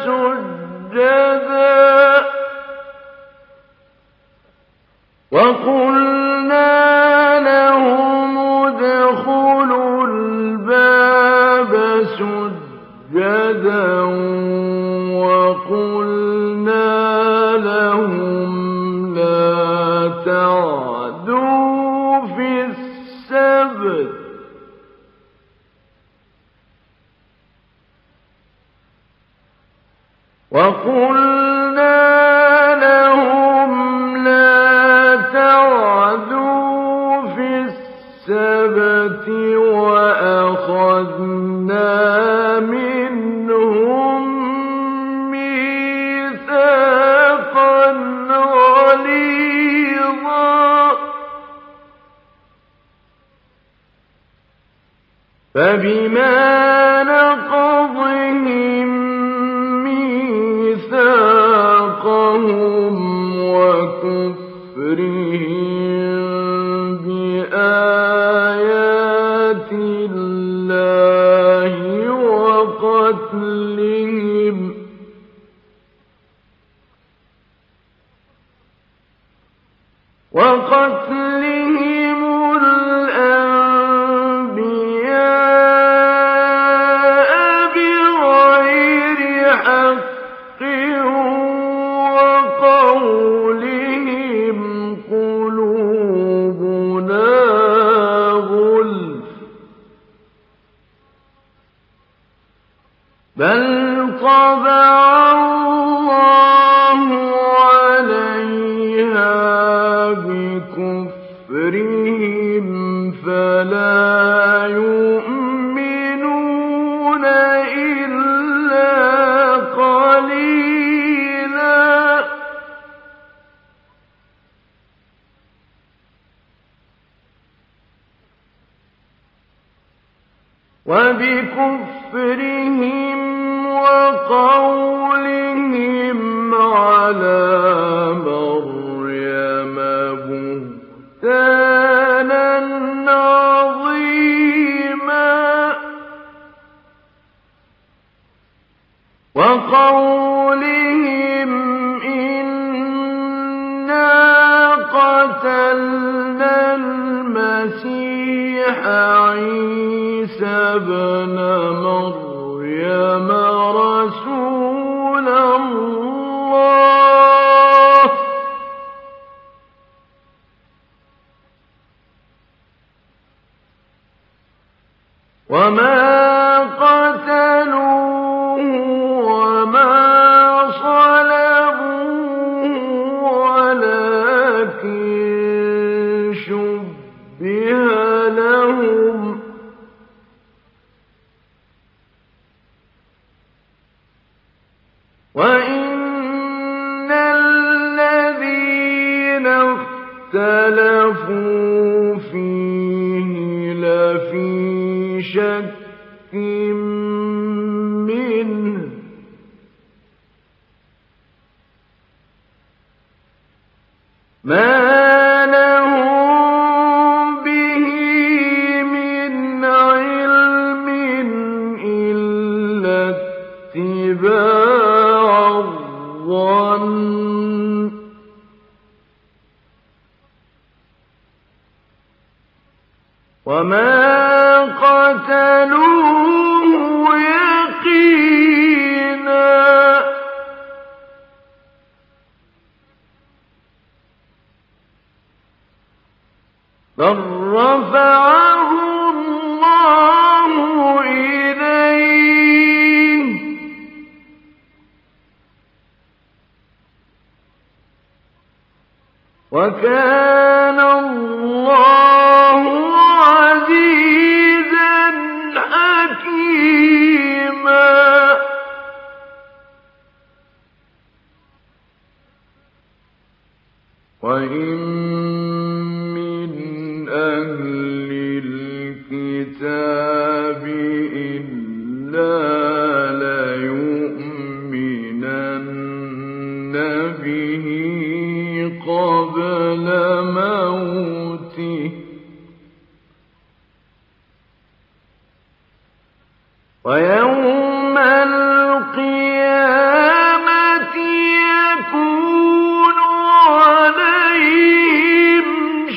سجدا وقلنا لهم لا تعدوا في السبت وأخذنا منهم ميثاقا غليظا فبما نقضهم ميثاقهم وكفرهم بآيات الله الله وقتلهم الأنبياء بغير حق وقولهم قلوبنا غلف بل طبع الله عليها بكفرهم فلا يؤمنون إلا قليلا وبكفرهم وقولهم على مريم بهتانا عظيما وقولهم إنا قتلنا المسيح عيسى ابن مريم رسول الله وما قتلوه وما صلبوه ولكن شبه لهم وإن الذين اختلفوا فيه لفي شك منه ما لهم به من علم إلا اتباع الظن وما قتلوه يقينا بل رفعه الله إليه وكان الله عزيزا حكيما وإن من أهل الكتاب إلا ليؤمنن به قبل موته ويوم القيامة يكون عليهم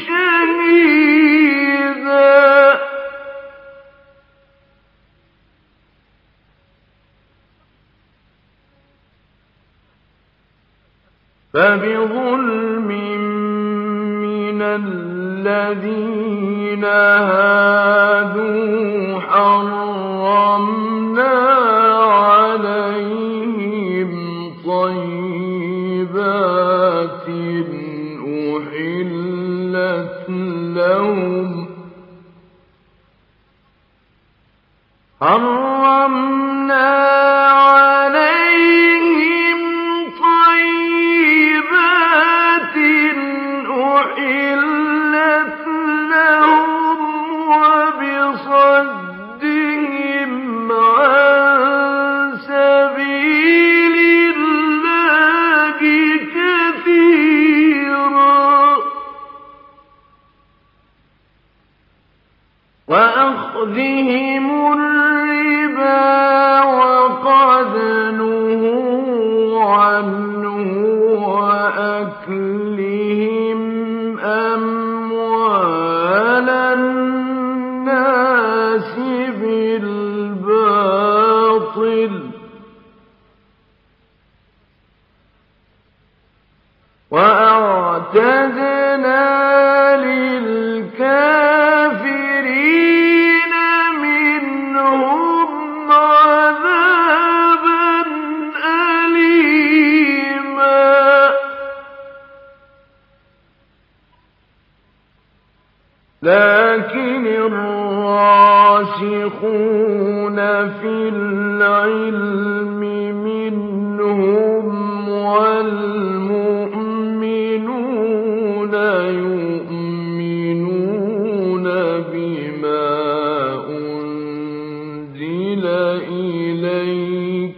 شهيدا فبظلم من الذين هادوا حرمنا عليهم طيبات أحلت لهم وبصدهم عن سبيل الله كثيرا وأخذهم الرِّبَا وَقَدْ نُهُوا عَنْهُ وَأَكْلِهِمْ أَمْوَالَ النَّاسِ بِالْبَاطِلِ وَأَعْتَدْنَا لِلْكَافِرِينَ مِنْهُمْ عَذَابًا أَلِيمًا لكن الراسخون في العلم منهم والمؤمنون يؤمنون بما أنزل إليك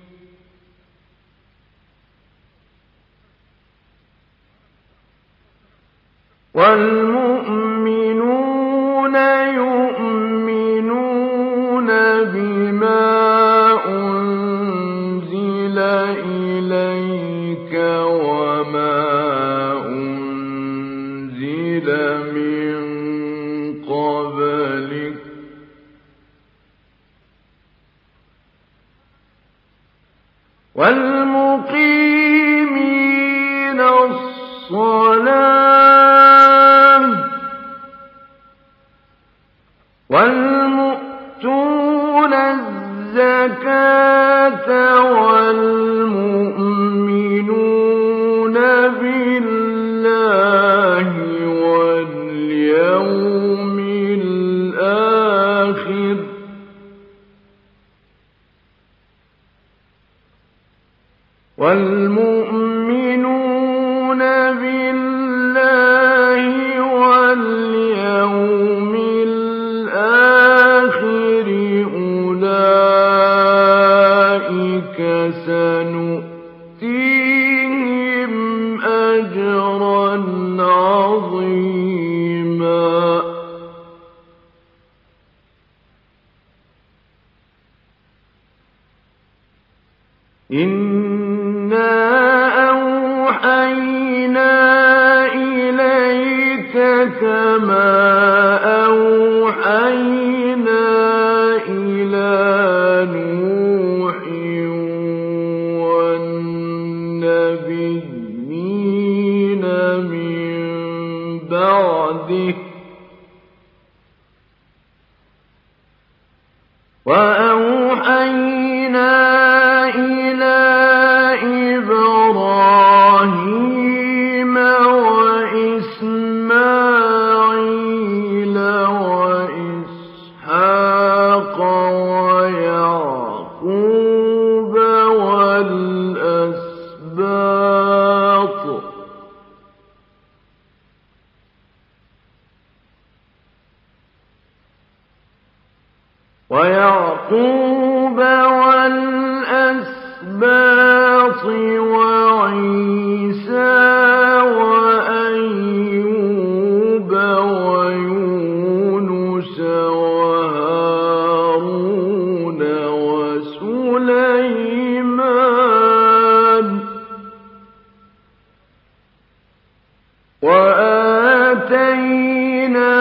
والمؤمنون يؤمنون بما أنزل إليك وما أنزل من قبلك والمقيمين الصلاة والمؤتون الزكاة والمؤمنون بالله واليوم الآخر والمؤمنون بالله واليوم الآخر أولئك سنؤتيهم أجرا عظيما إِنَّا أَوْحَيْنَا إِلَيْكَ كَمَا أَوْحَيْنَا إِلَى نُوحٍ وَالنَّبِيِّينَ مِن بَعْدِهِ وَأَوْحَيْنَا إِلَى إِبْرَاهِيمَ وَإِسْمَاعِيلَ وَإِسْحَاقَ وَيَعْقُوبَ وَالْأَسْبَاطِ وعيسى وأيوب ويونس وهارون وسليمان وآتينا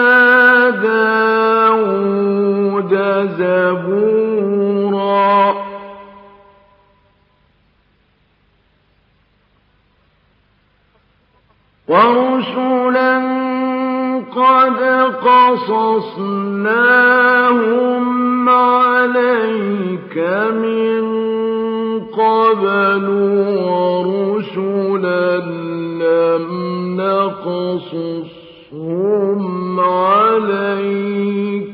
داود زبورا ورسلا قد قصصناهم عليك من قبل ورسلا لم نقصصهم عليك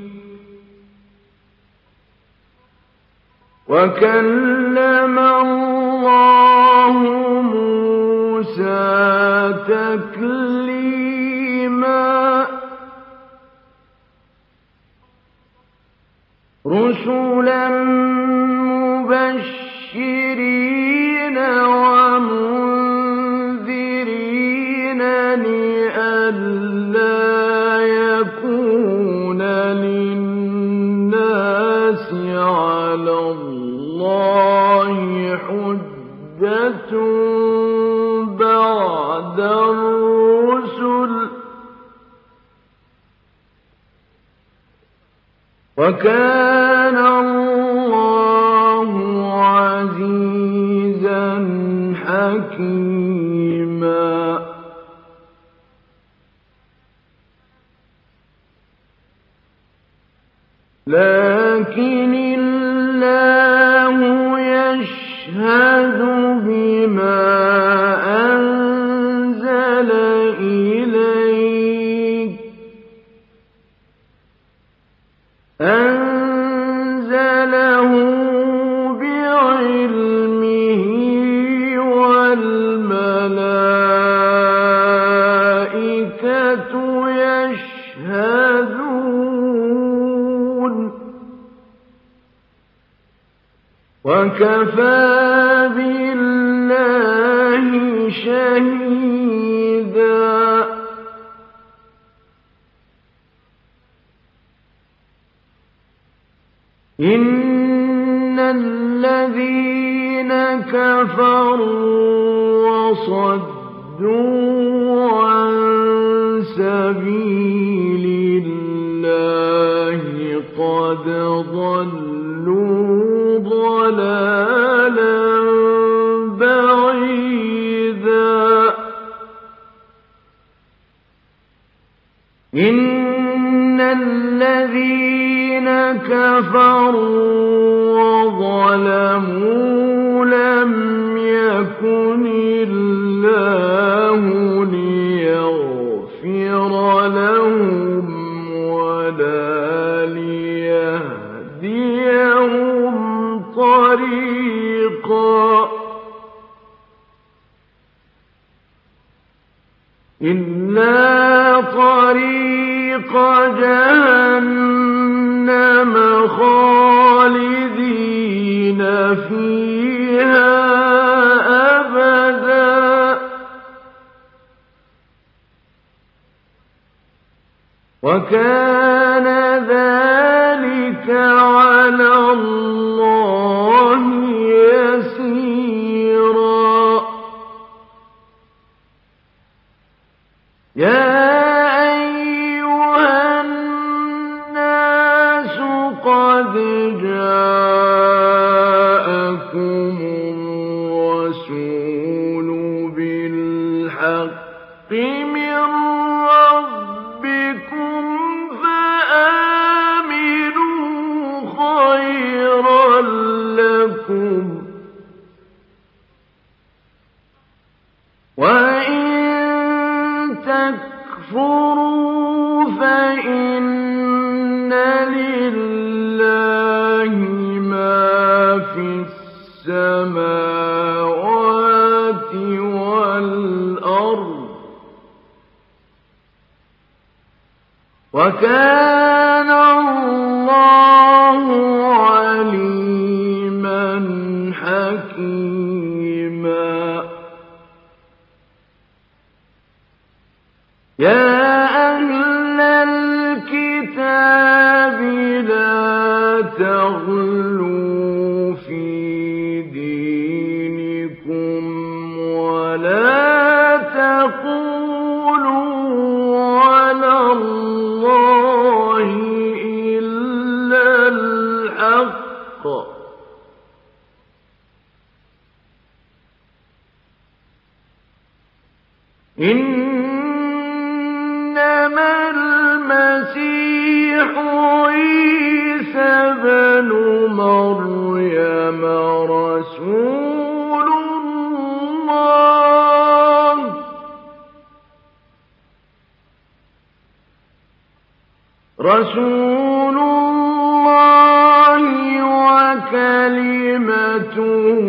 وكلم الله موسى تكليما رسلا مبشرين ومنذرين لئلا يكون للناس بعد الرسل وكان الله عزيزا حكيما لكن الله يشهد بما أنزل إليك أنزله بعلمه والملائكة يشهدون وكفى بالله شهيدا إن الذين كفروا وصدوا عن سبيل الله قد ضلوا ضلالا بعيدا إن الذين كفروا وظلموا لم يكن الله ليغفر لهم ولا ليهديهم طريقا إلا طريق جهنم خالدين فيها أبدا وكان ذلك على الله يسيرا يا أيها الناس قد جاءكم الرسول بالحق من ربكم فآمنوا خيرا لكم وإن تكفروا فإن لله ما في السماوات والأرض وكان الله عليما حكيما يا أهل الكتاب لا تغلوا في دينكم ولا تقولوا على الله إلا الحق إنما المسيح عيسى بن مريم رسول الله وكلمته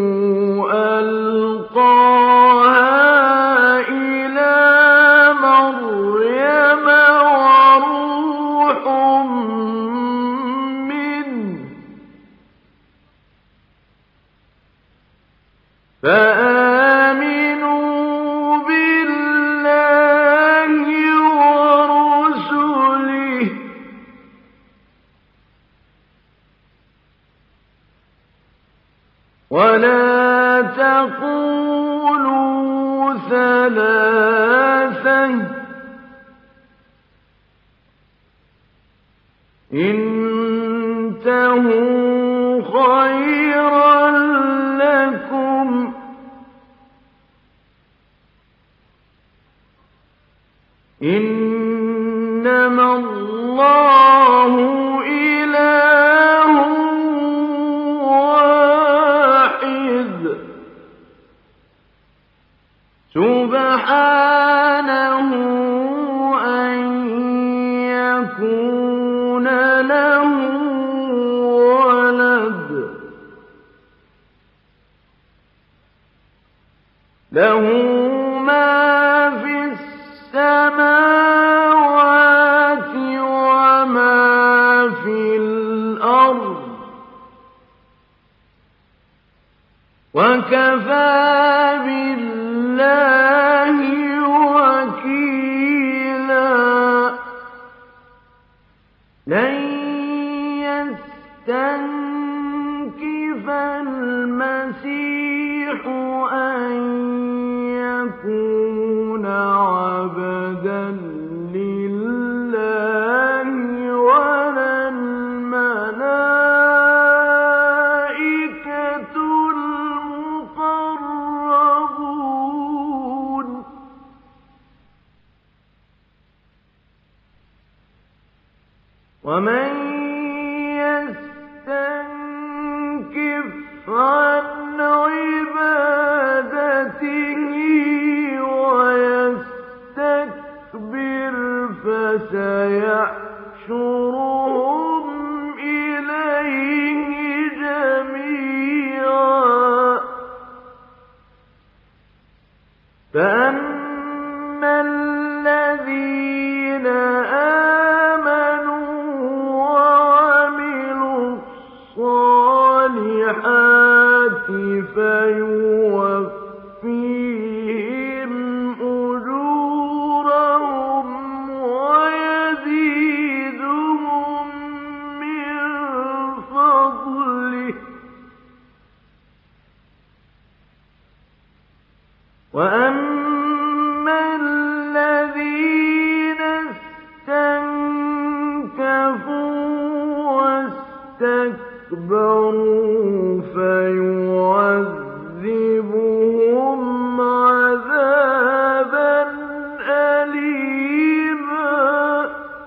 ألقاها إلى مريم وروح منه فآمنوا بالله ورسله ولا تقولوا ثلاثة انتهوا خيرا لكم إنما الله إله واحد سبحانه أن يكون له ولد له ما في السماوات وما في الأرض وكفى بالله وكيلا لن يستنكف المسيح أن يكون عبدا لله ولا الملائكة المقربون ومن يستنكف عن عبادته ويستكبر فسيحشرهم إليه جميعا فأما الذين آمنوا وعملوا الصالحات فيوفيهم أجورهم ويزيدهم من فضله وأما الذين استنكفوا واستكبروا فيعذبهم عذابا أليما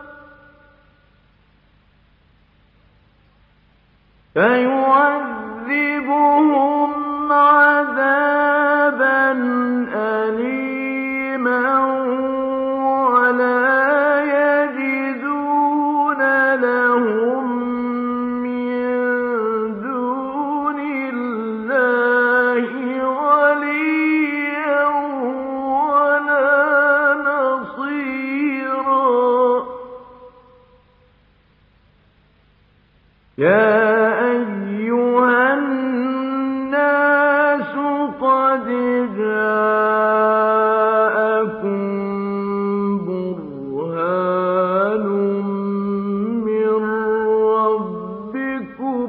ولا يجدون لهم من دون الله وليا ولا نصيرا يا أيها الناس قد جاءكم برهان من ربكم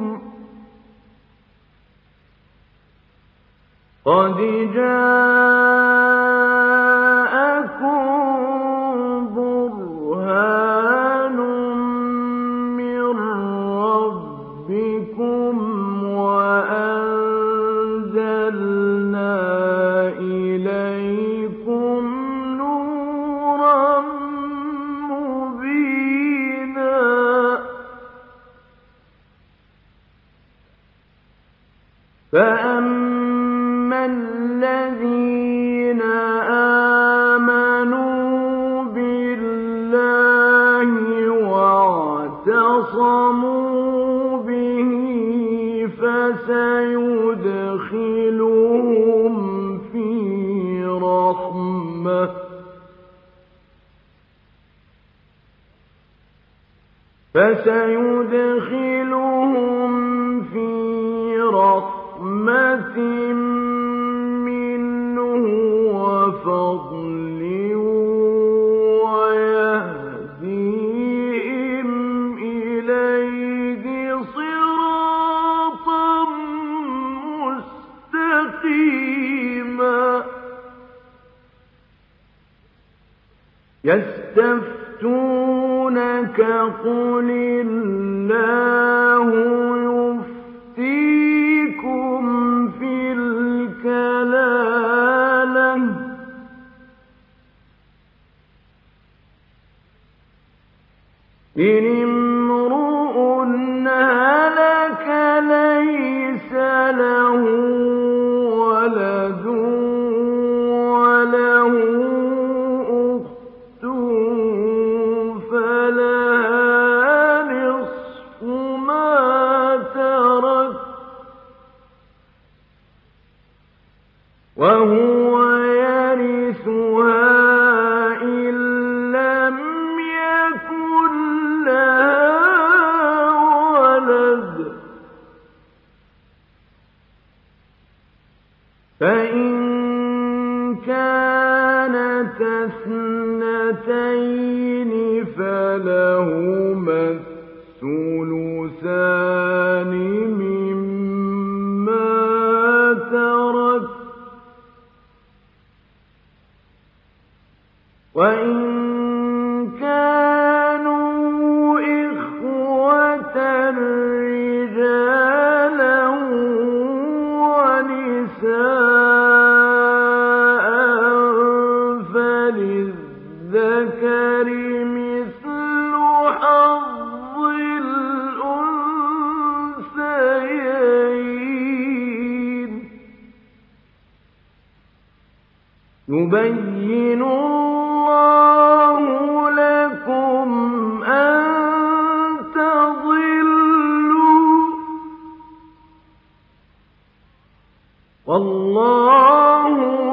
وأنزلنا إليكم نورا مبينا فأما الذين آمنوا بالله واعتصموا به فسيدخلهم في رحمة منه وفضل ويهديهم إليه صراطا مستقيما يستفتونك قل الله يفتيكم في الكلالة إن امرؤ هلك ليس له ولد وله أخت فلها نصف ما ترك وهو يرثها إن لم يكن لها ولد فإن كانت اثنتين فلهما الثلثان مما ترك وإن كانوا إخوة رجالا ونساء فللذكر مثل حظ الأنثيين يبين الله لكم أن تضلوا والله